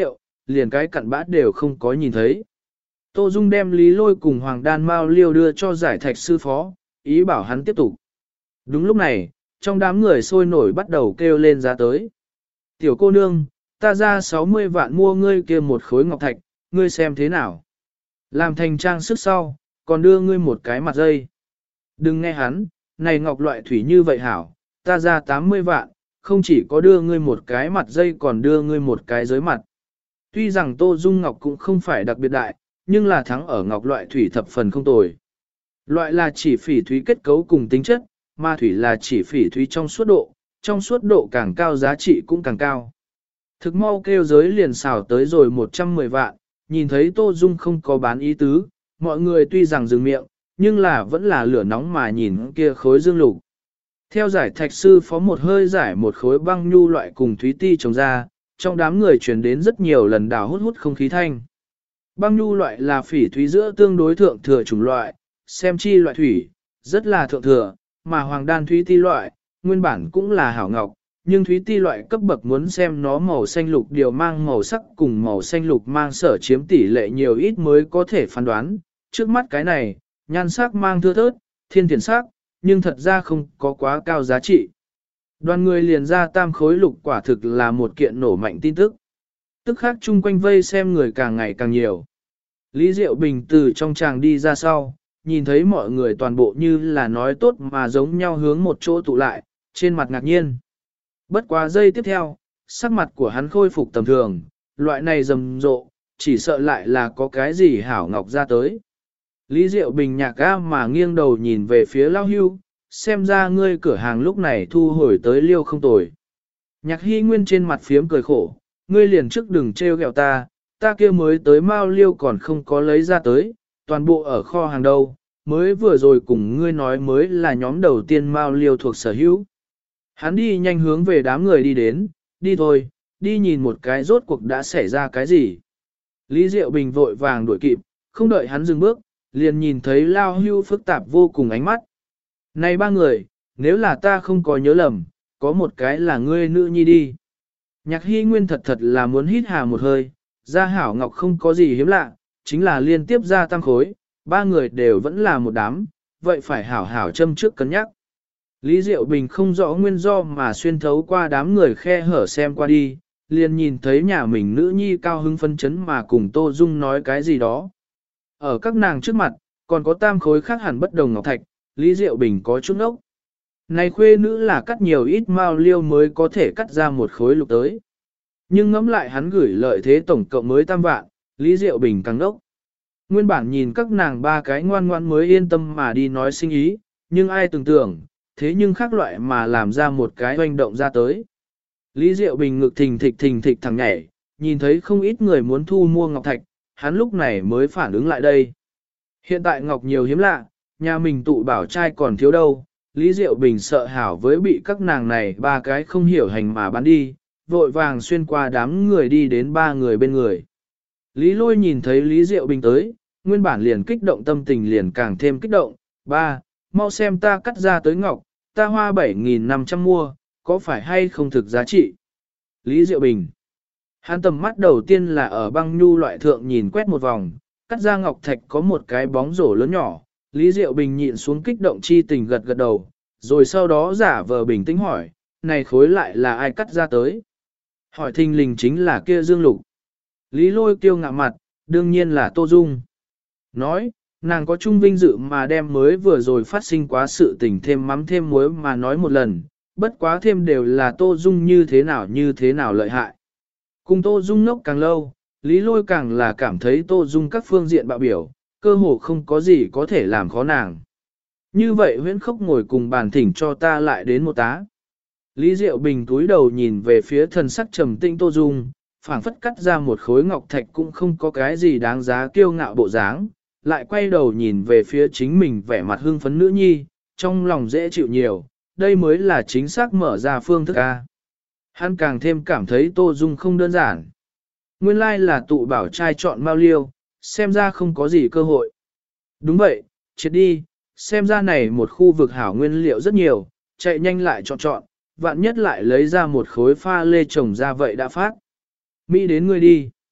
[SPEAKER 1] liền cái cặn bã đều không có nhìn thấy. Tô Dung đem Lý Lôi cùng Hoàng Đan Mao Liêu đưa cho giải thạch sư phó, ý bảo hắn tiếp tục. Đúng lúc này, trong đám người sôi nổi bắt đầu kêu lên giá tới. Tiểu cô nương, ta ra 60 vạn mua ngươi kia một khối ngọc thạch, ngươi xem thế nào. Làm thành trang sức sau, còn đưa ngươi một cái mặt dây. Đừng nghe hắn, này ngọc loại thủy như vậy hảo, ta ra 80 vạn, không chỉ có đưa ngươi một cái mặt dây còn đưa ngươi một cái giới mặt. Tuy rằng Tô Dung Ngọc cũng không phải đặc biệt đại, nhưng là thắng ở ngọc loại thủy thập phần không tồi. Loại là chỉ phỉ thúy kết cấu cùng tính chất, mà thủy là chỉ phỉ thúy trong suốt độ càng cao giá trị cũng càng cao. Thực mau kêu giới liền xào tới rồi 110 vạn, nhìn thấy Tô Dung không có bán ý tứ, mọi người tuy rằng dừng miệng, nhưng là vẫn là lửa nóng mà nhìn kia khối dương lục. Theo giải thạch sư phó một hơi giải một khối băng nhu loại cùng thúy ti trồng ra, trong đám người truyền đến rất nhiều lần đào hút hút không khí thanh. Băng nhu loại là phỉ thúy giữa tương đối thượng thừa chủng loại, xem chi loại thủy, rất là thượng thừa, mà hoàng đan thúy ti loại, nguyên bản cũng là hảo ngọc, nhưng thúy ti loại cấp bậc muốn xem nó màu xanh lục điều mang màu sắc cùng màu xanh lục mang sở chiếm tỷ lệ nhiều ít mới có thể phán đoán. Trước mắt cái này, nhan sắc mang thưa thớt, thiên thiển sắc, nhưng thật ra không có quá cao giá trị. Đoàn người liền ra tam khối lục quả thực là một kiện nổ mạnh tin tức. Tức khác chung quanh vây xem người càng ngày càng nhiều. Lý Diệu Bình từ trong tràng đi ra sau, nhìn thấy mọi người toàn bộ như là nói tốt mà giống nhau hướng một chỗ tụ lại, trên mặt ngạc nhiên. Bất quá giây tiếp theo, sắc mặt của hắn khôi phục tầm thường, loại này rầm rộ, chỉ sợ lại là có cái gì hảo ngọc ra tới. Lý Diệu Bình nhạc ga mà nghiêng đầu nhìn về phía Lao Hưu, xem ra ngươi cửa hàng lúc này thu hồi tới liêu không tồi. Nhạc Hy Nguyên trên mặt phiếm cười khổ, ngươi liền trước đừng trêu ghẹo ta kia mới tới mao liêu còn không có lấy ra tới, toàn bộ ở kho hàng đâu, mới vừa rồi cùng ngươi nói mới là nhóm đầu tiên mao liêu thuộc sở hữu. Hắn đi nhanh hướng về đám người đi đến, đi thôi, đi nhìn một cái rốt cuộc đã xảy ra cái gì. Lý Diệu Bình vội vàng đuổi kịp, không đợi hắn dừng bước, liền nhìn thấy Lao Hưu phức tạp vô cùng ánh mắt. Này ba người, nếu là ta không có nhớ lầm, có một cái là ngươi nữ nhi đi. Nhạc Hy Nguyên thật là muốn hít hà một hơi, ra hảo ngọc không có gì hiếm lạ, chính là liên tiếp ra tăng khối, ba người đều vẫn là một đám, vậy phải hảo hảo châm trước cân nhắc. Lý Diệu Bình không rõ nguyên do mà xuyên thấu qua đám người khe hở xem qua đi, liền nhìn thấy nhà mình nữ nhi cao hứng phân chấn mà cùng Tô Dung nói cái gì đó. Ở các nàng trước mặt, còn có tam khối khác hẳn bất đồng ngọc thạch, Lý Diệu Bình có chút ốc. Này khuê nữ là cắt nhiều ít mao liêu mới có thể cắt ra một khối lục tới. Nhưng ngẫm lại hắn gửi lợi thế tổng cộng mới tam vạn, Lý Diệu Bình càng ốc. Nguyên bản nhìn các nàng ba cái ngoan ngoan mới yên tâm mà đi nói sinh ý, nhưng ai tưởng tượng, thế nhưng khác loại mà làm ra một cái hoành động ra tới. Lý Diệu Bình ngực thình thịch thẳng nhảy, nhìn thấy không ít người muốn thu mua ngọc thạch, hắn lúc này mới phản ứng lại đây. Hiện tại ngọc nhiều hiếm lạ, nhà mình tụ bảo trai còn thiếu đâu, Lý Diệu Bình sợ hảo với bị các nàng này ba cái không hiểu hành mà bán đi, vội vàng xuyên qua đám người đi đến ba người bên người. Lý Lôi nhìn thấy Lý Diệu Bình tới, nguyên bản liền kích động tâm tình liền càng thêm kích động, ba, mau xem ta cắt ra tới ngọc, ta hoa 7.500 mua, có phải hay không thực giá trị? Lý Diệu Bình. Hắn tầm mắt đầu tiên là ở băng nhu loại thượng nhìn quét một vòng, cắt ra ngọc thạch có một cái bóng rổ lớn nhỏ, Lý Diệu Bình nhịn xuống kích động chi tình gật gật đầu, rồi sau đó giả vờ bình tĩnh hỏi, này khối lại là ai cắt ra tới? Hỏi thình lình chính là kia Dương Lục. Lý Lôi kiêu ngạo mặt, đương nhiên là Tô Dung. Nói, nàng có chung vinh dự mà đem mới vừa rồi phát sinh quá sự tình thêm mắm thêm muối mà nói một lần, bất quá thêm đều là Tô Dung như thế nào lợi hại. Cùng Tô Dung ngốc càng lâu, Lý Lôi càng là cảm thấy Tô Dung các phương diện bạo biểu, cơ hồ không có gì có thể làm khó nàng. Như vậy huyễn khốc ngồi cùng bàn thỉnh cho ta lại đến một tá. Lý Diệu Bình túi đầu nhìn về phía thần sắc trầm tĩnh Tô Dung, phảng phất cắt ra một khối ngọc thạch cũng không có cái gì đáng giá kiêu ngạo bộ dáng, lại quay đầu nhìn về phía chính mình vẻ mặt hưng phấn nữ nhi, trong lòng dễ chịu nhiều, đây mới là chính xác mở ra phương thức A. Hắn càng thêm cảm thấy Tô Dung không đơn giản. Nguyên lai là tụ bảo trai chọn Mao Liêu, xem ra không có gì cơ hội. Đúng vậy, chết đi, xem ra này một khu vực hảo nguyên liệu rất nhiều, chạy nhanh lại chọn, vạn nhất lại lấy ra một khối pha lê trồng ra vậy đã phát. Mỹ đến ngươi đi.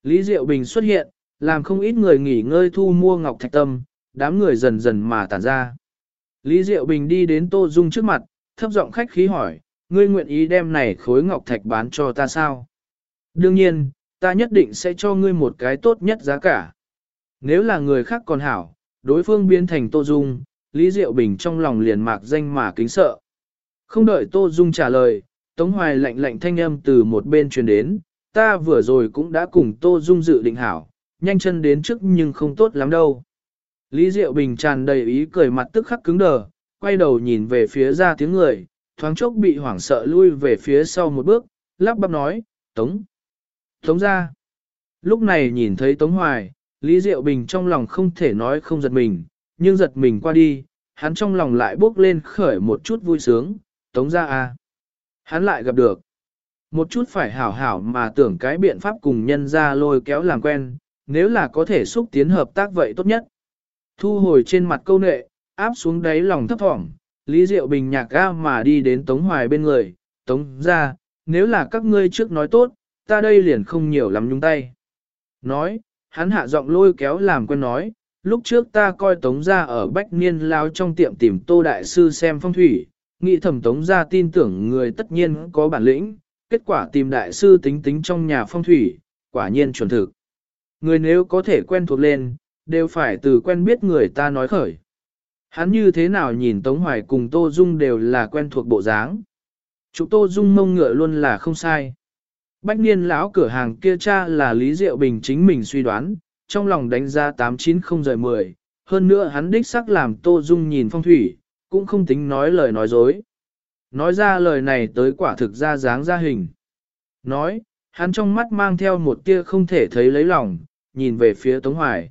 [SPEAKER 1] Lý Diệu Bình xuất hiện, làm không ít người nghỉ ngơi thu mua ngọc thạch tâm, đám người dần dần mà tản ra. Lý Diệu Bình đi đến Tô Dung trước mặt, thấp giọng khách khí hỏi, ngươi nguyện ý đem này khối ngọc thạch bán cho ta sao? Đương nhiên, ta nhất định sẽ cho ngươi một cái tốt nhất giá cả. Nếu là người khác còn hảo, đối phương biến thành Tô Dung, Lý Diệu Bình trong lòng liền mạc danh mà kính sợ. Không đợi Tô Dung trả lời, Tống Hoài lạnh lạnh thanh âm từ một bên truyền đến, ta vừa rồi cũng đã cùng Tô Dung dự định hảo, nhanh chân đến trước nhưng không tốt lắm đâu. Lý Diệu Bình tràn đầy ý cười mặt tức khắc cứng đờ, quay đầu nhìn về phía ra tiếng người, thoáng chốc bị hoảng sợ lui về phía sau một bước, lắp bắp nói, Tống ra. Lúc này nhìn thấy Tống Hoài, Lý Diệu Bình trong lòng không thể nói không giật mình, nhưng giật mình qua đi, hắn trong lòng lại bốc lên khởi một chút vui sướng, Tống ra à. Hắn lại gặp được. Một chút phải hảo hảo mà tưởng cái biện pháp cùng nhân ra lôi kéo làm quen, nếu là có thể xúc tiến hợp tác vậy tốt nhất. Thu hồi trên mặt câu nệ, áp xuống đáy lòng thấp thỏm, Lý Diệu Bình nhạc ga mà đi đến Tống Hoài bên người, Tống ra, nếu là các ngươi trước nói tốt, ta đây liền không nhiều lắm nhúng tay. Nói, hắn hạ giọng lôi kéo làm quen nói, lúc trước ta coi Tống ra ở Bách Niên Lao trong tiệm tìm Tô Đại Sư xem phong thủy, nghĩ thầm Tống ra tin tưởng người tất nhiên có bản lĩnh, kết quả tìm Đại Sư tính tính trong nhà phong thủy, quả nhiên chuẩn thực. Người nếu có thể quen thuộc lên, đều phải từ quen biết người ta nói khởi. Hắn như thế nào nhìn Tống Hoài cùng Tô Dung đều là quen thuộc bộ dáng. Chủ Tô Dung mông ngựa luôn là không sai. Bách niên lão cửa hàng kia cha là Lý Diệu Bình chính mình suy đoán, trong lòng đánh giá 890/10. Hơn nữa hắn đích xác làm Tô Dung nhìn phong thủy, cũng không tính nói lời nói dối. Nói ra lời này tới quả thực ra dáng ra hình. Nói, hắn trong mắt mang theo một tia không thể thấy lấy lòng, nhìn về phía Tống Hoài.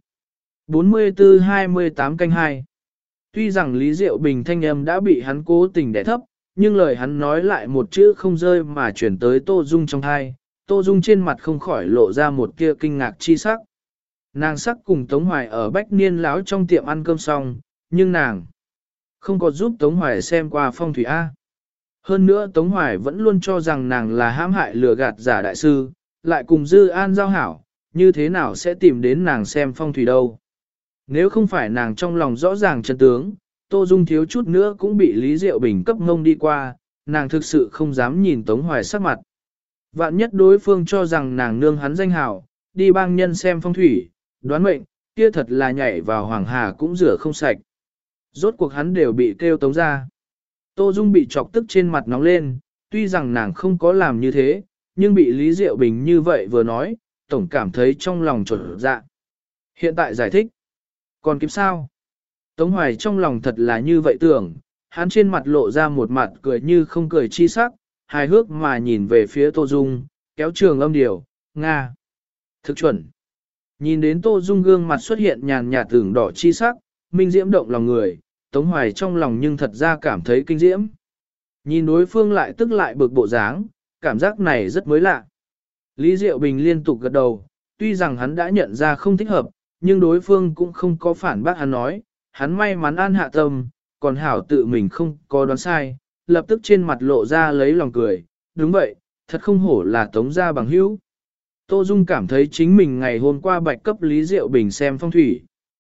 [SPEAKER 1] 44-28-2. Tuy rằng Lý Diệu Bình thanh âm đã bị hắn cố tình đè thấp, nhưng lời hắn nói lại một chữ không rơi mà chuyển tới Tô Dung trong thai. Tô Dung trên mặt không khỏi lộ ra một tia kinh ngạc chi sắc. Nàng sắc cùng Tống Hoài ở Bách Niên Lão trong tiệm ăn cơm xong, nhưng nàng không có giúp Tống Hoài xem qua phong thủy A. Hơn nữa Tống Hoài vẫn luôn cho rằng nàng là hãm hại lừa gạt giả đại sư, lại cùng Dư An giao hảo, như thế nào sẽ tìm đến nàng xem phong thủy đâu. Nếu không phải nàng trong lòng rõ ràng chân tướng, Tô Dung thiếu chút nữa cũng bị Lý Diệu Bình cấp ngông đi qua, nàng thực sự không dám nhìn Tống Hoài sắc mặt. Vạn nhất đối phương cho rằng nàng nương hắn danh hảo, đi bang nhân xem phong thủy, đoán mệnh, kia thật là nhảy vào hoàng hà cũng rửa không sạch. Rốt cuộc hắn đều bị kêu Tống ra. Tô Dung bị chọc tức trên mặt nóng lên, tuy rằng nàng không có làm như thế, nhưng bị Lý Diệu Bình như vậy vừa nói, tổng cảm thấy trong lòng trột dạ. Hiện tại giải thích. Còn kịp sao? Tống Hoài trong lòng thật là như vậy tưởng, hắn trên mặt lộ ra một mặt cười như không cười chi sắc, hài hước mà nhìn về phía Tô Dung, kéo trường âm điều, Nga. Thực chuẩn. Nhìn đến Tô Dung gương mặt xuất hiện nhàn nhạt tưởng đỏ chi sắc, minh diễm động lòng người, Tống Hoài trong lòng nhưng thật ra cảm thấy kinh diễm. Nhìn đối phương lại tức lại bực bộ dáng, cảm giác này rất mới lạ. Lý Diệu Bình liên tục gật đầu, tuy rằng hắn đã nhận ra không thích hợp, nhưng đối phương cũng không có phản bác hắn nói, hắn may mắn an hạ tâm, còn hảo tự mình không có đoán sai, lập tức trên mặt lộ ra lấy lòng cười, đúng vậy, thật không hổ là Tống gia bằng hữu. Tô Dung cảm thấy chính mình ngày hôm qua bạch cấp Lý Diệu Bình xem phong thủy.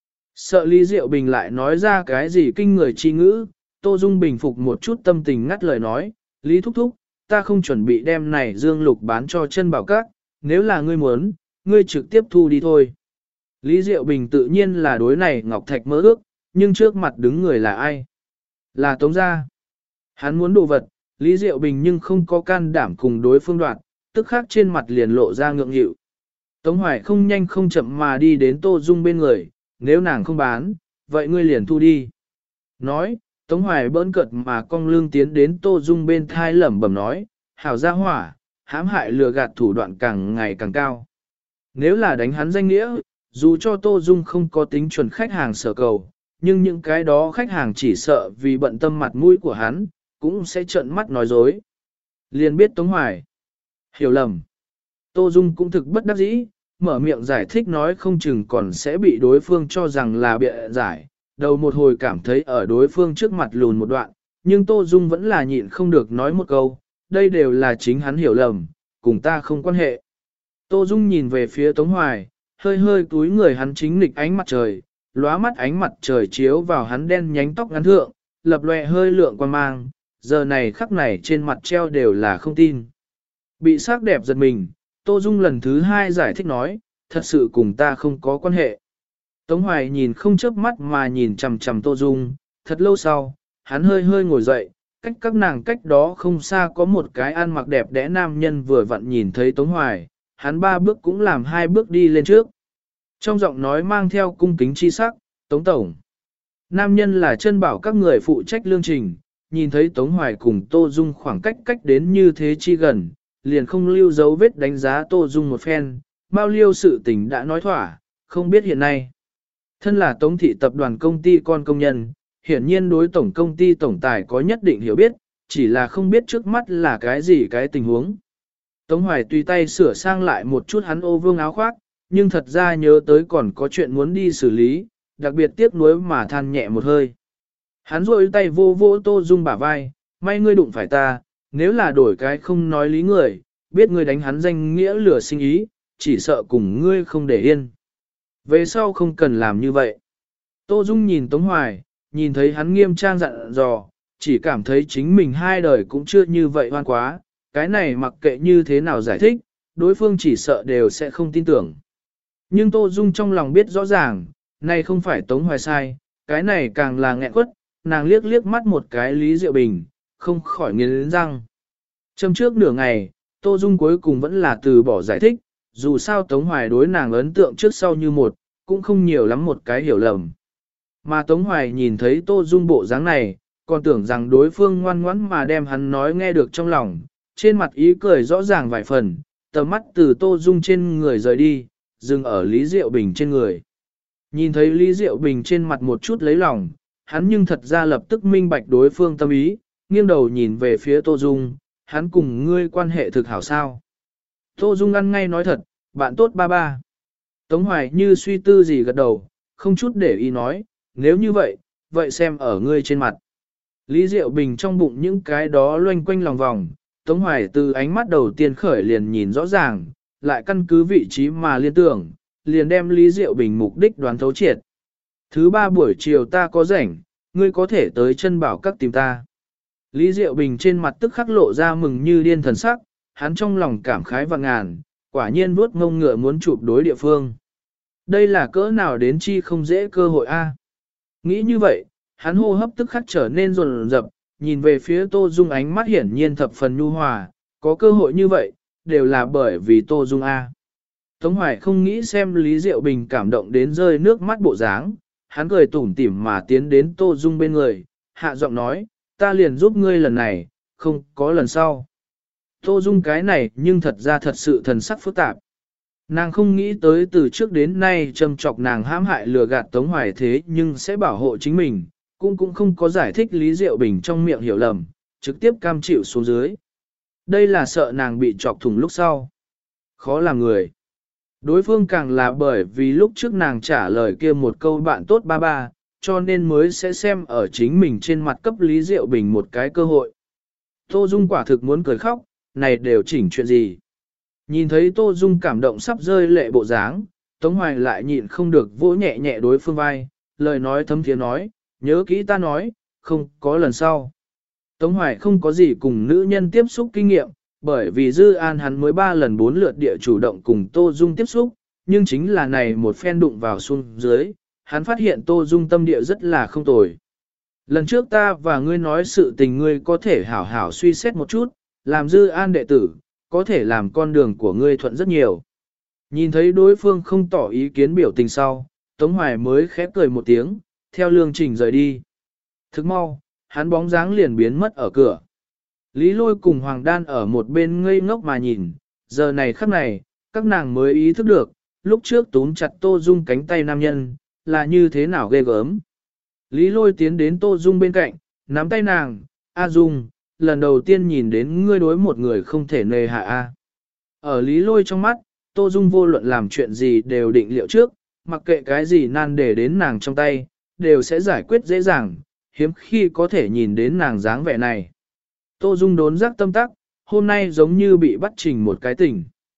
[SPEAKER 1] Sợ Lý Diệu Bình lại nói ra cái gì kinh người chi ngữ, Tô Dung bình phục một chút tâm tình ngắt lời nói, Lý Thúc Thúc, ta không chuẩn bị đem này dương lục bán cho chân bảo các, nếu là ngươi muốn, ngươi trực tiếp thu đi thôi. Lý Diệu Bình tự nhiên là đối này Ngọc Thạch mơ ước, nhưng trước mặt đứng người là ai? Là Tống gia. Hắn muốn đồ vật, Lý Diệu Bình nhưng không có can đảm cùng đối phương đoạt, tức khắc trên mặt liền lộ ra ngượng nghịu. Tống Hoài không nhanh không chậm mà đi đến Tô Dung bên người, nếu nàng không bán, vậy ngươi liền thu đi. Nói, Tống Hoài bỡn cợt mà cong lưng tiến đến Tô Dung bên thai lẩm bẩm nói, hảo gia hỏa, hãm hại lừa gạt thủ đoạn càng ngày càng cao. Nếu là đánh hắn danh nghĩa, dù cho Tô Dung không có tính chuẩn khách hàng sở cầu, nhưng những cái đó khách hàng chỉ sợ vì bận tâm mặt mũi của hắn, cũng sẽ trợn mắt nói dối. Liền biết Tống Hoài hiểu lầm. Tô Dung cũng thực bất đắc dĩ, mở miệng giải thích nói không chừng còn sẽ bị đối phương cho rằng là bịa giải. Đầu một hồi cảm thấy ở đối phương trước mặt lùn một đoạn, nhưng Tô Dung vẫn là nhịn không được nói một câu, đây đều là chính hắn hiểu lầm, cùng ta không quan hệ. Tô Dung nhìn về phía Tống Hoài, hơi hơi túi người hắn chính nghịch ánh mặt trời, lóa mắt ánh mặt trời chiếu vào hắn đen nhánh tóc ngắn thượng, lập lòe hơi lượng quan mang, giờ này khắc này trên mặt treo đều là không tin. Bị sắc đẹp giật mình, Tô Dung lần thứ hai giải thích nói, thật sự cùng ta không có quan hệ. Tống Hoài nhìn không chớp mắt mà nhìn chằm chằm Tô Dung, thật lâu sau, hắn hơi hơi ngồi dậy, cách các nàng cách đó không xa có một cái ăn mặc đẹp đẽ nam nhân vừa vặn nhìn thấy Tống Hoài, hắn 3 bước cũng làm 2 bước đi lên trước. Trong giọng nói mang theo cung kính chi sắc, Tống Tổng. Nam nhân là chân bảo các người phụ trách lương trình, nhìn thấy Tống Hoài cùng Tô Dung khoảng cách đến như thế chi gần, liền không lưu dấu vết đánh giá Tô Dung một phen, bao liêu sự tình đã nói thỏa, không biết hiện nay. Thân là Tống thị tập đoàn công ty con công nhân, hiển nhiên đối tổng công ty tổng tài có nhất định hiểu biết, chỉ là không biết trước mắt là cái gì cái tình huống. Tống Hoài tùy tay sửa sang lại một chút hắn ô vương áo khoác, nhưng thật ra nhớ tới còn có chuyện muốn đi xử lý, đặc biệt tiếc nuối mà than nhẹ một hơi. Hắn rôi tay vô vô Tô Dung bả vai, may ngươi đụng phải ta, nếu là đổi cái không nói lý người, biết ngươi đánh hắn danh nghĩa lửa sinh ý, chỉ sợ cùng ngươi không để yên. Về sau không cần làm như vậy. Tô Dung nhìn Tống Hoài, nhìn thấy hắn nghiêm trang dặn dò, chỉ cảm thấy chính mình hai đời cũng chưa như vậy hoan quá, cái này mặc kệ như thế nào giải thích, đối phương chỉ sợ đều sẽ không tin tưởng. Nhưng Tô Dung trong lòng biết rõ ràng, này không phải Tống Hoài sai, cái này càng là nghẹn quất, nàng liếc liếc mắt một cái Lý Diệu Bình, không khỏi nghiến răng. Trong trước nửa ngày, Tô Dung cuối cùng vẫn là từ bỏ giải thích, dù sao Tống Hoài đối nàng ấn tượng trước sau như một, cũng không nhiều lắm một cái hiểu lầm. Mà Tống Hoài nhìn thấy Tô Dung bộ dáng này, còn tưởng rằng đối phương ngoan ngoãn mà đem hắn nói nghe được trong lòng, trên mặt ý cười rõ ràng vài phần, tầm mắt từ Tô Dung trên người rời đi, dừng ở Lý Diệu Bình trên người. Nhìn thấy Lý Diệu Bình trên mặt một chút lấy lòng, hắn nhưng thật ra lập tức minh bạch đối phương tâm ý, nghiêng đầu nhìn về phía Tô Dung, hắn cùng ngươi quan hệ thực hảo sao. Tô Dung ăn ngay nói thật, bạn tốt ba ba. Tống Hoài như suy tư gì gật đầu, không chút để ý nói, nếu như vậy, vậy xem ở ngươi trên mặt. Lý Diệu Bình trong bụng những cái đó loanh quanh lòng vòng, Tống Hoài từ ánh mắt đầu tiên khởi liền nhìn rõ ràng, lại căn cứ vị trí mà liên tưởng, liền đem Lý Diệu Bình mục đích đoán thấu triệt. Thứ 3 buổi chiều ta có rảnh, ngươi có thể tới chân bảo các tìm ta. Lý Diệu Bình trên mặt tức khắc lộ ra mừng như điên thần sắc, hắn trong lòng cảm khái và ngàn, quả nhiên vuốt ngông ngựa muốn chụp đối địa phương. Đây là cỡ nào đến chi không dễ cơ hội a. Nghĩ như vậy, hắn hô hấp tức khắc trở nên rồn rập, nhìn về phía Tô Dung ánh mắt hiển nhiên thập phần nhu hòa, có cơ hội như vậy, đều là bởi vì Tô Dung a. Tống Hoài không nghĩ xem Lý Diệu Bình cảm động đến rơi nước mắt bộ dáng, hắn cười tủm tỉm mà tiến đến Tô Dung bên người, hạ giọng nói, ta liền giúp ngươi lần này, không có lần sau. Tô Dung cái này nhưng thật ra thật sự thần sắc phức tạp. Nàng không nghĩ tới từ trước đến nay châm chọc nàng hãm hại lừa gạt Tống Hoài thế nhưng sẽ bảo hộ chính mình, cũng không có giải thích Lý Diệu Bình trong miệng hiểu lầm, trực tiếp cam chịu xuống dưới. Đây là sợ nàng bị chọc thủng lúc sau. Khó làm người. Đối phương càng là bởi vì lúc trước nàng trả lời kia một câu bạn tốt ba ba, cho nên mới sẽ xem ở chính mình trên mặt cấp Lý Diệu Bình một cái cơ hội. Tô Dung quả thực muốn cười khóc, này đều chỉnh chuyện gì. Nhìn thấy Tô Dung cảm động sắp rơi lệ bộ dáng, Tống Hoài lại nhịn không được vỗ nhẹ nhẹ đối phương vai, lời nói thấm thiế nói, nhớ kỹ ta nói, không có lần sau. Tống Hoài không có gì cùng nữ nhân tiếp xúc kinh nghiệm, bởi vì Dư An hắn mới 3 lần 4 lượt địa chủ động cùng Tô Dung tiếp xúc, nhưng chính là này một phen đụng vào xuống dưới, hắn phát hiện Tô Dung tâm địa rất là không tồi. Lần trước ta và ngươi nói sự tình ngươi có thể hảo hảo suy xét một chút, làm Dư An đệ tử, có thể làm con đường của ngươi thuận rất nhiều. Nhìn thấy đối phương không tỏ ý kiến biểu tình sau, Tống Hoài mới khép cười một tiếng, theo lương trình rời đi. Thức mau, hắn bóng dáng liền biến mất ở cửa. Lý Lôi cùng Hoàng Đan ở một bên ngây ngốc mà nhìn, giờ này khắc này, các nàng mới ý thức được, lúc trước túm chặt Tô Dung cánh tay nam nhân, là như thế nào ghê gớm. Lý Lôi tiến đến Tô Dung bên cạnh, nắm tay nàng, A Dung, lần đầu tiên nhìn đến ngươi đối một người không thể nề hạ A. Ở Lý Lôi trong mắt, Tô Dung vô luận làm chuyện gì đều định liệu trước, mặc kệ cái gì nan để đến nàng trong tay, đều sẽ giải quyết dễ dàng, hiếm khi có thể nhìn đến nàng dáng vẻ này. Tô Dung đốn giác tâm tắc, hôm nay giống như bị bắt trình một cái tỉnh.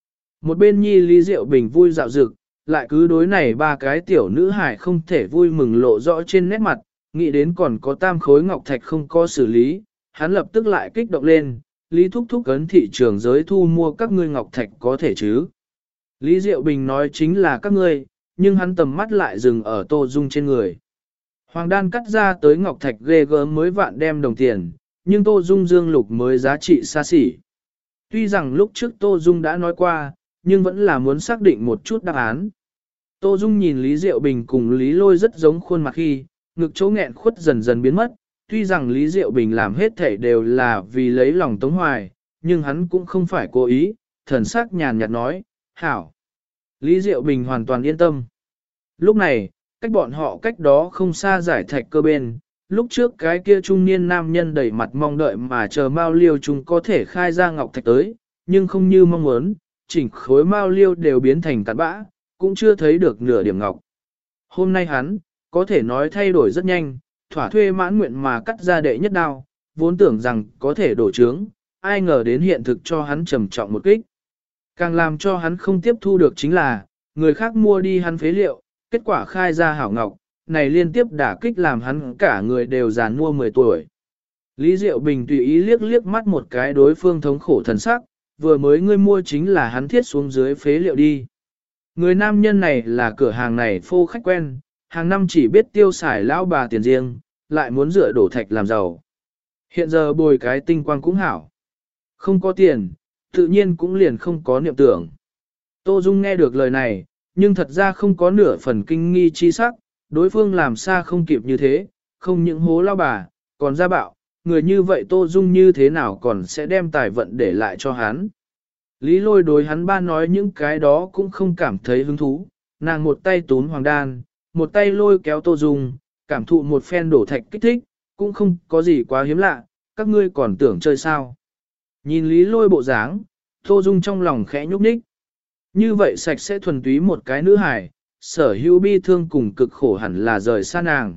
[SPEAKER 1] Một bên nhi Lý Diệu Bình vui dạo dực, lại cứ đối này ba cái tiểu nữ hải không thể vui mừng lộ rõ trên nét mặt, nghĩ đến còn có tam khối ngọc thạch không có xử lý, hắn lập tức lại kích động lên, Lý thúc thúc cấn thị trường giới thu mua các ngươi ngọc thạch có thể chứ. Lý Diệu Bình nói chính là các ngươi, nhưng hắn tầm mắt lại dừng ở Tô Dung trên người. Hoàng đan cắt ra tới ngọc thạch ghê gớm mới vạn đem đồng tiền, nhưng Tô Dung dương lục mới giá trị xa xỉ. Tuy rằng lúc trước Tô Dung đã nói qua, nhưng vẫn là muốn xác định một chút đáp án. Tô Dung nhìn Lý Diệu Bình cùng Lý Lôi rất giống khuôn mặt khi, ngực chỗ nghẹn khuất dần dần biến mất. Tuy rằng Lý Diệu Bình làm hết thảy đều là vì lấy lòng Tống Hoài, nhưng hắn cũng không phải cố ý, thần sắc nhàn nhạt nói, hảo. Lý Diệu Bình hoàn toàn yên tâm. Lúc này, cách bọn họ cách đó không xa giải thạch cơ bên, lúc trước cái kia trung niên nam nhân đầy mặt mong đợi mà chờ Mao Liêu chúng có thể khai ra ngọc thạch tới, nhưng không như mong muốn, chỉnh khối Mao Liêu đều biến thành cát bã, cũng chưa thấy được nửa điểm ngọc. Hôm nay hắn, có thể nói thay đổi rất nhanh, thỏa thuê mãn nguyện mà cắt ra đệ nhất đao, vốn tưởng rằng có thể đổ trướng, ai ngờ đến hiện thực cho hắn trầm trọng một kích. Càng làm cho hắn không tiếp thu được chính là, người khác mua đi hắn phế liệu, kết quả khai ra hảo ngọc, này liên tiếp đả kích làm hắn cả người đều già nua 10 tuổi. Lý Diệu Bình tùy ý liếc liếc mắt một cái đối phương thống khổ thần sắc, vừa mới ngươi mua chính là hắn thiết xuống dưới phế liệu đi. Người nam nhân này là cửa hàng này phô khách quen, hàng năm chỉ biết tiêu xài lão bà tiền riêng, lại muốn dựa đổ thạch làm giàu. Hiện giờ bồi cái tinh quang cũng hảo. Không có tiền, tự nhiên cũng liền không có niệm tưởng. Tô Dung nghe được lời này, nhưng thật ra không có nửa phần kinh nghi chi sắc, đối phương làm sao không kịp như thế, không những hố lao bà, còn ra bạo, người như vậy Tô Dung như thế nào còn sẽ đem tài vận để lại cho hắn. Lý Lôi đối hắn ba nói những cái đó cũng không cảm thấy hứng thú, nàng một tay túm hoàng đan, một tay lôi kéo Tô Dung, cảm thụ một phen đổ thạch kích thích, cũng không có gì quá hiếm lạ, các ngươi còn tưởng chơi sao. Nhìn Lý Lôi bộ dáng, Tô Dung trong lòng khẽ nhúc nhích. Như vậy sạch sẽ thuần túy một cái nữ hài, sở hữu bi thương cùng cực khổ hẳn là rời xa nàng.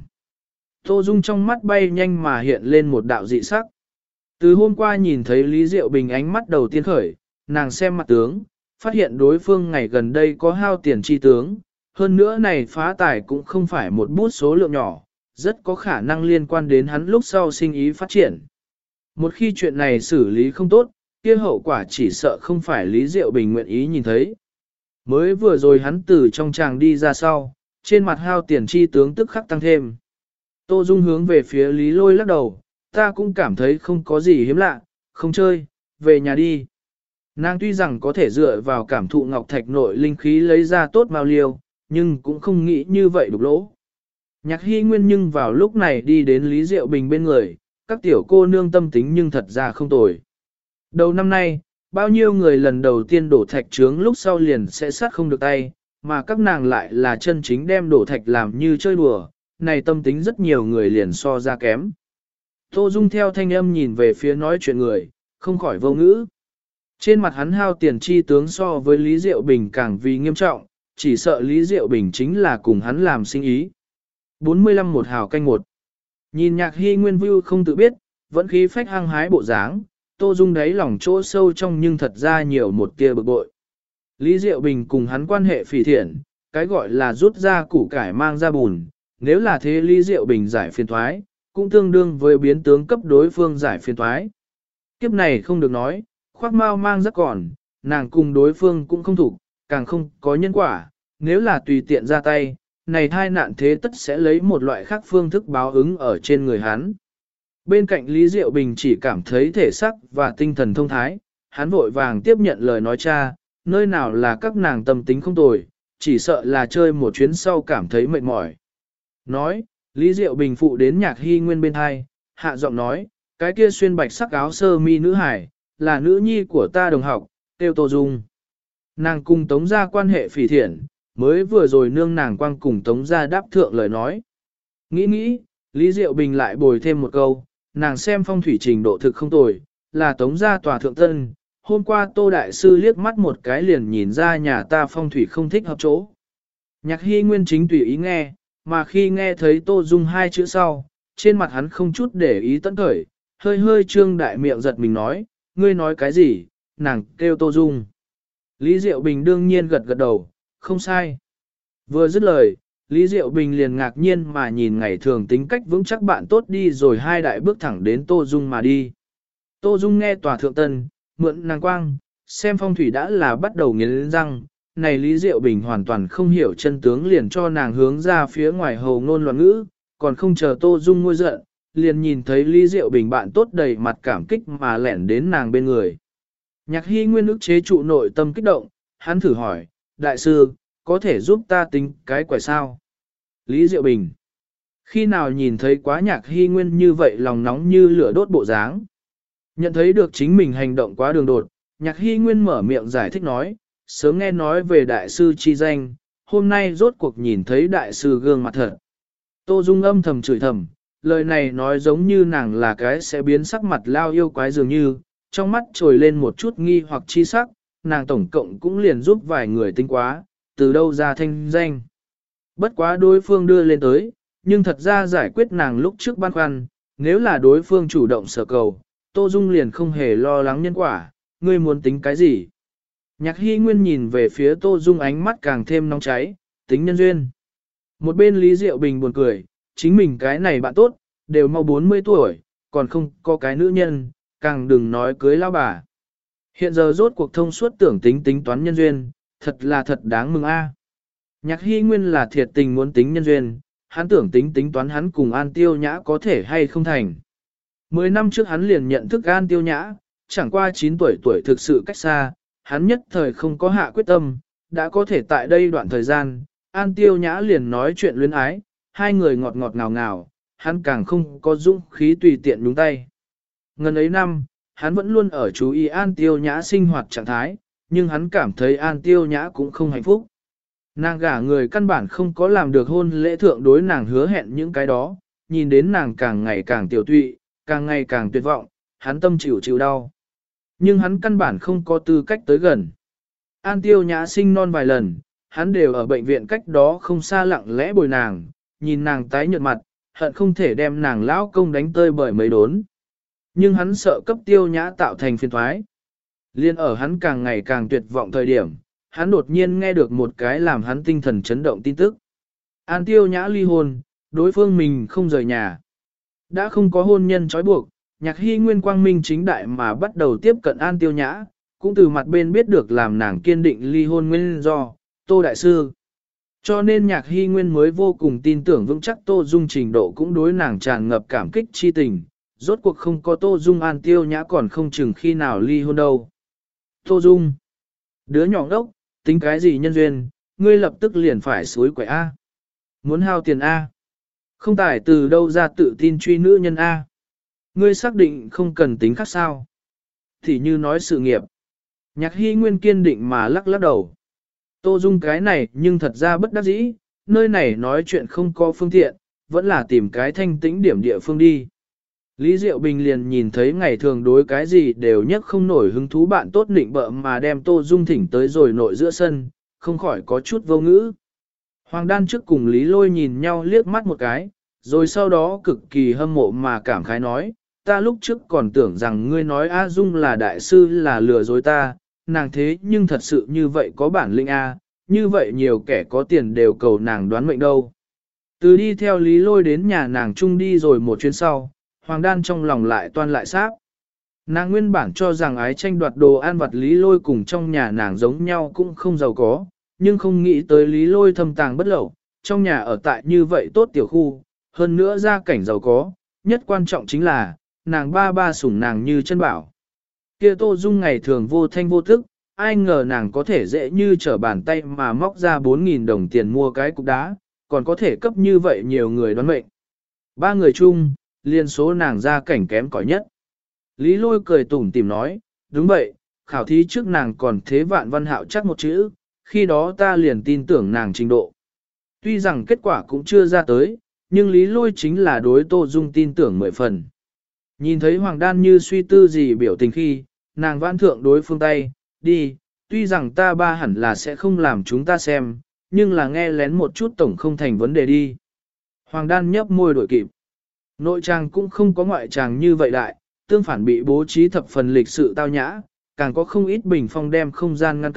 [SPEAKER 1] Tô Dung trong mắt bay nhanh mà hiện lên một đạo dị sắc. Từ hôm qua nhìn thấy Lý Diệu Bình ánh mắt đầu tiên khởi, nàng xem mặt tướng, phát hiện đối phương ngày gần đây có hao tiền chi tướng, hơn nữa này phá tài cũng không phải một bút số lượng nhỏ, rất có khả năng liên quan đến hắn lúc sau sinh ý phát triển. Một khi chuyện này xử lý không tốt, kia hậu quả chỉ sợ không phải Lý Diệu Bình nguyện ý nhìn thấy. Mới vừa rồi hắn từ trong tràng đi ra sau, trên mặt hao tiền chi tướng tức khắc tăng thêm. Tô Dung hướng về phía Lý Lôi lắc đầu, ta cũng cảm thấy không có gì hiếm lạ, không chơi, về nhà đi. Nàng tuy rằng có thể dựa vào cảm thụ ngọc thạch nội linh khí lấy ra tốt mao liêu, nhưng cũng không nghĩ như vậy đục lỗ. Nhạc Hy Nguyên nhưng vào lúc này đi đến Lý Diệu Bình bên người, các tiểu cô nương tâm tính nhưng thật ra không tồi. Đầu năm nay, bao nhiêu người lần đầu tiên đổ thạch trướng lúc sau liền sẽ sát không được tay, mà các nàng lại là chân chính đem đổ thạch làm như chơi đùa, này tâm tính rất nhiều người liền so ra kém. Tô Dung theo thanh âm nhìn về phía nói chuyện người, không khỏi vô ngữ. Trên mặt hắn hao tiền chi tướng so với Lý Diệu Bình càng vì nghiêm trọng, chỉ sợ Lý Diệu Bình chính là cùng hắn làm sinh ý. 45 một hào canh một. Nhìn Nhạc Hy Nguyên view không tự biết, vẫn khí phách hăng hái bộ dáng, Tô Dung đáy lòng chỗ sâu trong nhưng thật ra nhiều một tia bực bội. Lý Diệu Bình cùng hắn quan hệ phỉ thiện, cái gọi là rút ra củ cải mang ra bùn, nếu là thế Lý Diệu Bình giải phiền thoái, cũng tương đương với biến tướng cấp đối phương giải phiền thoái. Kiếp này không được nói, khoác mau mang rất còn, nàng cùng đối phương cũng không thủ, càng không có nhân quả, nếu là tùy tiện ra tay, này thai nạn thế tất sẽ lấy một loại khác phương thức báo ứng ở trên người hắn. Bên cạnh Lý Diệu Bình chỉ cảm thấy thể sắc và tinh thần thông thái, hắn vội vàng tiếp nhận lời nói cha, nơi nào là các nàng tâm tính không tồi, chỉ sợ là chơi một chuyến sau cảm thấy mệt mỏi. Nói, Lý Diệu Bình phụ đến Nhạc Hy Nguyên bên hai, hạ giọng nói, cái kia xuyên bạch sắc áo sơ mi nữ hải, là nữ nhi của ta đồng học, tiêu Tô Dung. Nàng cùng Tống gia quan hệ phỉ thiện, mới vừa rồi nương nàng quang cùng Tống gia đáp thượng lời nói. Nghĩ, Lý Diệu Bình lại bồi thêm một câu, nàng xem phong thủy trình độ thực không tồi, là Tống gia tòa thượng tân. Hôm qua Tô Đại Sư liếc mắt một cái liền nhìn ra nhà ta phong thủy không thích hợp chỗ. Nhạc Hy Nguyên chính tùy ý nghe, mà khi nghe thấy Tô Dung hai chữ sau, trên mặt hắn không chút để ý tận khởi, hơi trương đại miệng giật mình nói, ngươi nói cái gì, nàng kêu Tô Dung. Lý Diệu Bình đương nhiên gật gật đầu, không sai. Vừa dứt lời, Lý Diệu Bình liền ngạc nhiên mà nhìn ngày thường tính cách vững chắc bạn tốt đi rồi hai đại bước thẳng đến Tô Dung mà đi. Tô Dung nghe tòa thượng tân, mượn nàng quang, xem phong thủy đã là bắt đầu nghiến răng, này Lý Diệu Bình hoàn toàn không hiểu chân tướng liền cho nàng hướng ra phía ngoài hầu ngôn loạn ngữ, còn không chờ Tô Dung ngôi giận, liền nhìn thấy Lý Diệu Bình bạn tốt đầy mặt cảm kích mà lẻn đến nàng bên người. Nhạc Hy Nguyên ức chế trụ nội tâm kích động, hắn thử hỏi, đại sư, có thể giúp ta tính cái quẻ sao? Lý Diệu Bình, khi nào nhìn thấy quá Nhạc Hy Nguyên như vậy lòng nóng như lửa đốt bộ dáng? Nhận thấy được chính mình hành động quá đường đột, Nhạc Hy Nguyên mở miệng giải thích nói, sớm nghe nói về đại sư chi danh, hôm nay rốt cuộc nhìn thấy đại sư gương mặt thật. Tô Dung âm thầm chửi thầm, lời này nói giống như nàng là cái sẽ biến sắc mặt lao yêu quái dường như, trong mắt trồi lên một chút nghi hoặc chi sắc, nàng tổng cộng cũng liền giúp vài người tính quá, từ đâu ra thanh danh. Bất quá đối phương đưa lên tới, nhưng thật ra giải quyết nàng lúc trước băn khoăn, nếu là đối phương chủ động sở cầu, Tô Dung liền không hề lo lắng nhân quả, ngươi muốn tính cái gì? Nhạc Hy Nguyên nhìn về phía Tô Dung ánh mắt càng thêm nóng cháy, tính nhân duyên. Một bên Lý Diệu Bình buồn cười, chính mình cái này bạn tốt, đều mau 40 tuổi, còn không có cái nữ nhân, càng đừng nói cưới lao bà. Hiện giờ rốt cuộc thông suốt tưởng tính toán nhân duyên, thật là thật đáng mừng a. Nhạc Hy Nguyên là thiệt tình muốn tính nhân duyên, hắn tưởng tính toán hắn cùng An Tiêu Nhã có thể hay không thành. 10 năm trước hắn liền nhận thức An Tiêu Nhã, chẳng qua 9 tuổi thực sự cách xa, hắn nhất thời không có hạ quyết tâm, đã có thể tại đây đoạn thời gian, An Tiêu Nhã liền nói chuyện luyến ái, hai người ngọt ngọt ngào ngào, hắn càng không có dũng khí tùy tiện nhúng tay. Ngần ấy năm, hắn vẫn luôn ở chú ý An Tiêu Nhã sinh hoạt trạng thái, nhưng hắn cảm thấy An Tiêu Nhã cũng không hạnh phúc. Nàng gả người căn bản không có làm được hôn lễ thượng đối nàng hứa hẹn những cái đó, nhìn đến nàng càng ngày càng tiểu tụy, càng ngày càng tuyệt vọng, hắn tâm chịu đau. Nhưng hắn căn bản không có tư cách tới gần. An Tiêu Nhã sinh non vài lần, hắn đều ở bệnh viện cách đó không xa lặng lẽ bồi nàng, nhìn nàng tái nhợt mặt, hận không thể đem nàng lão công đánh tơi bởi mấy đốn. Nhưng hắn sợ cấp Tiêu Nhã tạo thành phiền toái. Liên ở hắn càng ngày càng tuyệt vọng thời điểm, hắn đột nhiên nghe được một cái làm hắn tinh thần chấn động tin tức. An Tiêu Nhã ly hôn, đối phương mình không rời nhà. Đã không có hôn nhân trói buộc, Nhạc Hy Nguyên quang minh chính đại mà bắt đầu tiếp cận An Tiêu Nhã, cũng từ mặt bên biết được làm nàng kiên định ly hôn nguyên do, Tô Đại Sư. Cho nên Nhạc Hy Nguyên mới vô cùng tin tưởng vững chắc Tô Dung trình độ cũng đối nàng tràn ngập cảm kích chi tình, rốt cuộc không có Tô Dung An Tiêu Nhã còn không chừng khi nào ly hôn đâu. Tô Dung, đứa nhỏ đốc, tính cái gì nhân duyên, ngươi lập tức liền phải suối quậy A. Muốn hao tiền A. Không tải từ đâu ra tự tin truy nữ nhân A. Ngươi xác định không cần tính khác sao. Thì như nói sự nghiệp. Nhạc Hy Nguyên kiên định mà lắc lắc đầu. Tô Dung cái này nhưng thật ra bất đắc dĩ, nơi này nói chuyện không có phương tiện, vẫn là tìm cái thanh tĩnh điểm địa phương đi. Lý Diệu Bình liền nhìn thấy ngày thường đối cái gì đều nhất không nổi hứng thú bạn tốt nịnh bợ mà đem Tô Dung thỉnh tới rồi nội giữa sân, không khỏi có chút vô ngữ. Hoàng Đan trước cùng Lý Lôi nhìn nhau liếc mắt một cái, rồi sau đó cực kỳ hâm mộ mà cảm khái nói, ta lúc trước còn tưởng rằng ngươi nói A Dung là đại sư là lừa dối ta, nàng thế nhưng thật sự như vậy có bản lĩnh A, như vậy nhiều kẻ có tiền đều cầu nàng đoán mệnh đâu. Từ đi theo Lý Lôi đến nhà nàng chung đi rồi một chuyến sau, Hoàng Đan trong lòng lại toan lại sáp. Nàng nguyên bản cho rằng ái tranh đoạt đồ ăn vặt Lý Lôi cùng trong nhà nàng giống nhau cũng không giàu có, nhưng không nghĩ tới Lý Lôi thâm tàng bất lậu, trong nhà ở tại như vậy tốt tiểu khu, hơn nữa gia cảnh giàu có, nhất quan trọng chính là, nàng ba sủng nàng như chân bảo. Kia Tô Dung ngày thường vô thanh vô thức, ai ngờ nàng có thể dễ như trở bàn tay mà móc ra 4.000 đồng tiền mua cái cục đá, còn có thể cấp như vậy nhiều người đoán mệnh. Ba người chung, liên số nàng gia cảnh kém cỏi nhất. Lý Lôi cười tủm tỉm nói, đúng vậy, khảo thí trước nàng còn thế Vạn Văn Hạo chắc một chữ, khi đó ta liền tin tưởng nàng trình độ. Tuy rằng kết quả cũng chưa ra tới, nhưng Lý Lôi chính là đối Tô Dung tin tưởng 10 phần. Nhìn thấy Hoàng Đan như suy tư gì biểu tình khi, nàng vãn thượng đối phương tay, đi, tuy rằng ta ba hẳn là sẽ không làm chúng ta xem, nhưng là nghe lén một chút tổng không thành vấn đề đi. Hoàng Đan nhấp môi đổi kịp. Nội trang cũng không có ngoại trang như vậy đại, tương phản bị bố trí thập phần lịch sự tao nhã, càng có không ít bình phong đem không gian ngăn cách,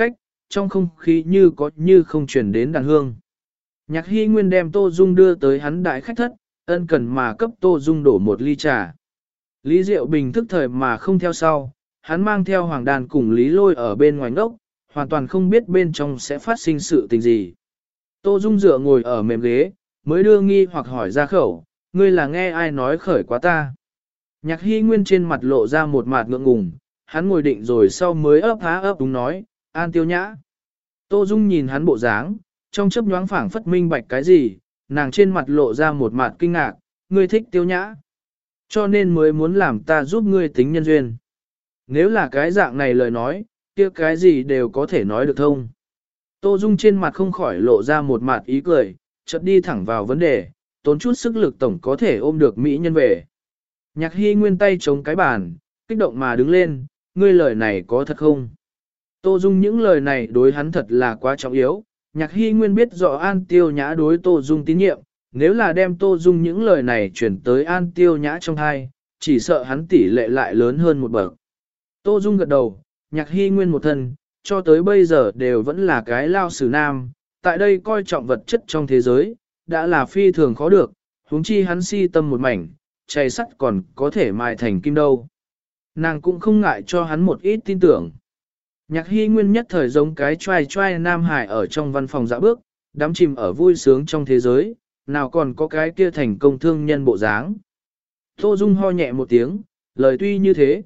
[SPEAKER 1] trong không khí như có như không chuyển đến đàn hương. Nhạc Hy Nguyên đem Tô Dung đưa tới hắn đại khách thất, ân cần mà cấp Tô Dung đổ một ly trà. Lý Diệu Bình thức thời mà không theo sau, hắn mang theo Hoàng Đàn cùng Lý Lôi ở bên ngoài ngốc, hoàn toàn không biết bên trong sẽ phát sinh sự tình gì. Tô Dung dựa ngồi ở mềm ghế, mới đưa nghi hoặc hỏi ra khẩu, ngươi là nghe ai nói khởi quá ta. Nhạc Hy Nguyên trên mặt lộ ra một mặt ngượng ngùng, hắn ngồi định rồi sau mới ấp há ấp đúng nói, An Tiêu Nhã. Tô Dung nhìn hắn bộ dáng, trong chớp nhoáng phảng phất minh bạch cái gì, nàng trên mặt lộ ra một mặt kinh ngạc, ngươi thích Tiêu Nhã. Cho nên mới muốn làm ta giúp ngươi tính nhân duyên. Nếu là cái dạng này lời nói, kia cái gì đều có thể nói được thông. Tô Dung trên mặt không khỏi lộ ra một mặt ý cười, chợt đi thẳng vào vấn đề, tốn chút sức lực tổng có thể ôm được mỹ nhân về. Nhạc Hy Nguyên tay chống cái bàn, kích động mà đứng lên, ngươi lời này có thật không? Tô Dung những lời này đối hắn thật là quá trọng yếu, Nhạc Hy Nguyên biết rõ An Tiêu Nhã đối Tô Dung tín nhiệm, nếu là đem Tô Dung những lời này chuyển tới An Tiêu Nhã trong hai, chỉ sợ hắn tỷ lệ lại lớn hơn một bậc. Tô Dung gật đầu, Nhạc Hy Nguyên một thân, cho tới bây giờ đều vẫn là cái lao sử nam, tại đây coi trọng vật chất trong thế giới, đã là phi thường khó được, huống chi hắn si tâm một mảnh, chày sắt còn có thể mài thành kim đâu. Nàng cũng không ngại cho hắn một ít tin tưởng. Nhạc Hy Nguyên nhất thời giống cái trai trai Nam Hải ở trong văn phòng dạo bước, đắm chìm ở vui sướng trong thế giới, nào còn có cái kia thành công thương nhân bộ dáng. Tô Dung ho nhẹ một tiếng, lời tuy như thế,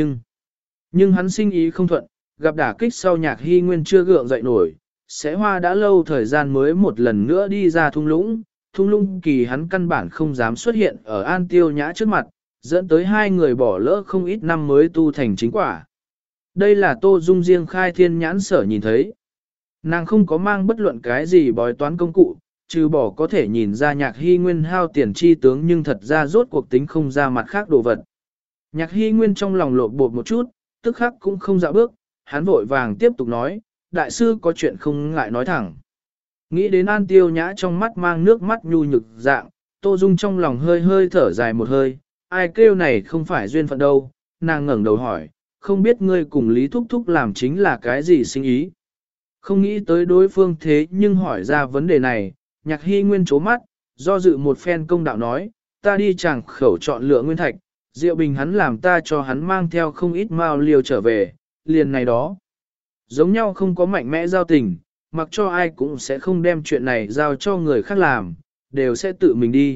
[SPEAKER 1] nhưng hắn sinh ý không thuận, gặp đả kích sau Nhạc Hy Nguyên chưa gượng dậy nổi, sẽ hoa đã lâu thời gian mới một lần nữa đi ra thung lũng kỳ hắn căn bản không dám xuất hiện ở An Tiêu Nhã trước mặt, dẫn tới hai người bỏ lỡ không ít năm mới tu thành chính quả. Đây là Tô Dung riêng khai thiên nhãn sở nhìn thấy. Nàng không có mang bất luận cái gì bói toán công cụ, trừ bỏ có thể nhìn ra Nhạc Hy Nguyên hao tiền chi tướng nhưng thật ra rốt cuộc tính không ra mặt khác đồ vật. Nhạc Hy Nguyên trong lòng lộn bột một chút, tức khắc cũng không dạo bước, hắn vội vàng tiếp tục nói, đại sư có chuyện không ngại nói thẳng. Nghĩ đến An Tiêu Nhã trong mắt mang nước mắt nhu nhược dạng, Tô Dung trong lòng hơi hơi thở dài một hơi, ai kêu này không phải duyên phận đâu, nàng ngẩng đầu hỏi, không biết ngươi cùng Lý Thúc Thúc làm chính là cái gì sinh ý. Không nghĩ tới đối phương thế nhưng hỏi ra vấn đề này, Nhạc Hy Nguyên chố mắt, do dự một phen công đạo nói, ta đi chàng khẩu chọn lựa nguyên thạch, Diệu Bình hắn làm ta cho hắn mang theo không ít mao liều trở về, liền này đó. Giống nhau không có mạnh mẽ giao tình, mặc cho ai cũng sẽ không đem chuyện này giao cho người khác làm, đều sẽ tự mình đi.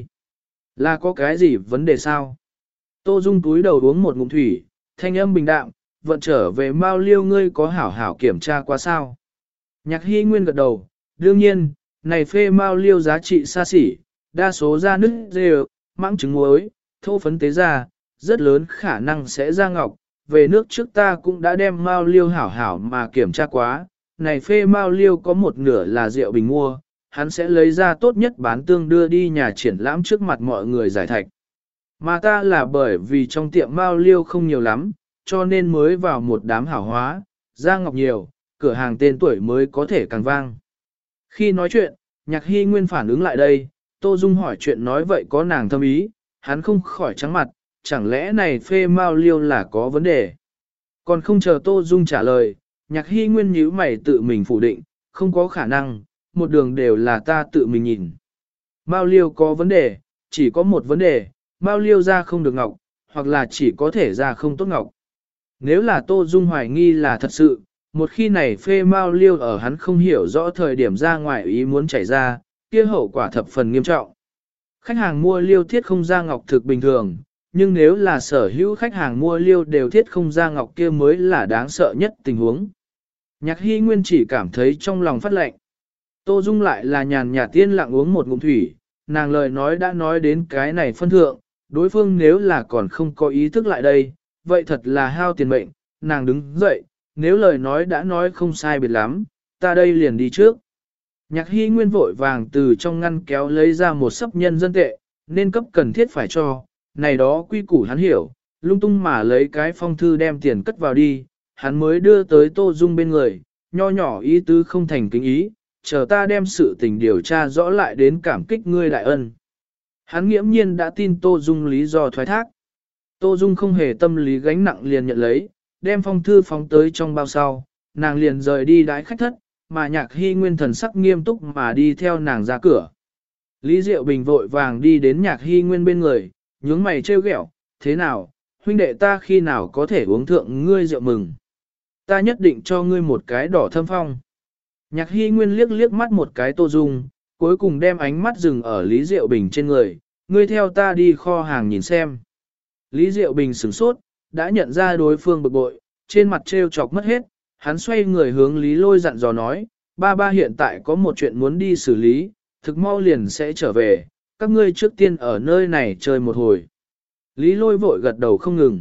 [SPEAKER 1] Là có cái gì vấn đề sao? Tô Dung túi đầu uống một ngụm thủy, thanh âm bình đạm, vận trở về mao liêu ngươi có hảo hảo kiểm tra qua sao? Nhạc Hy Nguyên gật đầu, đương nhiên, này phê mao liêu giá trị xa xỉ, đa số ra nứt rêu, mãng trứng muối, thô phấn tế ra, rất lớn khả năng sẽ ra ngọc. Về nước trước ta cũng đã đem mao liêu hảo hảo mà kiểm tra quá, này phê mao liêu có một nửa là Diệu Bình mua, hắn sẽ lấy ra tốt nhất bán tương đưa đi nhà triển lãm trước mặt mọi người giải thạch. Mà ta là bởi vì trong tiệm mao liêu không nhiều lắm, cho nên mới vào một đám hảo hóa, ra ngọc nhiều, cửa hàng tên tuổi mới có thể càng vang. Khi nói chuyện, Nhạc Hy Nguyên phản ứng lại đây, Tô Dung hỏi chuyện nói vậy có nàng thâm ý, hắn không khỏi trắng mặt, chẳng lẽ này phê mao liêu là có vấn đề. Còn không chờ Tô Dung trả lời, Nhạc Hy Nguyên nhíu mày tự mình phủ định, không có khả năng, một đường đều là ta tự mình nhìn. Mao liêu có vấn đề, chỉ có một vấn đề, mao liêu ra không được ngọc, hoặc là chỉ có thể ra không tốt ngọc. Nếu là Tô Dung hoài nghi là thật sự, một khi này phê mao liêu ở hắn không hiểu rõ thời điểm ra ngoài ý muốn chảy ra, kia hậu quả thập phần nghiêm trọng. Khách hàng mua liêu thiết không ra ngọc thực bình thường, nhưng nếu là sở hữu khách hàng mua liêu đều thiết không ra ngọc kia mới là đáng sợ nhất tình huống. Nhạc Hy Nguyên chỉ cảm thấy trong lòng phát lạnh. Tô Dung lại là nhàn nhạt tiên lặng uống một ngụm thủy, nàng lời nói đã nói đến cái này phân thượng, đối phương nếu là còn không có ý thức lại đây, vậy thật là hao tiền mệnh, nàng đứng dậy, nếu lời nói đã nói không sai biệt lắm, ta đây liền đi trước. Nhạc Hy Nguyên vội vàng từ trong ngăn kéo lấy ra một sấp nhân dân tệ, nên cấp cần thiết phải cho, này đó quy củ hắn hiểu, lung tung mà lấy cái phong thư đem tiền cất vào đi, hắn mới đưa tới Tô Dung bên người, nho nhỏ ý tứ không thành kính ý, chờ ta đem sự tình điều tra rõ lại đến cảm kích ngươi đại ân. Hắn nghiễm nhiên đã tin Tô Dung lý do thoái thác. Tô Dung không hề tâm lý gánh nặng liền nhận lấy, đem phong thư phóng tới trong bao sau, nàng liền rời đi đái khách thất, mà Nhạc Hy Nguyên thần sắc nghiêm túc mà đi theo nàng ra cửa. Lý Diệu Bình vội vàng đi đến Nhạc Hy Nguyên bên người, nhướng mày trêu ghẹo, thế nào, huynh đệ ta khi nào có thể uống thượng ngươi rượu mừng. Ta nhất định cho ngươi một cái đỏ thâm phong. Nhạc Hy Nguyên liếc liếc mắt một cái Tô Dung, cuối cùng đem ánh mắt dừng ở Lý Diệu Bình trên người, ngươi theo ta đi kho hàng nhìn xem. Lý Diệu Bình sửng sốt, đã nhận ra đối phương bực bội, trên mặt trêu chọc mất hết, hắn xoay người hướng Lý Lôi dặn dò nói, ba hiện tại có một chuyện muốn đi xử lý, thực mau liền sẽ trở về, các ngươi trước tiên ở nơi này chơi một hồi. Lý Lôi vội gật đầu không ngừng.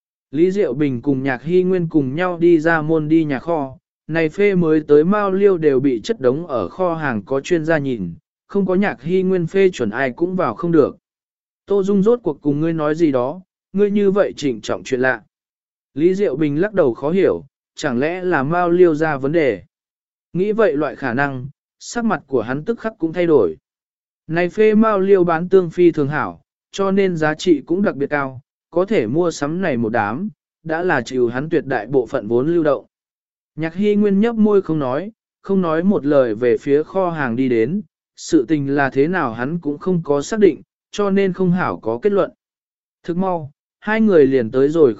[SPEAKER 1] Lý Diệu Bình cùng Nhạc Hy Nguyên cùng nhau đi ra môn đi nhà kho, này phê mới tới Mao Liêu đều bị chất đống ở kho hàng có chuyên gia nhìn, không có Nhạc Hy Nguyên phê chuẩn ai cũng vào không được. Tô Dung rốt cuộc cùng ngươi nói gì đó, ngươi như vậy trịnh trọng chuyện lạ. Lý Diệu Bình lắc đầu khó hiểu, chẳng lẽ là Mao Liêu ra vấn đề. Nghĩ vậy loại khả năng, sắc mặt của hắn tức khắc cũng thay đổi. Này phê Mao Liêu bán tương phi thường hảo, cho nên giá trị cũng đặc biệt cao, có thể mua sắm này một đám, đã là chịu hắn tuyệt đại bộ phận vốn lưu động. Nhạc Hy Nguyên nhấp môi không nói một lời về phía kho hàng đi đến, sự tình là thế nào hắn cũng không có xác định, cho nên không hảo có kết luận. Thức mau, hai người liền tới rồi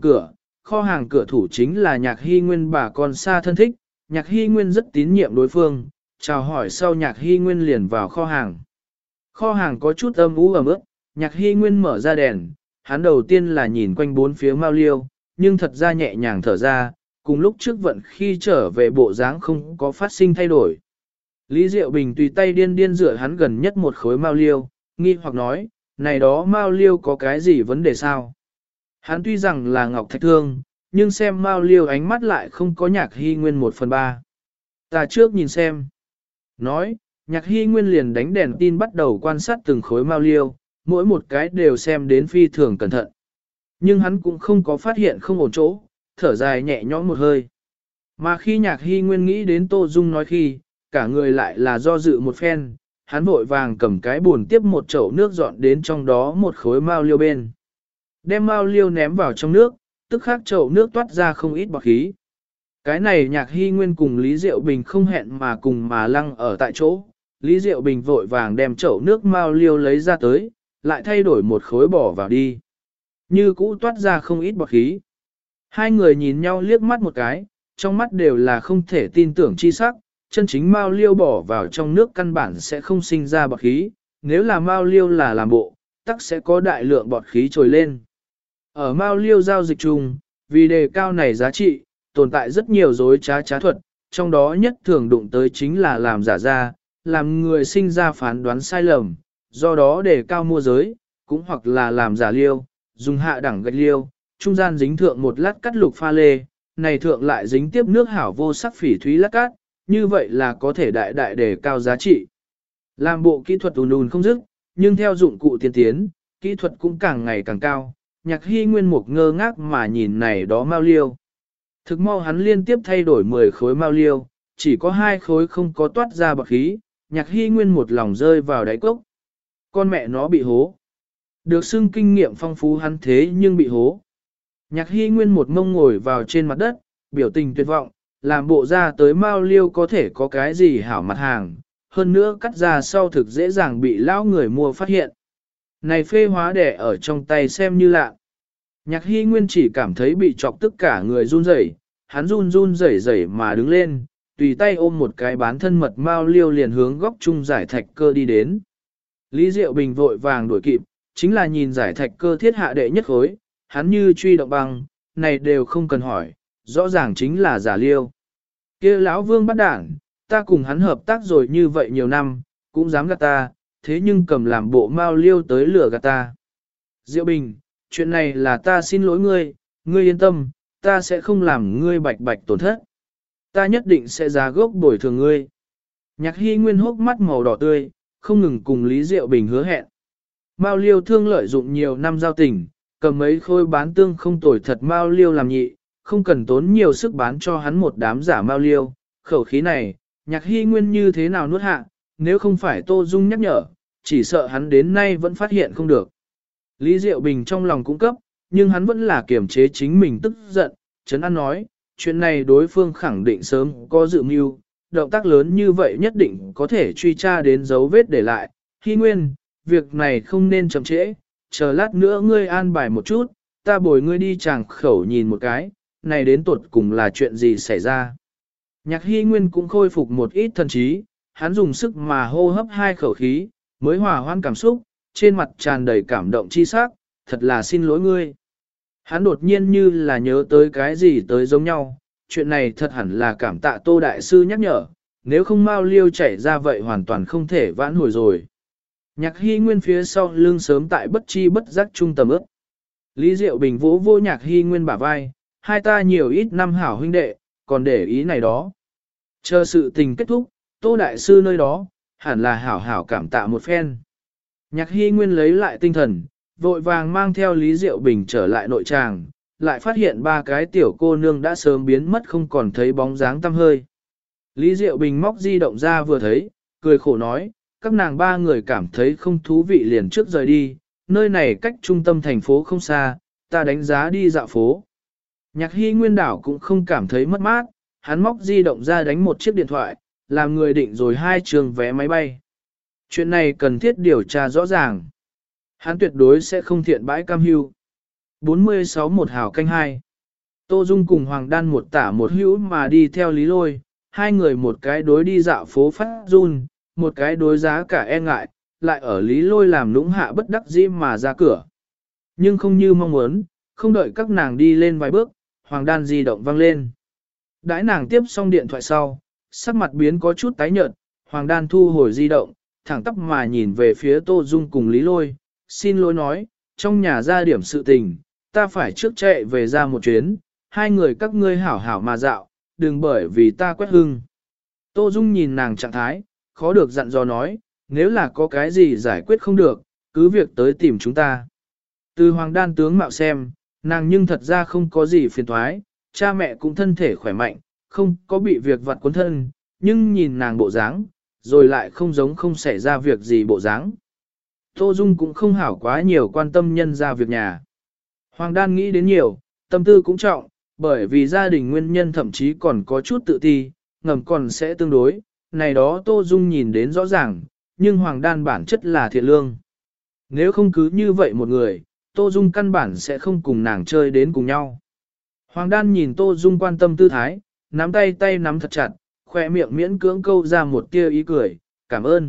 [SPEAKER 1] kho hàng cửa thủ chính là Nhạc Hy Nguyên bà con xa thân thích, Nhạc Hy Nguyên rất tín nhiệm đối phương, chào hỏi sau Nhạc Hy Nguyên liền vào kho hàng. Kho hàng có chút âm u ẩm ướt, Nhạc Hy Nguyên mở ra đèn, hắn đầu tiên là nhìn quanh bốn phía Mao Liêu, nhưng thật ra nhẹ nhàng thở ra, cùng lúc trước vận khi trở về bộ dáng không có phát sinh thay đổi. Lý Diệu Bình tùy tay điên rửa hắn gần nhất một khối Mao Liêu, nghi hoặc nói, này đó Mao Liêu có cái gì vấn đề sao? Hắn tuy rằng là ngọc thạch thương, nhưng xem Mao Liêu ánh mắt lại không có Nhạc Hy Nguyên 1/3. Ta trước nhìn xem. Nói, Nhạc Hy Nguyên liền đánh đèn tin bắt đầu quan sát từng khối Mao Liêu, mỗi một cái đều xem đến phi thường cẩn thận. Nhưng hắn cũng không có phát hiện không ổn chỗ, thở dài nhẹ nhõm một hơi. Mà khi Nhạc Hy Nguyên nghĩ đến Tô Dung nói khi, cả người lại là do dự một phen, hắn vội vàng cầm cái buồn tiếp một chậu nước dọn đến trong đó một khối Mao Liêu bên. Đem Mao Liêu ném vào trong nước, tức khắc chậu nước toát ra không ít bọt khí. Cái này Nhạc Hy Nguyên cùng Lý Diệu Bình không hẹn mà cùng mà lăng ở tại chỗ. Lý Diệu Bình vội vàng đem chậu nước Mao Liêu lấy ra tới, lại thay đổi một khối bỏ vào đi. Như cũ toát ra không ít bọt khí. Hai người nhìn nhau liếc mắt một cái, trong mắt đều là không thể tin tưởng chi sắc, chân chính Mao Liêu bỏ vào trong nước căn bản sẽ không sinh ra bọt khí, nếu là Mao Liêu là làm bộ, tắc sẽ có đại lượng bọt khí trồi lên. Ở Mao Liêu giao dịch chung, vì đề cao này giá trị, tồn tại rất nhiều dối trá thuật, trong đó nhất thường đụng tới chính là làm giả ra, làm người sinh ra phán đoán sai lầm, do đó đề cao mua giới, cũng hoặc là làm giả liêu, dùng hạ đẳng gạch liêu, trung gian dính thượng một lát cắt lục pha lê, này thượng lại dính tiếp nước hảo vô sắc phỉ thúy lát cát, như vậy là có thể đại đại đề cao giá trị. Làm bộ kỹ thuật ùn không dứt, nhưng theo dụng cụ tiên tiến, kỹ thuật cũng càng ngày càng cao. Nhạc Hy Nguyên Mục ngơ ngác mà nhìn này đó Mao Liêu. Thực mau hắn liên tiếp thay đổi 10 khối Mao Liêu, chỉ có 2 khối không có toát ra bọt khí, Nhạc Hy Nguyên một lòng rơi vào đáy cốc. Con mẹ nó bị hố. Được xưng kinh nghiệm phong phú hắn thế nhưng bị hố. Nhạc Hy Nguyên một mông ngồi vào trên mặt đất, biểu tình tuyệt vọng, làm bộ ra tới Mao Liêu có thể có cái gì hảo mặt hàng, hơn nữa cắt ra sau thực dễ dàng bị lão người mua phát hiện. Này phê hóa đẻ ở trong tay xem như lạ. Nhạc Hy Nguyên chỉ cảm thấy bị chọc tức cả người run rẩy, hắn run rẩy mà đứng lên, tùy tay ôm một cái bán thân mật Mao Liêu liền hướng góc trung giải thạch cơ đi đến. Lý Diệu Bình vội vàng đuổi kịp, chính là nhìn giải thạch cơ thiết hạ đệ nhất khối, hắn như truy động băng, này đều không cần hỏi, rõ ràng chính là giả liêu. Kia lão Vương bắt đảng, ta cùng hắn hợp tác rồi như vậy nhiều năm, cũng dám gạt ta, thế nhưng cầm làm bộ Mao Liêu tới lừa gạt ta. Diệu Bình, chuyện này là ta xin lỗi ngươi, ngươi yên tâm, ta sẽ không làm ngươi bạch bạch tổn thất. Ta nhất định sẽ giá gốc bồi thường ngươi. Nhạc Hy Nguyên hốc mắt màu đỏ tươi, không ngừng cùng Lý Diệu Bình hứa hẹn. Mao Liêu thương lợi dụng nhiều năm giao tình, cầm mấy khôi bán tương không tồi thật Mao Liêu làm nhị, không cần tốn nhiều sức bán cho hắn một đám giả Mao Liêu. Khẩu khí này, Nhạc Hy Nguyên như thế nào nuốt hạ, nếu không phải Tô Dung nhắc nhở, chỉ sợ hắn đến nay vẫn phát hiện không được. Lý Diệu Bình trong lòng cũng cấp, nhưng hắn vẫn là kiềm chế chính mình tức giận, trấn an nói, chuyện này đối phương khẳng định sớm có dự mưu, động tác lớn như vậy nhất định có thể truy tra đến dấu vết để lại. Hy Nguyên, việc này không nên chậm trễ, chờ lát nữa ngươi an bài một chút, ta bồi ngươi đi tràng khẩu nhìn một cái, này đến tuột cùng là chuyện gì xảy ra. Nhạc Hy Nguyên cũng khôi phục một ít thần trí, hắn dùng sức mà hô hấp hai khẩu khí, mới hòa hoãn cảm xúc, trên mặt tràn đầy cảm động chi sắc, thật là xin lỗi ngươi. Hắn đột nhiên như là nhớ tới cái gì tới giống nhau, chuyện này thật hẳn là cảm tạ Tô Đại Sư nhắc nhở, nếu không mau liêu chảy ra vậy hoàn toàn không thể vãn hồi rồi. Nhạc Hy Nguyên phía sau lưng sớm tại bất chi bất giác trung tầm ước. Lý Diệu Bình vỗ vô Nhạc Hy Nguyên bả vai, hai ta nhiều ít năm hảo huynh đệ, còn để ý này đó. Chờ sự tình kết thúc, Tô Đại Sư nơi đó, hẳn là hảo hảo cảm tạ một phen. Nhạc Hy Nguyên lấy lại tinh thần, vội vàng mang theo Lý Diệu Bình trở lại nội tràng, lại phát hiện ba cái tiểu cô nương đã sớm biến mất không còn thấy bóng dáng tăm hơi. Lý Diệu Bình móc di động ra vừa thấy, cười khổ nói, các nàng ba người cảm thấy không thú vị liền trước rời đi, nơi này cách trung tâm thành phố không xa, ta đánh giá đi dạo phố. Nhạc Hy Nguyên đảo cũng không cảm thấy mất mát, hắn móc di động ra đánh một chiếc điện thoại, làm người định rồi 2 trường vé máy bay. Chuyện này cần thiết điều tra rõ ràng. Hắn tuyệt đối sẽ không thiện bãi cam hưu. 46 một hào canh 2. Tô Dung cùng Hoàng Đan một tả một hữu mà đi theo Lý Lôi, hai người một cái đối đi dạo phố phát run, một cái đối giá cả e ngại, lại ở Lý Lôi làm lũng hạ bất đắc dĩ mà ra cửa. Nhưng không như mong muốn, không đợi các nàng đi lên vài bước, Hoàng Đan di động vang lên. Đãi nàng tiếp xong điện thoại sau, sắc mặt biến có chút tái nhợt, Hoàng Đan thu hồi di động, thẳng tắp mà nhìn về phía Tô Dung cùng Lý Lôi, xin lỗi nói, trong nhà ra điểm sự tình, ta phải trước chạy về ra một chuyến, hai người các ngươi hảo hảo mà dạo, đừng bởi vì ta quét hưng. Tô Dung nhìn nàng trạng thái, khó được dặn dò nói, nếu là có cái gì giải quyết không được, cứ việc tới tìm chúng ta. Từ Hoàng Đan tướng mạo xem, nàng nhưng thật ra không có gì phiền toái, cha mẹ cũng thân thể khỏe mạnh, không có bị việc vặt cuốn thân, nhưng nhìn nàng bộ dáng, rồi lại không giống không xảy ra việc gì bộ dáng. Tô Dung cũng không hảo quá nhiều quan tâm nhân ra việc nhà. Hoàng Đan nghĩ đến nhiều, tâm tư cũng trọng, bởi vì gia đình nguyên nhân thậm chí còn có chút tự ti, ngầm còn sẽ tương đối, này đó Tô Dung nhìn đến rõ ràng, nhưng Hoàng Đan bản chất là thiện lương. Nếu không cứ như vậy một người, Tô Dung căn bản sẽ không cùng nàng chơi đến cùng nhau. Hoàng Đan nhìn Tô Dung quan tâm tư thái, nắm tay nắm thật chặt, khoe miệng miễn cưỡng câu ra một tia ý cười, cảm ơn.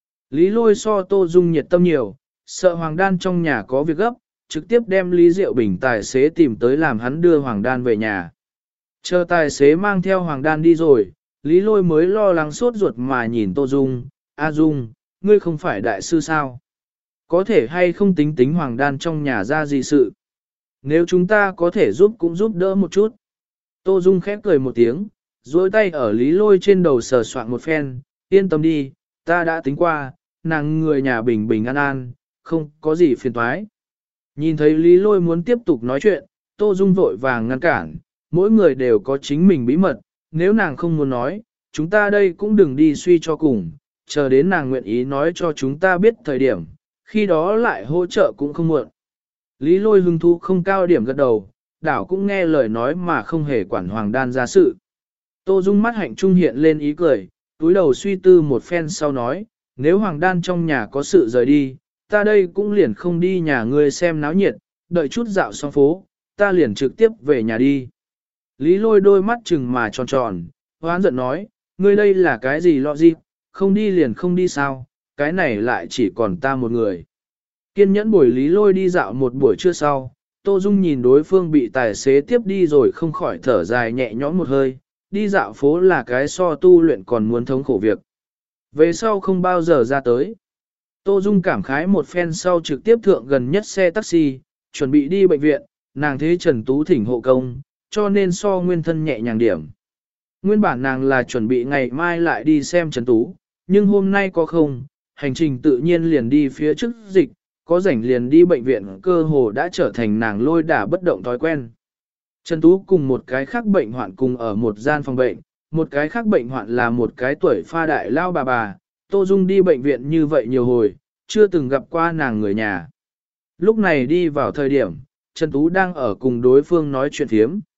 [SPEAKER 1] Lý Lôi so Tô Dung nhiệt tâm nhiều, sợ Hoàng Đan trong nhà có việc gấp, trực tiếp đem Lý Diệu Bình tài xế tìm tới làm hắn đưa Hoàng Đan về nhà. Chờ tài xế mang theo Hoàng Đan đi rồi, Lý Lôi mới lo lắng sốt ruột mà nhìn Tô Dung, A Dung, ngươi không phải đại sư sao? Có thể hay không tính tính Hoàng Đan trong nhà ra gì sự? Nếu chúng ta có thể giúp cũng giúp đỡ một chút. Tô Dung khép cười một tiếng, duỗi tay ở Lý Lôi trên đầu sờ soạn một phen, yên tâm đi, ta đã tính qua, nàng người nhà bình bình an an, không có gì phiền toái. Nhìn thấy Lý Lôi muốn tiếp tục nói chuyện, Tô Dung vội vàng ngăn cản, mỗi người đều có chính mình bí mật, nếu nàng không muốn nói, chúng ta đây cũng đừng đi suy cho cùng, chờ đến nàng nguyện ý nói cho chúng ta biết thời điểm, khi đó lại hỗ trợ cũng không muộn. Lý Lôi hứng thú không cao điểm gật đầu, đảo cũng nghe lời nói mà không hề quản Hoàng Đan ra sự. Tô Dung mắt hạnh trung hiện lên ý cười, túi đầu suy tư một phen sau nói, nếu Hoàng Đan trong nhà có sự rời đi, ta đây cũng liền không đi nhà ngươi xem náo nhiệt, đợi chút dạo xong phố, ta liền trực tiếp về nhà đi. Lý Lôi đôi mắt chừng mà tròn tròn, hoán giận nói, ngươi đây là cái gì lo gì, không đi liền không đi sao, cái này lại chỉ còn ta một người. Kiên nhẫn buổi Lý Lôi đi dạo một buổi trưa sau, Tô Dung nhìn đối phương bị tài xế tiếp đi rồi không khỏi thở dài nhẹ nhõm một hơi, đi dạo phố là cái so tu luyện còn muốn thống khổ việc. Về sau không bao giờ ra tới. Tô Dung cảm khái một phen sau trực tiếp thượng gần nhất xe taxi, chuẩn bị đi bệnh viện, nàng thế Trần Tú thỉnh hộ công, cho nên so nguyên thân nhẹ nhàng điểm. Nguyên bản nàng là chuẩn bị ngày mai lại đi xem Trần Tú, nhưng hôm nay có không, hành trình tự nhiên liền đi phía trước dịch, có rảnh liền đi bệnh viện cơ hồ đã trở thành nàng lôi đả bất động thói quen. Trần Tú cùng một cái khác bệnh hoạn cùng ở một gian phòng bệnh, một cái khác bệnh hoạn là một cái tuổi pha đại lao bà, Tô Dung đi bệnh viện như vậy nhiều hồi, chưa từng gặp qua nàng người nhà. Lúc này đi vào thời điểm, Trần Tú đang ở cùng đối phương nói chuyện thiếm.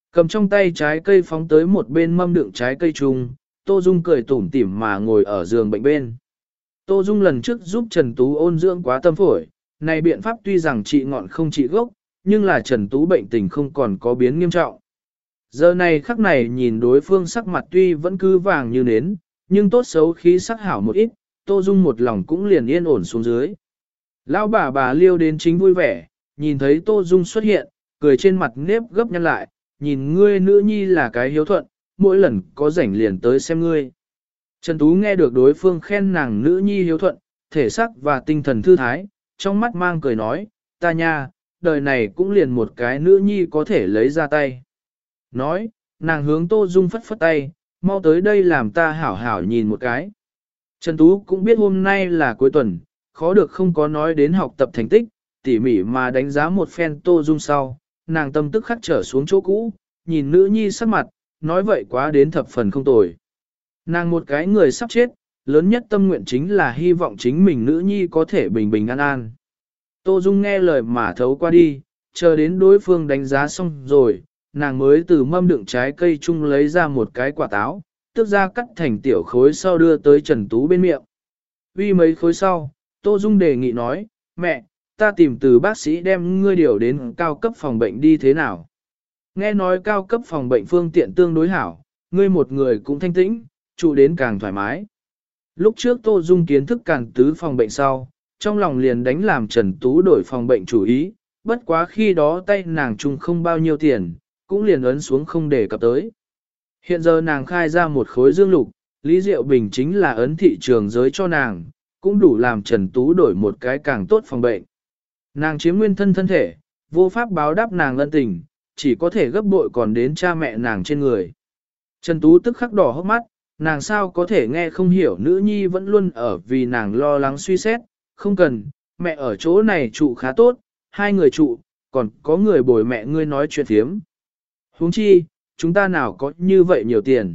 [SPEAKER 1] Cầm trong tay trái cây phóng tới một bên mâm đựng trái cây chung, Tô Dung cười tủm tỉm mà ngồi ở giường bệnh bên. Tô Dung lần trước giúp Trần Tú ôn dưỡng quá tâm phổi, này biện pháp tuy rằng trị ngọn không trị gốc, nhưng là Trần Tú bệnh tình không còn có biến nghiêm trọng. Giờ này khắc này nhìn đối phương sắc mặt tuy vẫn cứ vàng như nến, nhưng tốt xấu khí sắc hảo một ít, Tô Dung một lòng cũng liền yên ổn xuống dưới. Lão bà Liêu đến chính vui vẻ, nhìn thấy Tô Dung xuất hiện, cười trên mặt nếp gấp nhăn lại, nhìn ngươi nữ nhi là cái hiếu thuận, mỗi lần có rảnh liền tới xem ngươi. Trần Tú nghe được đối phương khen nàng nữ nhi hiếu thuận, thể xác và tinh thần thư thái, trong mắt mang cười nói, ta nha, đời này cũng liền một cái nữ nhi có thể lấy ra tay. Nói, nàng hướng Tô Dung phất phất tay, mau tới đây làm ta hảo hảo nhìn một cái. Trần Tú cũng biết hôm nay là cuối tuần, khó được không có nói đến học tập thành tích, tỉ mỉ mà đánh giá một phen Tô Dung sau, nàng tâm tức khắc trở xuống chỗ cũ, nhìn nữ nhi sắc mặt, nói vậy quá đến thập phần không tồi. Nàng một cái người sắp chết, lớn nhất tâm nguyện chính là hy vọng chính mình nữ nhi có thể bình bình an an. Tô Dung nghe lời mà thấu qua đi, chờ đến đối phương đánh giá xong rồi, nàng mới từ mâm đựng trái cây chung lấy ra một cái quả táo, tức ra cắt thành tiểu khối sau đưa tới Trần Tú bên miệng. Uy mấy khối sau, Tô Dung đề nghị nói, mẹ, ta tìm từ bác sĩ đem ngươi điều đến cao cấp phòng bệnh đi thế nào. Nghe nói cao cấp phòng bệnh phương tiện tương đối hảo, ngươi một người cũng thanh tĩnh, trụ đến càng thoải mái. Lúc trước Tô Dung kiến thức càng tứ phòng bệnh sau, trong lòng liền đánh làm Trần Tú đổi phòng bệnh chủ ý, bất quá khi đó tay nàng chung không bao nhiêu tiền, cũng liền ấn xuống không để cập tới. Hiện giờ nàng khai ra một khối dương lục, Lý Diệu Bình chính là ấn thị trường giới cho nàng, cũng đủ làm Trần Tú đổi một cái càng tốt phòng bệnh. Nàng chiếm nguyên thân thân thể, vô pháp báo đáp nàng ân tình, chỉ có thể gấp bội còn đến cha mẹ nàng trên người. Trần Tú tức khắc đỏ hốc mắt, nàng sao có thể nghe không hiểu nữ nhi vẫn luôn ở vì nàng lo lắng suy xét, không cần, mẹ ở chỗ này trụ khá tốt, hai người trụ, còn có người bồi mẹ ngươi nói chuyện thiếm. Huống chi, chúng ta nào có như vậy nhiều tiền.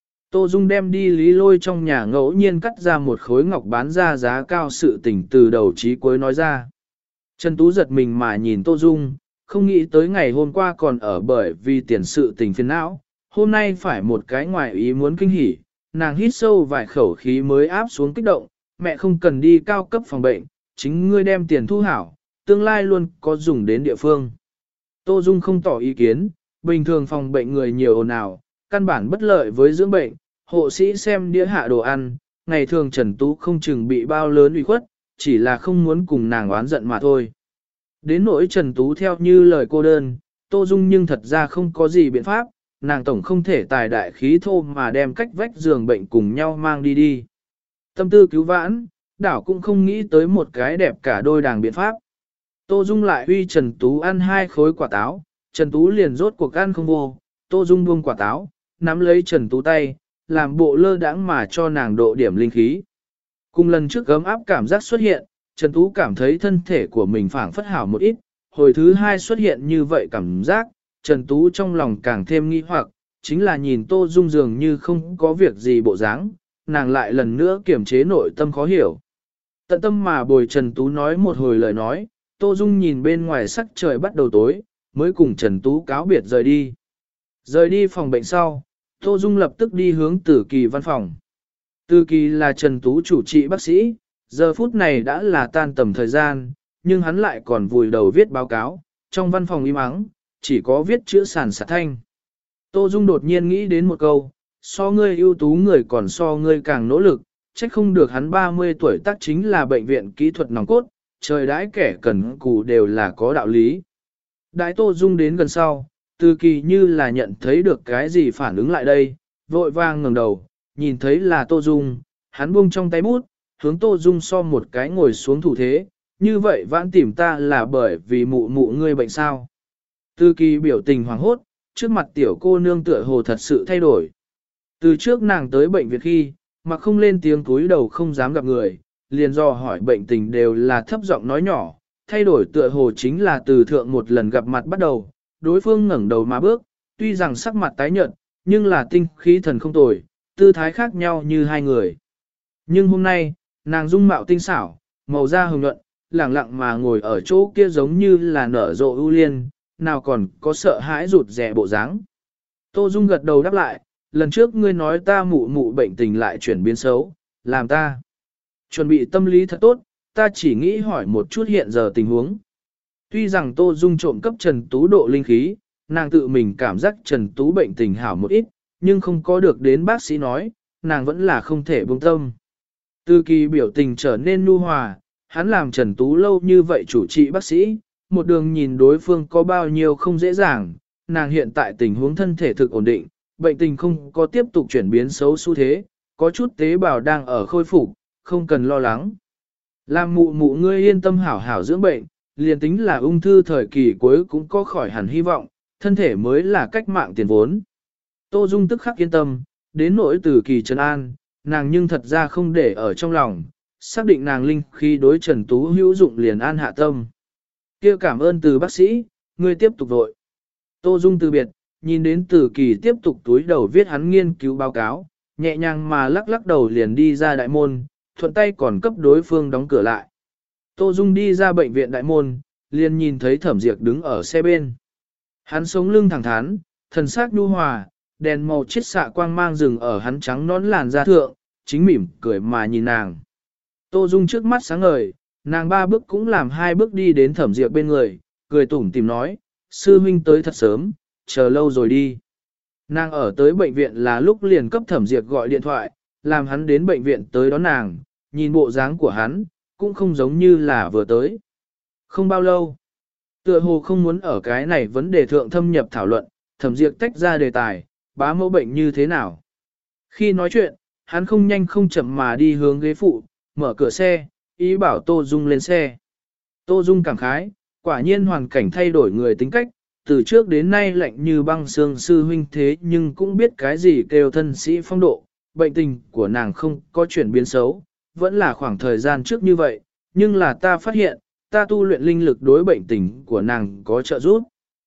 [SPEAKER 1] Tô Dung đem đi Lý Lôi trong nhà ngẫu nhiên cắt ra một khối ngọc bán ra giá cao sự tình từ đầu chí cuối nói ra. Trần Tú giật mình mà nhìn Tô Dung, không nghĩ tới ngày hôm qua còn ở bởi vì tiền sự tình phiền não, hôm nay phải một cái ngoài ý muốn kinh hỉ, nàng hít sâu vài khẩu khí mới áp xuống kích động, mẹ không cần đi cao cấp phòng bệnh, chính ngươi đem tiền thu hảo, tương lai luôn có dùng đến địa phương. Tô Dung không tỏ ý kiến, bình thường phòng bệnh người nhiều ồn ào, căn bản bất lợi với dưỡng bệnh, hộ sĩ xem đĩa hạ đồ ăn, ngày thường Trần Tú không chừng bị bao lớn uy khuất, chỉ là không muốn cùng nàng oán giận mà thôi. Đến nỗi Trần Tú theo như lời cô đơn, Tô Dung nhưng thật ra không có gì biện pháp, nàng tổng không thể tài đại khí thô mà đem cách vách giường bệnh cùng nhau mang đi đi. Tâm tư cứu vãn, đảo cũng không nghĩ tới một cái đẹp cả đôi đàng biện pháp. Tô Dung lại uy Trần Tú ăn 2 khối quả táo, Trần Tú liền rốt cuộc ăn không vô, Tô Dung buông quả táo, nắm lấy Trần Tú tay, làm bộ lơ đãng mà cho nàng độ điểm linh khí. Cùng lần trước gấm áp cảm giác xuất hiện, Trần Tú cảm thấy thân thể của mình phảng phất hảo một ít, hồi thứ 2 xuất hiện như vậy cảm giác, Trần Tú trong lòng càng thêm nghi hoặc, chính là nhìn Tô Dung dường như không có việc gì bộ dáng, nàng lại lần nữa kiểm chế nội tâm khó hiểu. Tận tâm mà bồi Trần Tú nói một hồi lời nói, Tô Dung nhìn bên ngoài sắc trời bắt đầu tối, mới cùng Trần Tú cáo biệt rời đi. Rời đi phòng bệnh sau, Tô Dung lập tức đi hướng Tử Kỳ văn phòng. Tử Kỳ là Trần Tú chủ trị bác sĩ, giờ phút này đã là tan tầm thời gian, nhưng hắn lại còn vùi đầu viết báo cáo, trong văn phòng im ắng, chỉ có viết chữ sàn sạt thanh. Tô Dung đột nhiên nghĩ đến một câu, so ngươi ưu tú người còn so ngươi càng nỗ lực, trách không được hắn 30 tuổi tác chính là bệnh viện kỹ thuật nòng cốt, trời đãi kẻ cần cù đều là có đạo lý. Đại Tô Dung đến gần sau, Từ Kỳ như là nhận thấy được cái gì phản ứng lại đây, vội vàng ngẩng đầu, nhìn thấy là Tô Dung, hắn buông trong tay bút, hướng Tô Dung so một cái ngồi xuống thủ thế, như vậy vãn tìm ta là bởi vì mụ mụ ngươi bệnh sao. Từ Kỳ biểu tình hoảng hốt, trước mặt tiểu cô nương tựa hồ thật sự thay đổi. Từ trước nàng tới bệnh viện khi, mà không lên tiếng cúi đầu không dám gặp người, liền do hỏi bệnh tình đều là thấp giọng nói nhỏ, thay đổi tựa hồ chính là từ thượng một lần gặp mặt bắt đầu, đối phương ngẩng đầu mà bước, tuy rằng sắc mặt tái nhợt, nhưng là tinh khí thần không tồi, tư thái khác nhau như hai người. Nhưng hôm nay, nàng dung mạo tinh xảo, màu da hồng nhuận, lẳng lặng mà ngồi ở chỗ kia giống như là nở rộ ưu liên, nào còn có sợ hãi rụt rè bộ dáng. Tô Dung gật đầu đáp lại, lần trước ngươi nói ta mụ mụ bệnh tình lại chuyển biến xấu, làm ta chuẩn bị tâm lý thật tốt, ta chỉ nghĩ hỏi một chút hiện giờ tình huống. Tuy rằng Tô Dung trộm cấp Trần Tú độ linh khí, nàng tự mình cảm giác Trần Tú bệnh tình hảo một ít, nhưng không có được đến bác sĩ nói, nàng vẫn là không thể buông tâm. Từ kỳ biểu tình trở nên nhu hòa, hắn làm Trần Tú lâu như vậy chủ trị bác sĩ, một đường nhìn đối phương có bao nhiêu không dễ dàng, nàng hiện tại tình huống thân thể thực ổn định, bệnh tình không có tiếp tục chuyển biến xấu xu thế, có chút tế bào đang ở khôi phục, không cần lo lắng. Làm mụ mụ ngươi yên tâm hảo hảo dưỡng bệnh, liền tính là ung thư thời kỳ cuối cũng có khỏi hẳn hy vọng, thân thể mới là cách mạng tiền vốn. Tô Dung tức khắc yên tâm, đến nỗi từ kỳ trấn an, nàng nhưng thật ra không để ở trong lòng, xác định nàng linh khi đối Trần Tú hữu dụng liền an hạ tâm. Kia cảm ơn từ bác sĩ, ngươi tiếp tục vội. Tô Dung từ biệt, nhìn đến từ kỳ tiếp tục túi đầu viết hắn nghiên cứu báo cáo, nhẹ nhàng mà lắc lắc đầu liền đi ra đại môn, thuận tay còn cấp đối phương đóng cửa lại. Tô Dung đi ra bệnh viện đại môn, liền nhìn thấy Thẩm Diệp đứng ở xe bên. Hắn sống lưng thẳng thắn, thần sắc nhu hòa, đèn màu chiết xạ quang mang rừng ở hắn trắng nón làn da thượng, chính mỉm cười mà nhìn nàng. Tô Dung trước mắt sáng ngời, nàng 3 bước cũng làm 2 bước đi đến Thẩm Diệp bên người, cười tủm tìm nói, sư huynh tới thật sớm, chờ lâu rồi đi. Nàng ở tới bệnh viện là lúc liền cấp Thẩm Diệp gọi điện thoại, làm hắn đến bệnh viện tới đón nàng, nhìn bộ dáng của hắn, cũng không giống như là vừa tới. Không bao lâu, tựa hồ không muốn ở cái này vấn đề thượng thâm nhập thảo luận, Thẩm Diệp tách ra đề tài, bá mẫu bệnh như thế nào. Khi nói chuyện, hắn không nhanh không chậm mà đi hướng ghế phụ, mở cửa xe, ý bảo Tô Dung lên xe. Tô Dung cảm khái, quả nhiên hoàn cảnh thay đổi người tính cách, từ trước đến nay lạnh như băng xương sư huynh thế nhưng cũng biết cái gì kêu thân sĩ phong độ, bệnh tình của nàng không có chuyển biến xấu, vẫn là khoảng thời gian trước như vậy, nhưng là ta phát hiện, ta tu luyện linh lực đối bệnh tình của nàng có trợ giúp.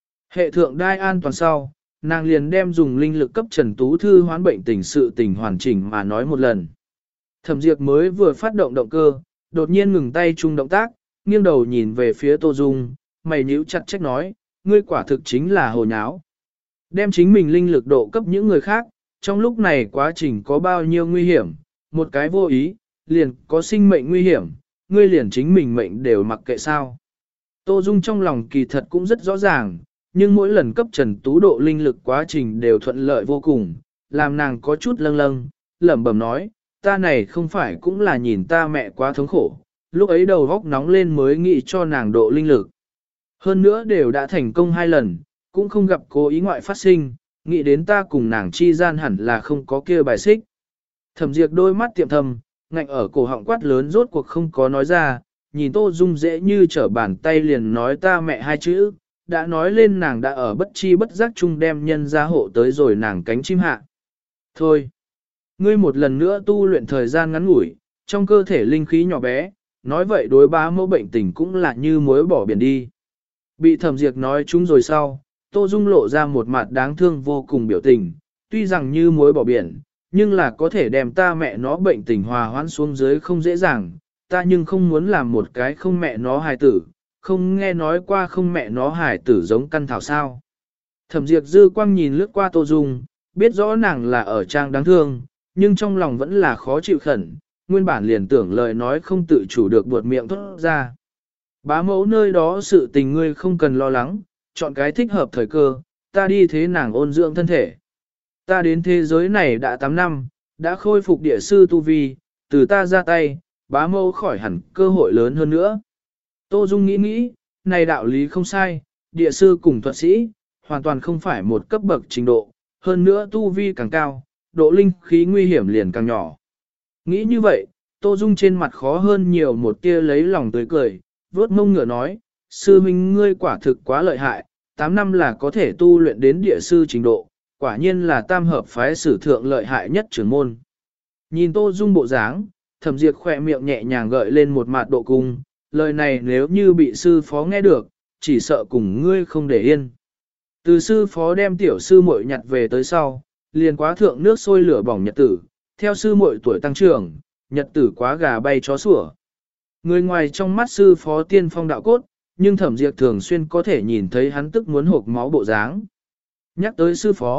[SPEAKER 1] Hệ thượng đai an toàn sau, nàng liền đem dùng linh lực cấp Trần Tú Thư hoán bệnh tình sự tình hoàn chỉnh mà nói một lần. Thẩm Diệp mới vừa phát động động cơ, đột nhiên ngừng tay chung động tác, nghiêng đầu nhìn về phía Tô Dung, mày nhíu chặt trách nói, ngươi quả thực chính là hồ nháo. Đem chính mình linh lực độ cấp những người khác, trong lúc này quá trình có bao nhiêu nguy hiểm, một cái vô ý, liền có sinh mệnh nguy hiểm, ngươi liền chính mình mệnh đều mặc kệ sao. Tô Dung trong lòng kỳ thật cũng rất rõ ràng, nhưng mỗi lần cấp Trần Tú độ linh lực quá trình đều thuận lợi vô cùng, làm nàng có chút lâng lâng, lẩm bẩm nói, ta này không phải cũng là nhìn ta mẹ quá thống khổ, lúc ấy đầu góc nóng lên mới nghĩ cho nàng độ linh lực. Hơn nữa đều đã thành công 2 lần, cũng không gặp cố ý ngoại phát sinh, nghĩ đến ta cùng nàng chi gian hẳn là không có kia bài xích. Thẩm Diệp đôi mắt tiệm thầm, ngạnh ở cổ họng quát lớn rốt cuộc không có nói ra, nhìn Tô Dung dễ như trở bàn tay liền nói ta mẹ 2 chữ, đã nói lên nàng đã ở bất chi bất giác chung đem nhân gia hộ tới rồi nàng cánh chim hạ. Thôi, ngươi một lần nữa tu luyện thời gian ngắn ngủi, trong cơ thể linh khí nhỏ bé, nói vậy đối bá mẫu bệnh tình cũng là như muối bỏ biển đi. Bị Thẩm Diệp nói chúng rồi sau, Tô Dung lộ ra một mặt đáng thương vô cùng biểu tình, tuy rằng như muối bỏ biển, nhưng là có thể đem ta mẹ nó bệnh tình hòa hoãn xuống dưới không dễ dàng, ta nhưng không muốn làm một cái không mẹ nó hài tử, không nghe nói qua không mẹ nó hài tử giống căn thảo sao. Thẩm Diệp dư quang nhìn lướt qua Tô Dung, biết rõ nàng là ở trang đáng thương, nhưng trong lòng vẫn là khó chịu khẩn, nguyên bản liền tưởng lời nói không tự chủ được buột miệng thốt ra. Bá mẫu nơi đó sự tình ngươi không cần lo lắng, chọn cái thích hợp thời cơ, ta đi thế nàng ôn dưỡng thân thể. Ta đến thế giới này đã 8 năm, đã khôi phục địa sư tu vi, từ ta ra tay, bá mẫu khỏi hẳn cơ hội lớn hơn nữa. Tô Dung nghĩ nghĩ, này đạo lý không sai, địa sư cùng thuật sĩ, hoàn toàn không phải một cấp bậc trình độ, hơn nữa tu vi càng cao, độ linh khí nguy hiểm liền càng nhỏ. Nghĩ như vậy, Tô Dung trên mặt khó hơn nhiều một tia lấy lòng tươi cười, vuốt mông ngựa nói, sư huynh ngươi quả thực quá lợi hại, 8 năm là có thể tu luyện đến địa sư trình độ, quả nhiên là tam hợp phái sử thượng lợi hại nhất trưởng môn. Nhìn Tô Dung bộ dáng, Thẩm Diệp khỏe miệng nhẹ nhàng gợi lên một mặt độ cung, lời này nếu như bị sư phó nghe được, chỉ sợ cùng ngươi không để yên. Từ sư phó đem tiểu sư muội nhặt về tới sau, liền quá thượng nước sôi lửa bỏng nhật tử, theo sư muội tuổi tăng trưởng, nhật tử quá gà bay chó sủa. Người ngoài trong mắt sư phó tiên phong đạo cốt, nhưng Thẩm Diệp thường xuyên có thể nhìn thấy hắn tức muốn hộc máu bộ dáng. Nhắc tới sư phó,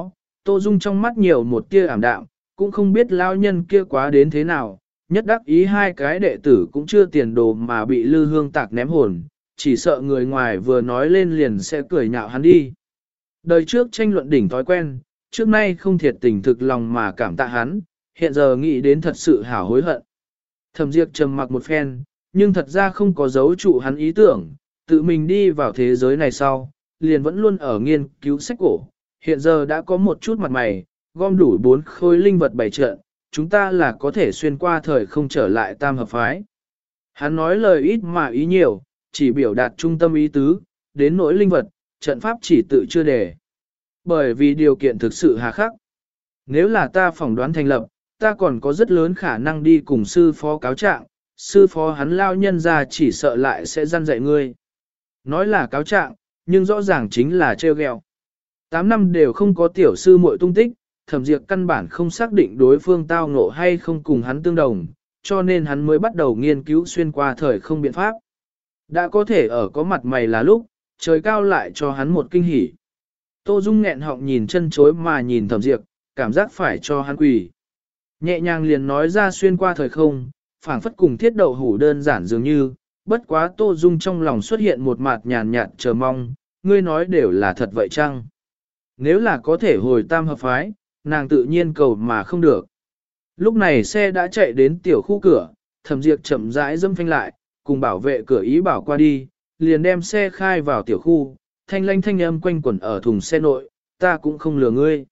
[SPEAKER 1] Tô Dung trong mắt nhiều một tia ảm đạm, cũng không biết lao nhân kia quá đến thế nào, nhất đắc ý hai cái đệ tử cũng chưa tiền đồ mà bị Lư Hương Tạc ném hồn, chỉ sợ người ngoài vừa nói lên liền sẽ cười nhạo hắn đi. Đời trước tranh luận đỉnh thói quen, trước nay không thiệt tình thực lòng mà cảm tạ hắn, hiện giờ nghĩ đến thật sự hảo hối hận. Thẩm Diệp trầm mặc một phen, nhưng thật ra không có dấu trụ hắn ý tưởng, tự mình đi vào thế giới này sau, liền vẫn luôn ở nghiên cứu sách cổ, hiện giờ đã có một chút mặt mày, gom đủ 4 khối linh vật bày trận, chúng ta là có thể xuyên qua thời không trở lại tam hợp phái. Hắn nói lời ít mà ý nhiều, chỉ biểu đạt trung tâm ý tứ, đến nỗi linh vật, trận pháp chỉ tự chưa đề. Bởi vì điều kiện thực sự hà khắc. Nếu là ta phỏng đoán thành lập, ta còn có rất lớn khả năng đi cùng sư phó cáo trạng, sư phó hắn lao nhân ra chỉ sợ lại sẽ răn dạy ngươi. Nói là cáo trạng, nhưng rõ ràng chính là trêu ghẹo. 8 năm đều không có tiểu sư muội tung tích, Thẩm Diệp căn bản không xác định đối phương tao ngộ hay không cùng hắn tương đồng, cho nên hắn mới bắt đầu nghiên cứu xuyên qua thời không biện pháp. Đã có thể ở có mặt mày là lúc, trời cao lại cho hắn một kinh hỉ. Tô Dung nghẹn họng nhìn chân chối mà nhìn Thẩm Diệp, cảm giác phải cho hắn quỳ. Nhẹ nhàng liền nói ra xuyên qua thời không, phảng phất cùng thiết đậu hủ đơn giản dường như, bất quá Tô Dung trong lòng xuất hiện một mặt nhàn nhạt chờ mong, ngươi nói đều là thật vậy chăng? Nếu là có thể hồi tam hợp phái, nàng tự nhiên cầu mà không được. Lúc này xe đã chạy đến tiểu khu cửa, Thẩm Diệp chậm rãi dâm phanh lại, cùng bảo vệ cửa ý bảo qua đi, liền đem xe khai vào tiểu khu, thanh lanh thanh âm quanh quẩn ở thùng xe nội, ta cũng không lừa ngươi.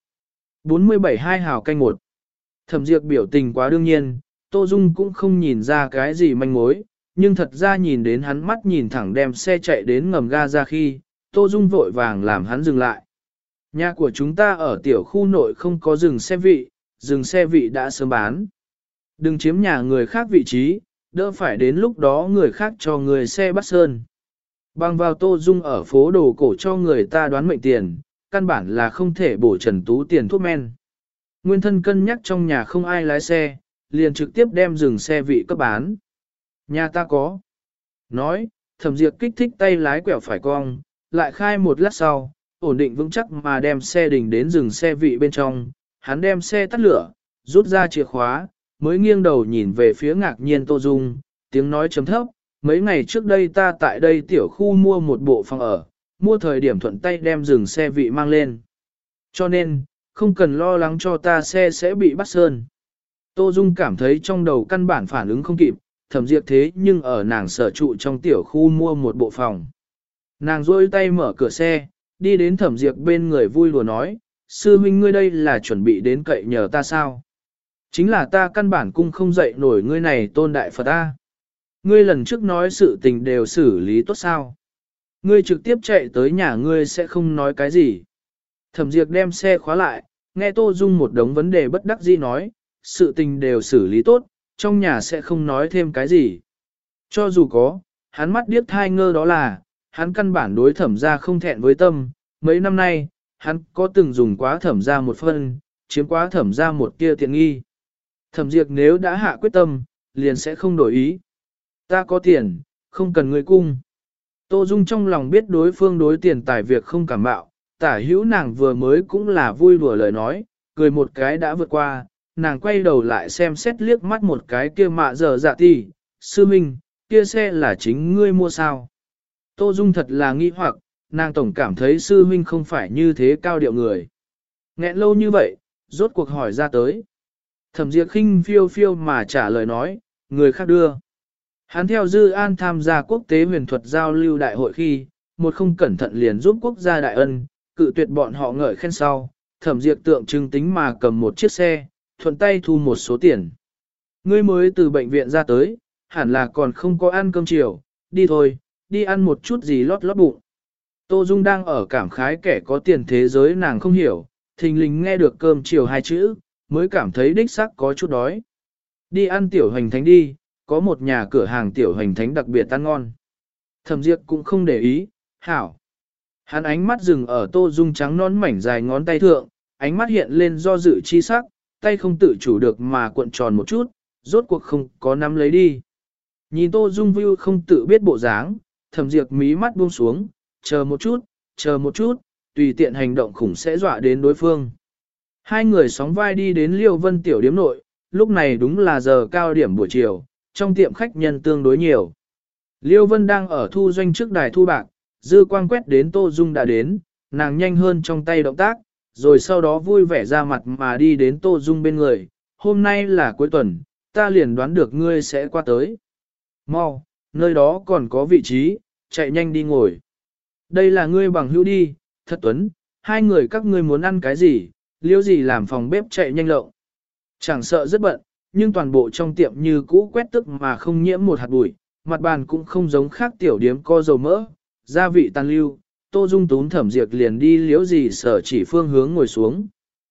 [SPEAKER 1] 47 hai hào canh một. Thẩm Diệp biểu tình quá đương nhiên, Tô Dung cũng không nhìn ra cái gì manh mối, nhưng thật ra nhìn đến hắn mắt nhìn thẳng đem xe chạy đến ngầm ga ra khi, Tô Dung vội vàng làm hắn dừng lại. Nhà của chúng ta ở tiểu khu nội không có dừng xe vị đã sớm bán. Đừng chiếm nhà người khác vị trí, đỡ phải đến lúc đó người khác cho người xe bắt sơn. Bằng vào Tô Dung ở phố đồ cổ cho người ta đoán mệnh tiền, căn bản là không thể bổ Trần Tú tiền thuốc men. Nguyên thân cân nhắc trong nhà không ai lái xe, liền trực tiếp đem dừng xe vị cấp bán. Nhà ta có. Nói, Thẩm Diệp kích thích tay lái quẹo phải cong, lại khai một lát sau, ổn định vững chắc mà đem xe đình đến dừng xe vị bên trong. Hắn đem xe tắt lửa, rút ra chìa khóa, mới nghiêng đầu nhìn về phía ngạc nhiên Tô Dung, tiếng nói chấm thấp. Mấy ngày trước đây ta tại đây tiểu khu mua một bộ phòng ở, mua thời điểm thuận tay đem dừng xe vị mang lên. Cho nên, không cần lo lắng cho ta xe sẽ bị bắt sơn. Tô Dung cảm thấy trong đầu căn bản phản ứng không kịp, Thẩm Diệp thế nhưng ở nàng sở trụ trong tiểu khu mua một bộ phòng. Nàng rôi tay mở cửa xe, đi đến Thẩm Diệp bên người vui lùa nói, sư huynh ngươi đây là chuẩn bị đến cậy nhờ ta sao? Chính là ta căn bản cung không dậy nổi ngươi này tôn đại Phật ta. Ngươi lần trước nói sự tình đều xử lý tốt sao? Ngươi trực tiếp chạy tới nhà ngươi sẽ không nói cái gì. Thẩm Diệp đem xe khóa lại, nghe Tô Dung một đống vấn đề bất đắc dĩ nói, sự tình đều xử lý tốt, trong nhà sẽ không nói thêm cái gì. Cho dù có, hắn mắt điếc thai ngơ đó là, hắn căn bản đối Thẩm gia không thẹn với tâm, mấy năm nay, hắn có từng dùng quá Thẩm gia một phân, chiếm quá Thẩm gia một kia tiện nghi. Thẩm Diệp nếu đã hạ quyết tâm, liền sẽ không đổi ý. Ta có tiền, không cần người cung. Tô Dung trong lòng biết đối phương đối tiền tài việc không cảm bạo, tả hữu nàng vừa mới cũng là vui đùa lời nói, cười một cái đã vượt qua, nàng quay đầu lại xem xét liếc mắt một cái kia mạ giờ dạ tỷ, sư minh, kia xe là chính ngươi mua sao. Tô Dung thật là nghi hoặc, nàng tổng cảm thấy sư minh không phải như thế cao điệu người. Nghẹn lâu như vậy, rốt cuộc hỏi ra tới. Thẩm Diệp khinh phiêu phiêu mà trả lời nói, người khác đưa. Hắn theo Dư An tham gia quốc tế huyền thuật giao lưu đại hội khi, một không cẩn thận liền giúp quốc gia đại ân, cự tuyệt bọn họ ngợi khen sau, Thẩm Diệp tượng trưng tính mà cầm một chiếc xe, thuận tay thu một số tiền. Ngươi mới từ bệnh viện ra tới, hẳn là còn không có ăn cơm chiều, đi thôi, đi ăn một chút gì lót lót bụng. Tô Dung đang ở cảm khái kẻ có tiền thế giới nàng không hiểu, thình lình nghe được cơm chiều hai chữ, mới cảm thấy đích xác có chút đói. Đi ăn tiểu hành thánh đi, có một nhà cửa hàng tiểu hành thánh đặc biệt ăn ngon. Thẩm Diệp cũng không để ý, hảo. Hắn ánh mắt dừng ở Tô Dung trắng nón mảnh dài ngón tay thượng, ánh mắt hiện lên do dự chi sắc, tay không tự chủ được mà cuộn tròn một chút, rốt cuộc không có nắm lấy đi. Nhìn Tô Dung view không tự biết bộ dáng, Thẩm Diệp mí mắt buông xuống, chờ một chút, tùy tiện hành động khủng sẽ dọa đến đối phương. Hai người sóng vai đi đến Liêu Vân tiểu điếm nội, lúc này đúng là giờ cao điểm buổi chiều, trong tiệm khách nhân tương đối nhiều. Liêu Vân đang ở thu doanh trước đài thu bạc, dư quang quét đến Tô Dung đã đến, nàng nhanh hơn trong tay động tác, rồi sau đó vui vẻ ra mặt mà đi đến Tô Dung bên người. Hôm nay là cuối tuần, ta liền đoán được ngươi sẽ qua tới. Mau, nơi đó còn có vị trí, chạy nhanh đi ngồi. Đây là ngươi bằng hữu đi, thật tuấn, hai người các ngươi muốn ăn cái gì, liêu gì làm phòng bếp chạy nhanh lộng. Chẳng sợ rất bận, nhưng toàn bộ trong tiệm như cũ quét tức mà không nhiễm một hạt bụi, mặt bàn cũng không giống khác tiểu điếm co dầu mỡ, gia vị tan lưu. Tô Dung tún Thẩm Diệp liền đi liếu gì sở chỉ phương hướng ngồi xuống.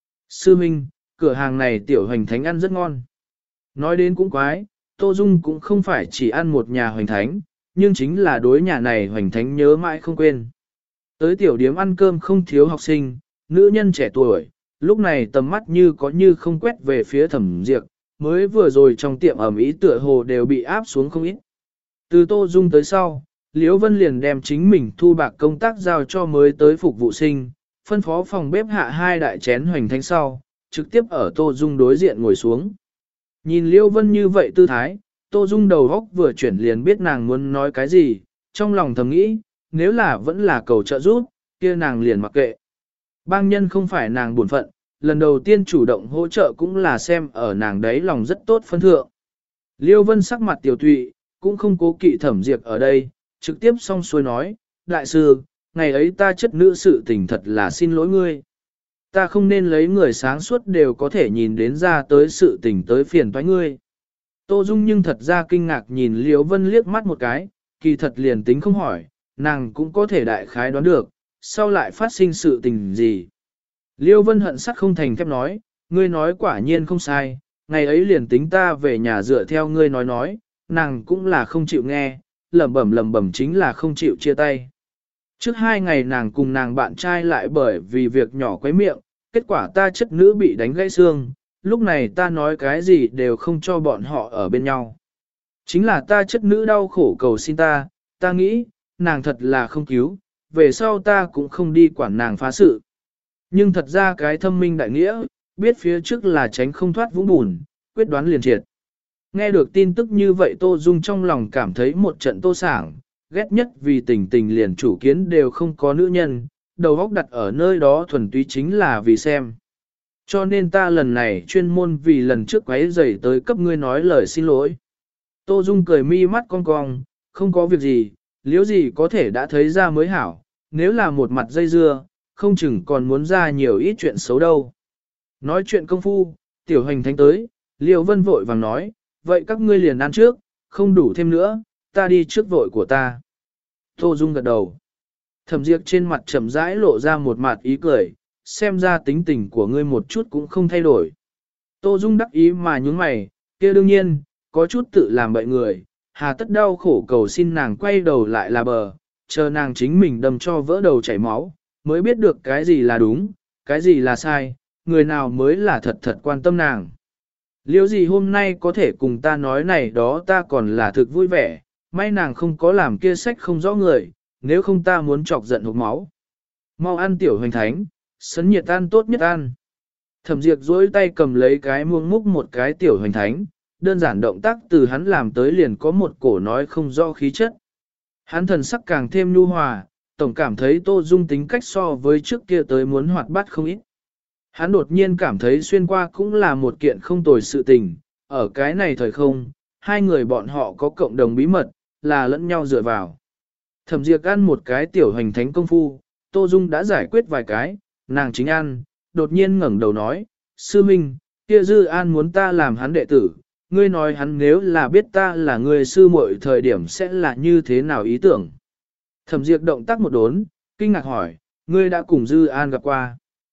[SPEAKER 1] Sư Minh, cửa hàng này tiểu hoành thánh ăn rất ngon. Nói đến cũng quái, Tô Dung cũng không phải chỉ ăn một nhà hoành thánh, nhưng chính là đối nhà này hoành thánh nhớ mãi không quên. Tới tiểu điếm ăn cơm không thiếu học sinh, nữ nhân trẻ tuổi, lúc này tầm mắt như có như không quét về phía Thẩm Diệp, mới vừa rồi trong tiệm ẩm ý tựa hồ đều bị áp xuống không ít. Từ Tô Dung tới sau, Liễu Vân liền đem chính mình thu bạc công tác giao cho mới tới phục vụ sinh, phân phó phòng bếp hạ hai đại chén hoành thánh sau, trực tiếp ở Tô Dung đối diện ngồi xuống. Nhìn Liễu Vân như vậy tư thái, Tô Dung đầu góc vừa chuyển liền biết nàng muốn nói cái gì, trong lòng thầm nghĩ, nếu là vẫn là cầu trợ giúp, kia nàng liền mặc kệ. Bang nhân không phải nàng buồn phận, lần đầu tiên chủ động hỗ trợ cũng là xem ở nàng đấy lòng rất tốt phân thượng. Liễu Vân sắc mặt tiểu tụy, cũng không cố kỵ Thẩm Diệp ở đây, trực tiếp xong xuôi nói, đại sư, ngày ấy ta chất nữ sự tình thật là xin lỗi ngươi. Ta không nên lấy người sáng suốt đều có thể nhìn đến ra tới sự tình tới phiền toái ngươi. Tô Dung nhưng thật ra kinh ngạc nhìn Liễu Vân liếc mắt một cái, kỳ thật liền tính không hỏi, nàng cũng có thể đại khái đoán được, sau lại phát sinh sự tình gì. Liễu Vân hận sắt không thành thép nói, ngươi nói quả nhiên không sai, ngày ấy liền tính ta về nhà dựa theo ngươi nói, nàng cũng là không chịu nghe, lẩm bẩm chính là không chịu chia tay. Trước 2 ngày nàng cùng nàng bạn trai lại bởi vì việc nhỏ quấy miệng, kết quả ta chất nữ bị đánh gãy xương, lúc này ta nói cái gì đều không cho bọn họ ở bên nhau. Chính là ta chất nữ đau khổ cầu xin ta nghĩ, nàng thật là không cứu, về sau ta cũng không đi quản nàng phá sự. Nhưng thật ra cái thâm minh đại nghĩa, biết phía trước là tránh không thoát vũng bùn, quyết đoán liền triệt. Nghe được tin tức như vậy Tô Dung trong lòng cảm thấy một trận tô sảng, ghét nhất vì tình liền chủ kiến đều không có nữ nhân, đầu óc đặt ở nơi đó thuần túy chính là vì xem. Cho nên ta lần này chuyên môn vì lần trước quấy rầy tới cấp ngươi nói lời xin lỗi. Tô Dung cười mi mắt cong cong, không có việc gì, liếu gì có thể đã thấy ra mới hảo, nếu là một mặt dây dưa, không chừng còn muốn ra nhiều ít chuyện xấu đâu. Nói chuyện công phu, tiểu hành thánh tới, Liêu Vân vội vàng nói, vậy các ngươi liền ăn trước, không đủ thêm nữa, ta đi trước vội của ta. Tô Dung gật đầu. Thẩm Diệp trên mặt chậm rãi lộ ra một mặt ý cười, xem ra tính tình của ngươi một chút cũng không thay đổi. Tô Dung đắc ý mà nhúng mày, kia đương nhiên, có chút tự làm bậy người, hà tất đau khổ cầu xin nàng quay đầu lại là bờ, chờ nàng chính mình đâm cho vỡ đầu chảy máu, mới biết được cái gì là đúng, cái gì là sai, người nào mới là thật quan tâm nàng. Liêu gì hôm nay có thể cùng ta nói này đó ta còn là thực vui vẻ, may nàng không có làm kia sách không rõ người, nếu không ta muốn chọc giận hộc máu. Mau ăn tiểu hoành thánh, sấn nhiệt ăn tốt nhất ăn. Thẩm Diệp duỗi tay cầm lấy cái muông múc một cái tiểu hoành thánh, đơn giản động tác từ hắn làm tới liền có một cổ nói không rõ khí chất. Hắn thần sắc càng thêm nhu hòa, tổng cảm thấy Tô Dung tính cách so với trước kia tới muốn hoạt bát không ít. Hắn đột nhiên cảm thấy xuyên qua cũng là một kiện không tồi sự tình, ở cái này thời không, hai người bọn họ có cộng đồng bí mật, là lẫn nhau dựa vào. Thẩm Diệp ăn một cái tiểu hành thánh công phu, Tô Dung đã giải quyết vài cái, nàng chính ăn, đột nhiên ngẩng đầu nói, sư minh, kia Dư An muốn ta làm hắn đệ tử, ngươi nói hắn nếu là biết ta là người sư muội thời điểm sẽ là như thế nào ý tưởng. Thẩm Diệp động tác một đốn, kinh ngạc hỏi, ngươi đã cùng Dư An gặp qua.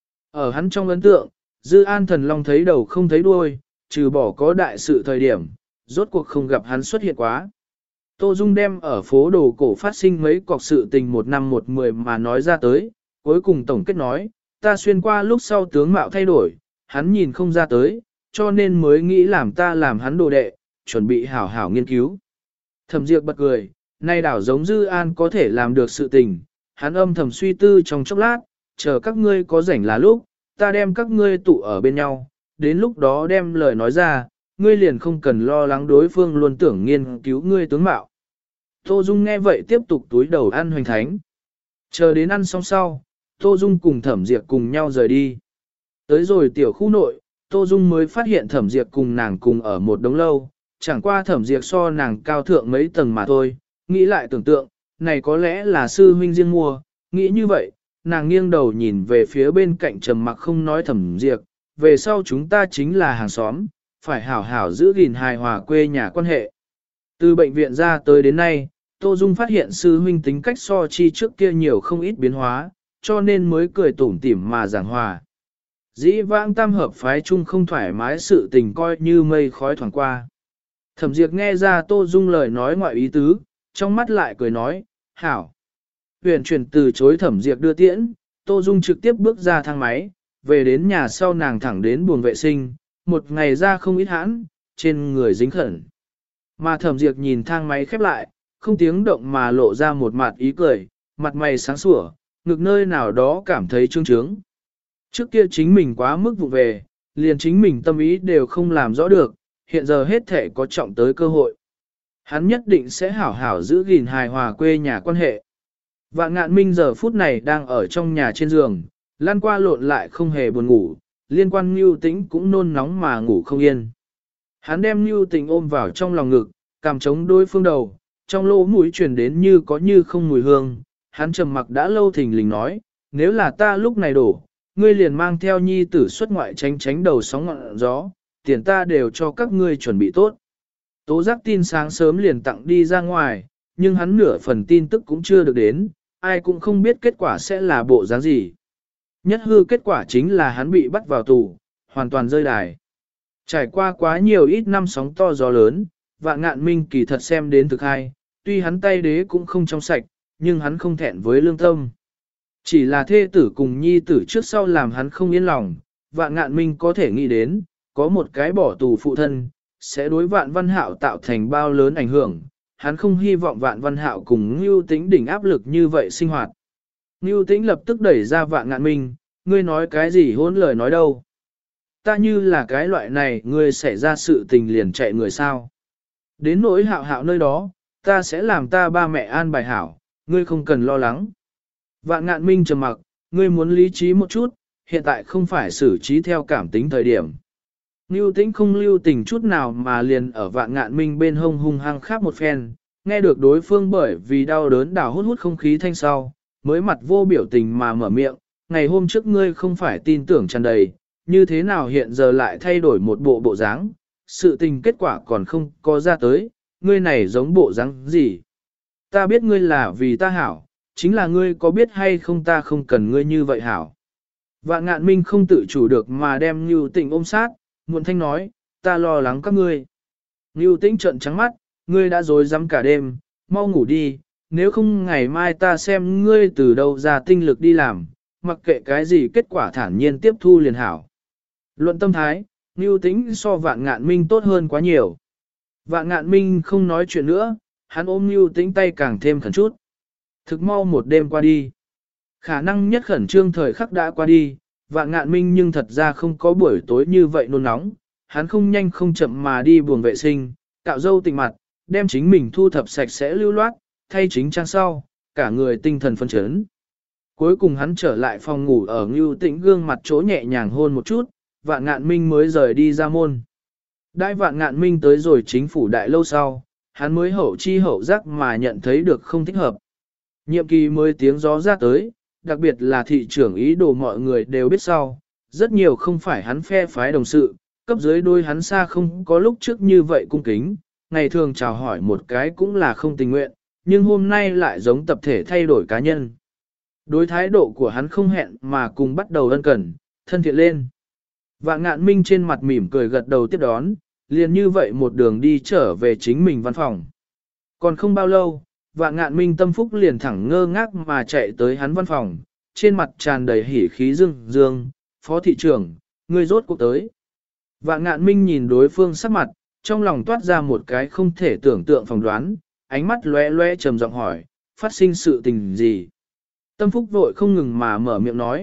[SPEAKER 1] Ở hắn trong ấn tượng, Dư An thần long thấy đầu không thấy đuôi, trừ bỏ có đại sự thời điểm, rốt cuộc không gặp hắn xuất hiện quá. Tô Dung đem ở phố đồ cổ phát sinh mấy cọc sự tình 1 năm 1 10 mà nói ra tới, cuối cùng tổng kết nói, ta xuyên qua lúc sau tướng mạo thay đổi, hắn nhìn không ra tới, cho nên mới nghĩ làm ta làm hắn đồ đệ, chuẩn bị hảo hảo nghiên cứu. Thẩm Diệp bật cười, nay đảo giống Dư An có thể làm được sự tình, hắn âm thầm suy tư trong chốc lát, chờ các ngươi có rảnh là lúc, ta đem các ngươi tụ ở bên nhau, đến lúc đó đem lời nói ra, ngươi liền không cần lo lắng đối phương luôn tưởng nghiên cứu ngươi tướng mạo. Tô Dung nghe vậy tiếp tục túi đầu ăn hoành thánh. Chờ đến ăn xong sau, Tô Dung cùng Thẩm Diệp cùng nhau rời đi. Tới rồi tiểu khu nội, Tô Dung mới phát hiện Thẩm Diệp cùng nàng cùng ở một đống lâu, chẳng qua Thẩm Diệp so nàng cao thượng mấy tầng mà thôi, nghĩ lại tưởng tượng, này có lẽ là sư huynh riêng mua, nghĩ như vậy, nàng nghiêng đầu nhìn về phía bên cạnh trầm mặc không nói Thẩm Diệp, về sau chúng ta chính là hàng xóm, phải hảo hảo giữ gìn hài hòa quê nhà quan hệ. Từ bệnh viện ra tới đến nay, Tô Dung phát hiện sư huynh tính cách so chi trước kia nhiều không ít biến hóa, cho nên mới cười tủm tỉm mà giảng hòa. Dĩ vãng tam hợp phái chung không thoải mái sự tình coi như mây khói thoảng qua. Thẩm Diệp nghe ra Tô Dung lời nói ngoại ý tứ, trong mắt lại cười nói, hảo. Huyền chuyển từ chối Thẩm Diệp đưa tiễn, Tô Dung trực tiếp bước ra thang máy, về đến nhà sau nàng thẳng đến buồng vệ sinh, một ngày ra không ít hãn, trên người dính khẩn. Mà Thẩm Diệp nhìn thang máy khép lại, không tiếng động mà lộ ra một mặt ý cười, mặt mày sáng sủa, ngực nơi nào đó cảm thấy trương trướng. Trước kia chính mình quá mức vụ về, liền chính mình tâm ý đều không làm rõ được, hiện giờ hết thể có trọng tới cơ hội. Hắn nhất định sẽ hảo hảo giữ gìn hài hòa quê nhà quan hệ. Vạn Ngạn Minh giờ phút này đang ở trong nhà trên giường, lăn qua lộn lại không hề buồn ngủ, liên quan Nưu Tĩnh cũng nôn nóng mà ngủ không yên. Hắn đem Nưu Tĩnh ôm vào trong lòng ngực, cằm chống đối phương đầu, trong lỗ mũi truyền đến như có như không mùi hương, hắn trầm mặc đã lâu thình lình nói, nếu là ta lúc này đổ, ngươi liền mang theo nhi tử xuất ngoại tránh tránh đầu sóng ngọn gió, tiền ta đều cho các ngươi chuẩn bị tốt. Tố giác tin sáng sớm liền tặng đi ra ngoài, nhưng hắn nửa phần tin tức cũng chưa được đến, ai cũng không biết kết quả sẽ là bộ dáng gì. Nhất hư kết quả chính là hắn bị bắt vào tù, hoàn toàn rơi đài. Trải qua quá nhiều ít năm sóng to gió lớn, Vạn Ngạn Minh kỳ thật xem đến thực hay, tuy hắn tay đế cũng không trong sạch, nhưng hắn không thẹn với lương tâm. Chỉ là thê tử cùng nhi tử trước sau làm hắn không yên lòng, Vạn Ngạn Minh có thể nghĩ đến, có một cái bỏ tù phụ thân, sẽ đối Vạn Văn Hạo tạo thành bao lớn ảnh hưởng, hắn không hy vọng Vạn Văn Hạo cùng Ngưu Tĩnh đỉnh áp lực như vậy sinh hoạt. Ngưu Tĩnh lập tức đẩy ra Vạn Ngạn Minh, ngươi nói cái gì hỗn lời nói đâu. Ta như là cái loại này, ngươi xảy ra sự tình liền chạy người sao. Đến nỗi Hạo Hạo nơi đó, ta sẽ làm ta ba mẹ an bài hảo, ngươi không cần lo lắng. Vạn Ngạn Minh trầm mặc, ngươi muốn lý trí một chút, hiện tại không phải xử trí theo cảm tính thời điểm. Nưu Tĩnh không lưu tình chút nào mà liền ở Vạn Ngạn Minh bên hông hung hăng khắp một phen, nghe được đối phương bởi vì đau đớn đảo hút hút không khí thanh sau, mới mặt vô biểu tình mà mở miệng, ngày hôm trước ngươi không phải tin tưởng tràn đầy, như thế nào hiện giờ lại thay đổi một bộ dáng, sự tình kết quả còn không có ra tới, ngươi này giống bộ dáng gì. Ta biết ngươi là vì ta hảo, chính là ngươi có biết hay không ta không cần ngươi như vậy hảo. Vạn Ngạn Minh không tự chủ được mà đem Nưu Tĩnh ôm sát, muộn thanh nói, ta lo lắng các ngươi. Nưu Tĩnh trợn trắng mắt, ngươi đã dối rắm cả đêm, mau ngủ đi, nếu không ngày mai ta xem ngươi từ đâu ra tinh lực đi làm, mặc kệ cái gì kết quả thản nhiên tiếp thu liền hảo. Luận tâm thái, Nưu Tĩnh so Vạn Ngạn Minh tốt hơn quá nhiều. Vạn Ngạn Minh không nói chuyện nữa, hắn ôm Nưu Tĩnh tay càng thêm khẩn chút. Thực mau một đêm qua đi. Khả năng nhất khẩn trương thời khắc đã qua đi, Vạn Ngạn Minh nhưng thật ra không có buổi tối như vậy nôn nóng, hắn không nhanh không chậm mà đi buồng vệ sinh, cạo râu tịnh mặt, đem chính mình thu thập sạch sẽ lưu loát, thay chính trang sau, cả người tinh thần phấn chấn. Cuối cùng hắn trở lại phòng ngủ ở Ngưu Tĩnh gương mặt chỗ nhẹ nhàng hôn một chút, Vạn Ngạn Minh mới rời đi ra môn. Đại Vạn Ngạn Minh tới rồi chính phủ đại lâu sau, hắn mới hậu chi hậu giác mà nhận thấy được không thích hợp. Nhiệm kỳ mới tiếng gió ra tới, đặc biệt là thị trưởng ý đồ mọi người đều biết sau, rất nhiều không phải hắn phe phái đồng sự, cấp dưới đôi hắn xa không có lúc trước như vậy cung kính, ngày thường chào hỏi một cái cũng là không tình nguyện, nhưng hôm nay lại giống tập thể thay đổi cá nhân. Đối thái độ của hắn không hẹn mà cùng bắt đầu ân cần, thân thiện lên. Vạn Ngạn Minh trên mặt mỉm cười gật đầu tiếp đón, liền như vậy một đường đi trở về chính mình văn phòng. Còn không bao lâu, Vạn Ngạn Minh tâm phúc liền thẳng ngơ ngác mà chạy tới hắn văn phòng, trên mặt tràn đầy hỉ khí dương, phó thị trưởng, ngươi rốt cuộc tới. Vạn Ngạn Minh nhìn đối phương sắc mặt, trong lòng toát ra một cái không thể tưởng tượng phỏng đoán, ánh mắt lóe lóe trầm giọng hỏi, phát sinh sự tình gì? Tâm phúc vội không ngừng mà mở miệng nói,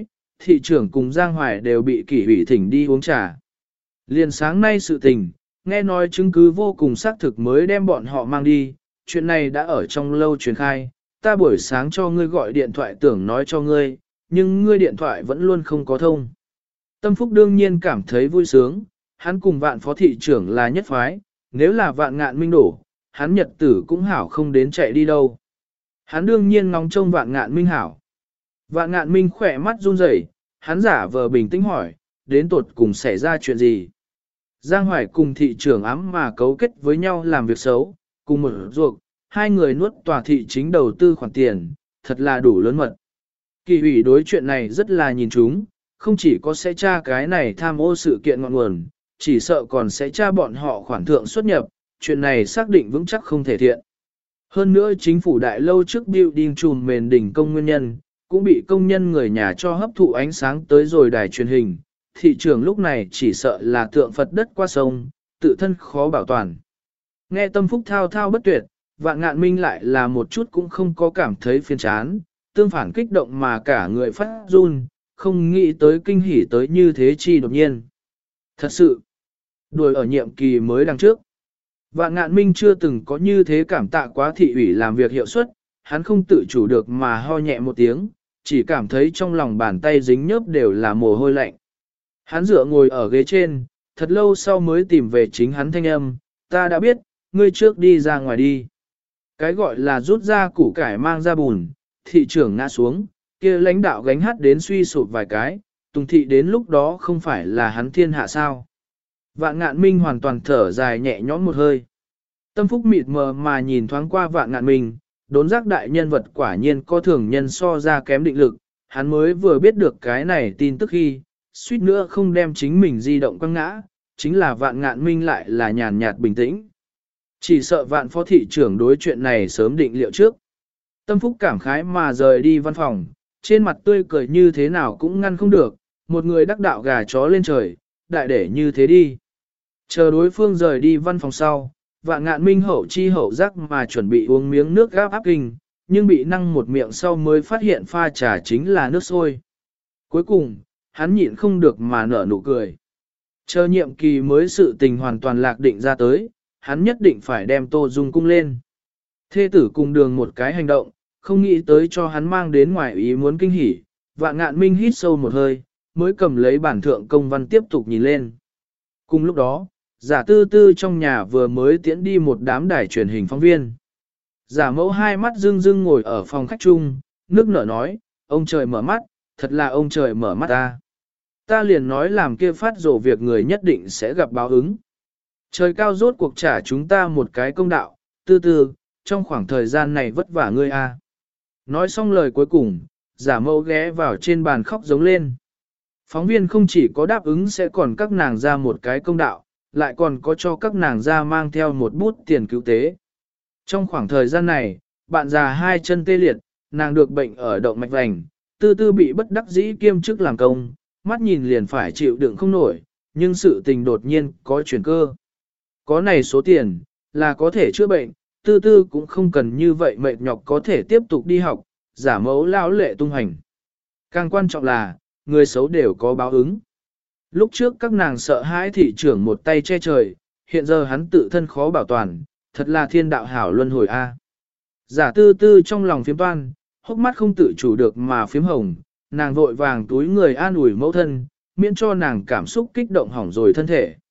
[SPEAKER 1] thị trưởng cùng Giang Hoài đều bị kỷ ủy thỉnh đi uống trà. Liền sáng nay sự tình, nghe nói chứng cứ vô cùng xác thực mới đem bọn họ mang đi, chuyện này đã ở trong lâu truyền khai, ta buổi sáng cho ngươi gọi điện thoại tưởng nói cho ngươi, nhưng ngươi điện thoại vẫn luôn không có thông. Tâm Phúc đương nhiên cảm thấy vui sướng, hắn cùng Vạn phó thị trưởng là nhất phái, nếu là Vạn Ngạn Minh đổ, hắn nhật tử cũng hảo không đến chạy đi đâu. Hắn đương nhiên ngóng trông Vạn Ngạn Minh hảo. Vạn Ngạn Minh khỏe mắt run rẩy, hắn giả vờ bình tĩnh hỏi, đến tột cùng xảy ra chuyện gì? Giang Hoài cùng thị trưởng ám mà cấu kết với nhau làm việc xấu, cùng một ruột, hai người nuốt tòa thị chính đầu tư khoản tiền, thật là đủ lớn mật. Kỳ ủy đối chuyện này rất là nhìn chúng, không chỉ có sẽ tra cái này tham ô sự kiện ngọn nguồn, chỉ sợ còn sẽ tra bọn họ khoản thượng xuất nhập, chuyện này xác định vững chắc không thể thiện. Hơn nữa chính phủ đại lâu trước building trùm mền đỉnh công nguyên nhân, cũng bị công nhân người nhà cho hấp thụ ánh sáng tới rồi đài truyền hình, thị trường lúc này chỉ sợ là tượng Phật đất qua sông, tự thân khó bảo toàn. Nghe Tâm Phúc thao thao bất tuyệt, Vạn Ngạn Minh lại là một chút cũng không có cảm thấy phiền chán, tương phản kích động mà cả người phát run, không nghĩ tới kinh hỉ tới như thế chi đột nhiên. Thật sự, đuổi ở nhiệm kỳ mới đằng trước. Vạn Ngạn Minh chưa từng có như thế cảm tạ quá thị ủy làm việc hiệu suất, hắn không tự chủ được mà ho nhẹ một tiếng, chỉ cảm thấy trong lòng bàn tay dính nhớp đều là mồ hôi lạnh. Hắn dựa ngồi ở ghế trên, thật lâu sau mới tìm về chính hắn thanh âm, ta đã biết, ngươi trước đi ra ngoài đi. Cái gọi là rút ra củ cải mang ra bùn, thị trưởng ngã xuống, kia lãnh đạo gánh hát đến suy sụp vài cái, Tùng thị đến lúc đó không phải là hắn thiên hạ sao. Vạn Ngạn Minh hoàn toàn thở dài nhẹ nhõm một hơi. Tâm Phúc mịt mờ mà nhìn thoáng qua Vạn Ngạn Minh, đốn giác đại nhân vật quả nhiên có thường nhân so ra kém định lực, hắn mới vừa biết được cái này tin tức khi, suýt nữa không đem chính mình di động quăng ngã, chính là Vạn Ngạn Minh lại là nhàn nhạt bình tĩnh. Chỉ sợ Vạn phó thị trưởng đối chuyện này sớm định liệu trước. Tâm Phúc cảm khái mà rời đi văn phòng, trên mặt tươi cười như thế nào cũng ngăn không được, một người đắc đạo gà chó lên trời, đại để như thế đi. Chờ đối phương rời đi văn phòng sau, Vạn Ngạn Minh hậu chi hậu giác mà chuẩn bị uống miếng nước gáp áp kinh, nhưng bị năng một miệng sau mới phát hiện pha trà chính là nước sôi. Cuối cùng, hắn nhịn không được mà nở nụ cười. Chờ nhiệm kỳ mới sự tình hoàn toàn lạc định ra tới, hắn nhất định phải đem Tô Dung cung lên. Thê tử cùng đường một cái hành động, không nghĩ tới cho hắn mang đến ngoài ý muốn kinh hỉ. Vạn Ngạn Minh hít sâu một hơi, mới cầm lấy bản thượng công văn tiếp tục nhìn lên. Cùng lúc đó, Giả Tư Tư trong nhà vừa mới tiễn đi một đám đài truyền hình phóng viên. Giả Mẫu hai mắt rưng rưng ngồi ở phòng khách chung, nước nở nói, ông trời mở mắt, thật là ông trời mở mắt ta. Ta liền nói làm kia phát rồ việc người nhất định sẽ gặp báo ứng. Trời cao rốt cuộc trả chúng ta một cái công đạo, Tư Tư, trong khoảng thời gian này vất vả ngươi a. Nói xong lời cuối cùng, Giả Mẫu ghé vào trên bàn khóc giống lên. Phóng viên không chỉ có đáp ứng sẽ còn các nàng ra một cái công đạo, lại còn có cho các nàng ra mang theo một bút tiền cứu tế. Trong khoảng thời gian này, bạn già hai chân tê liệt, nàng được bệnh ở động mạch vành, Tư Tư bị bất đắc dĩ kiêm chức làm công, mắt nhìn liền phải chịu đựng không nổi, nhưng sự tình đột nhiên có chuyển cơ. Có này số tiền, là có thể chữa bệnh, Tư Tư cũng không cần như vậy mệt nhọc có thể tiếp tục đi học, Giả Mẫu lão lệ tung hành. Càng quan trọng là, người xấu đều có báo ứng. Lúc trước các nàng sợ hãi thị trưởng một tay che trời, hiện giờ hắn tự thân khó bảo toàn, thật là thiên đạo hảo luân hồi a. Giả Tư Tư trong lòng phiếm toan, hốc mắt không tự chủ được mà phiếm hồng, nàng vội vàng túi người an ủi mẫu thân, miễn cho nàng cảm xúc kích động hỏng rồi thân thể.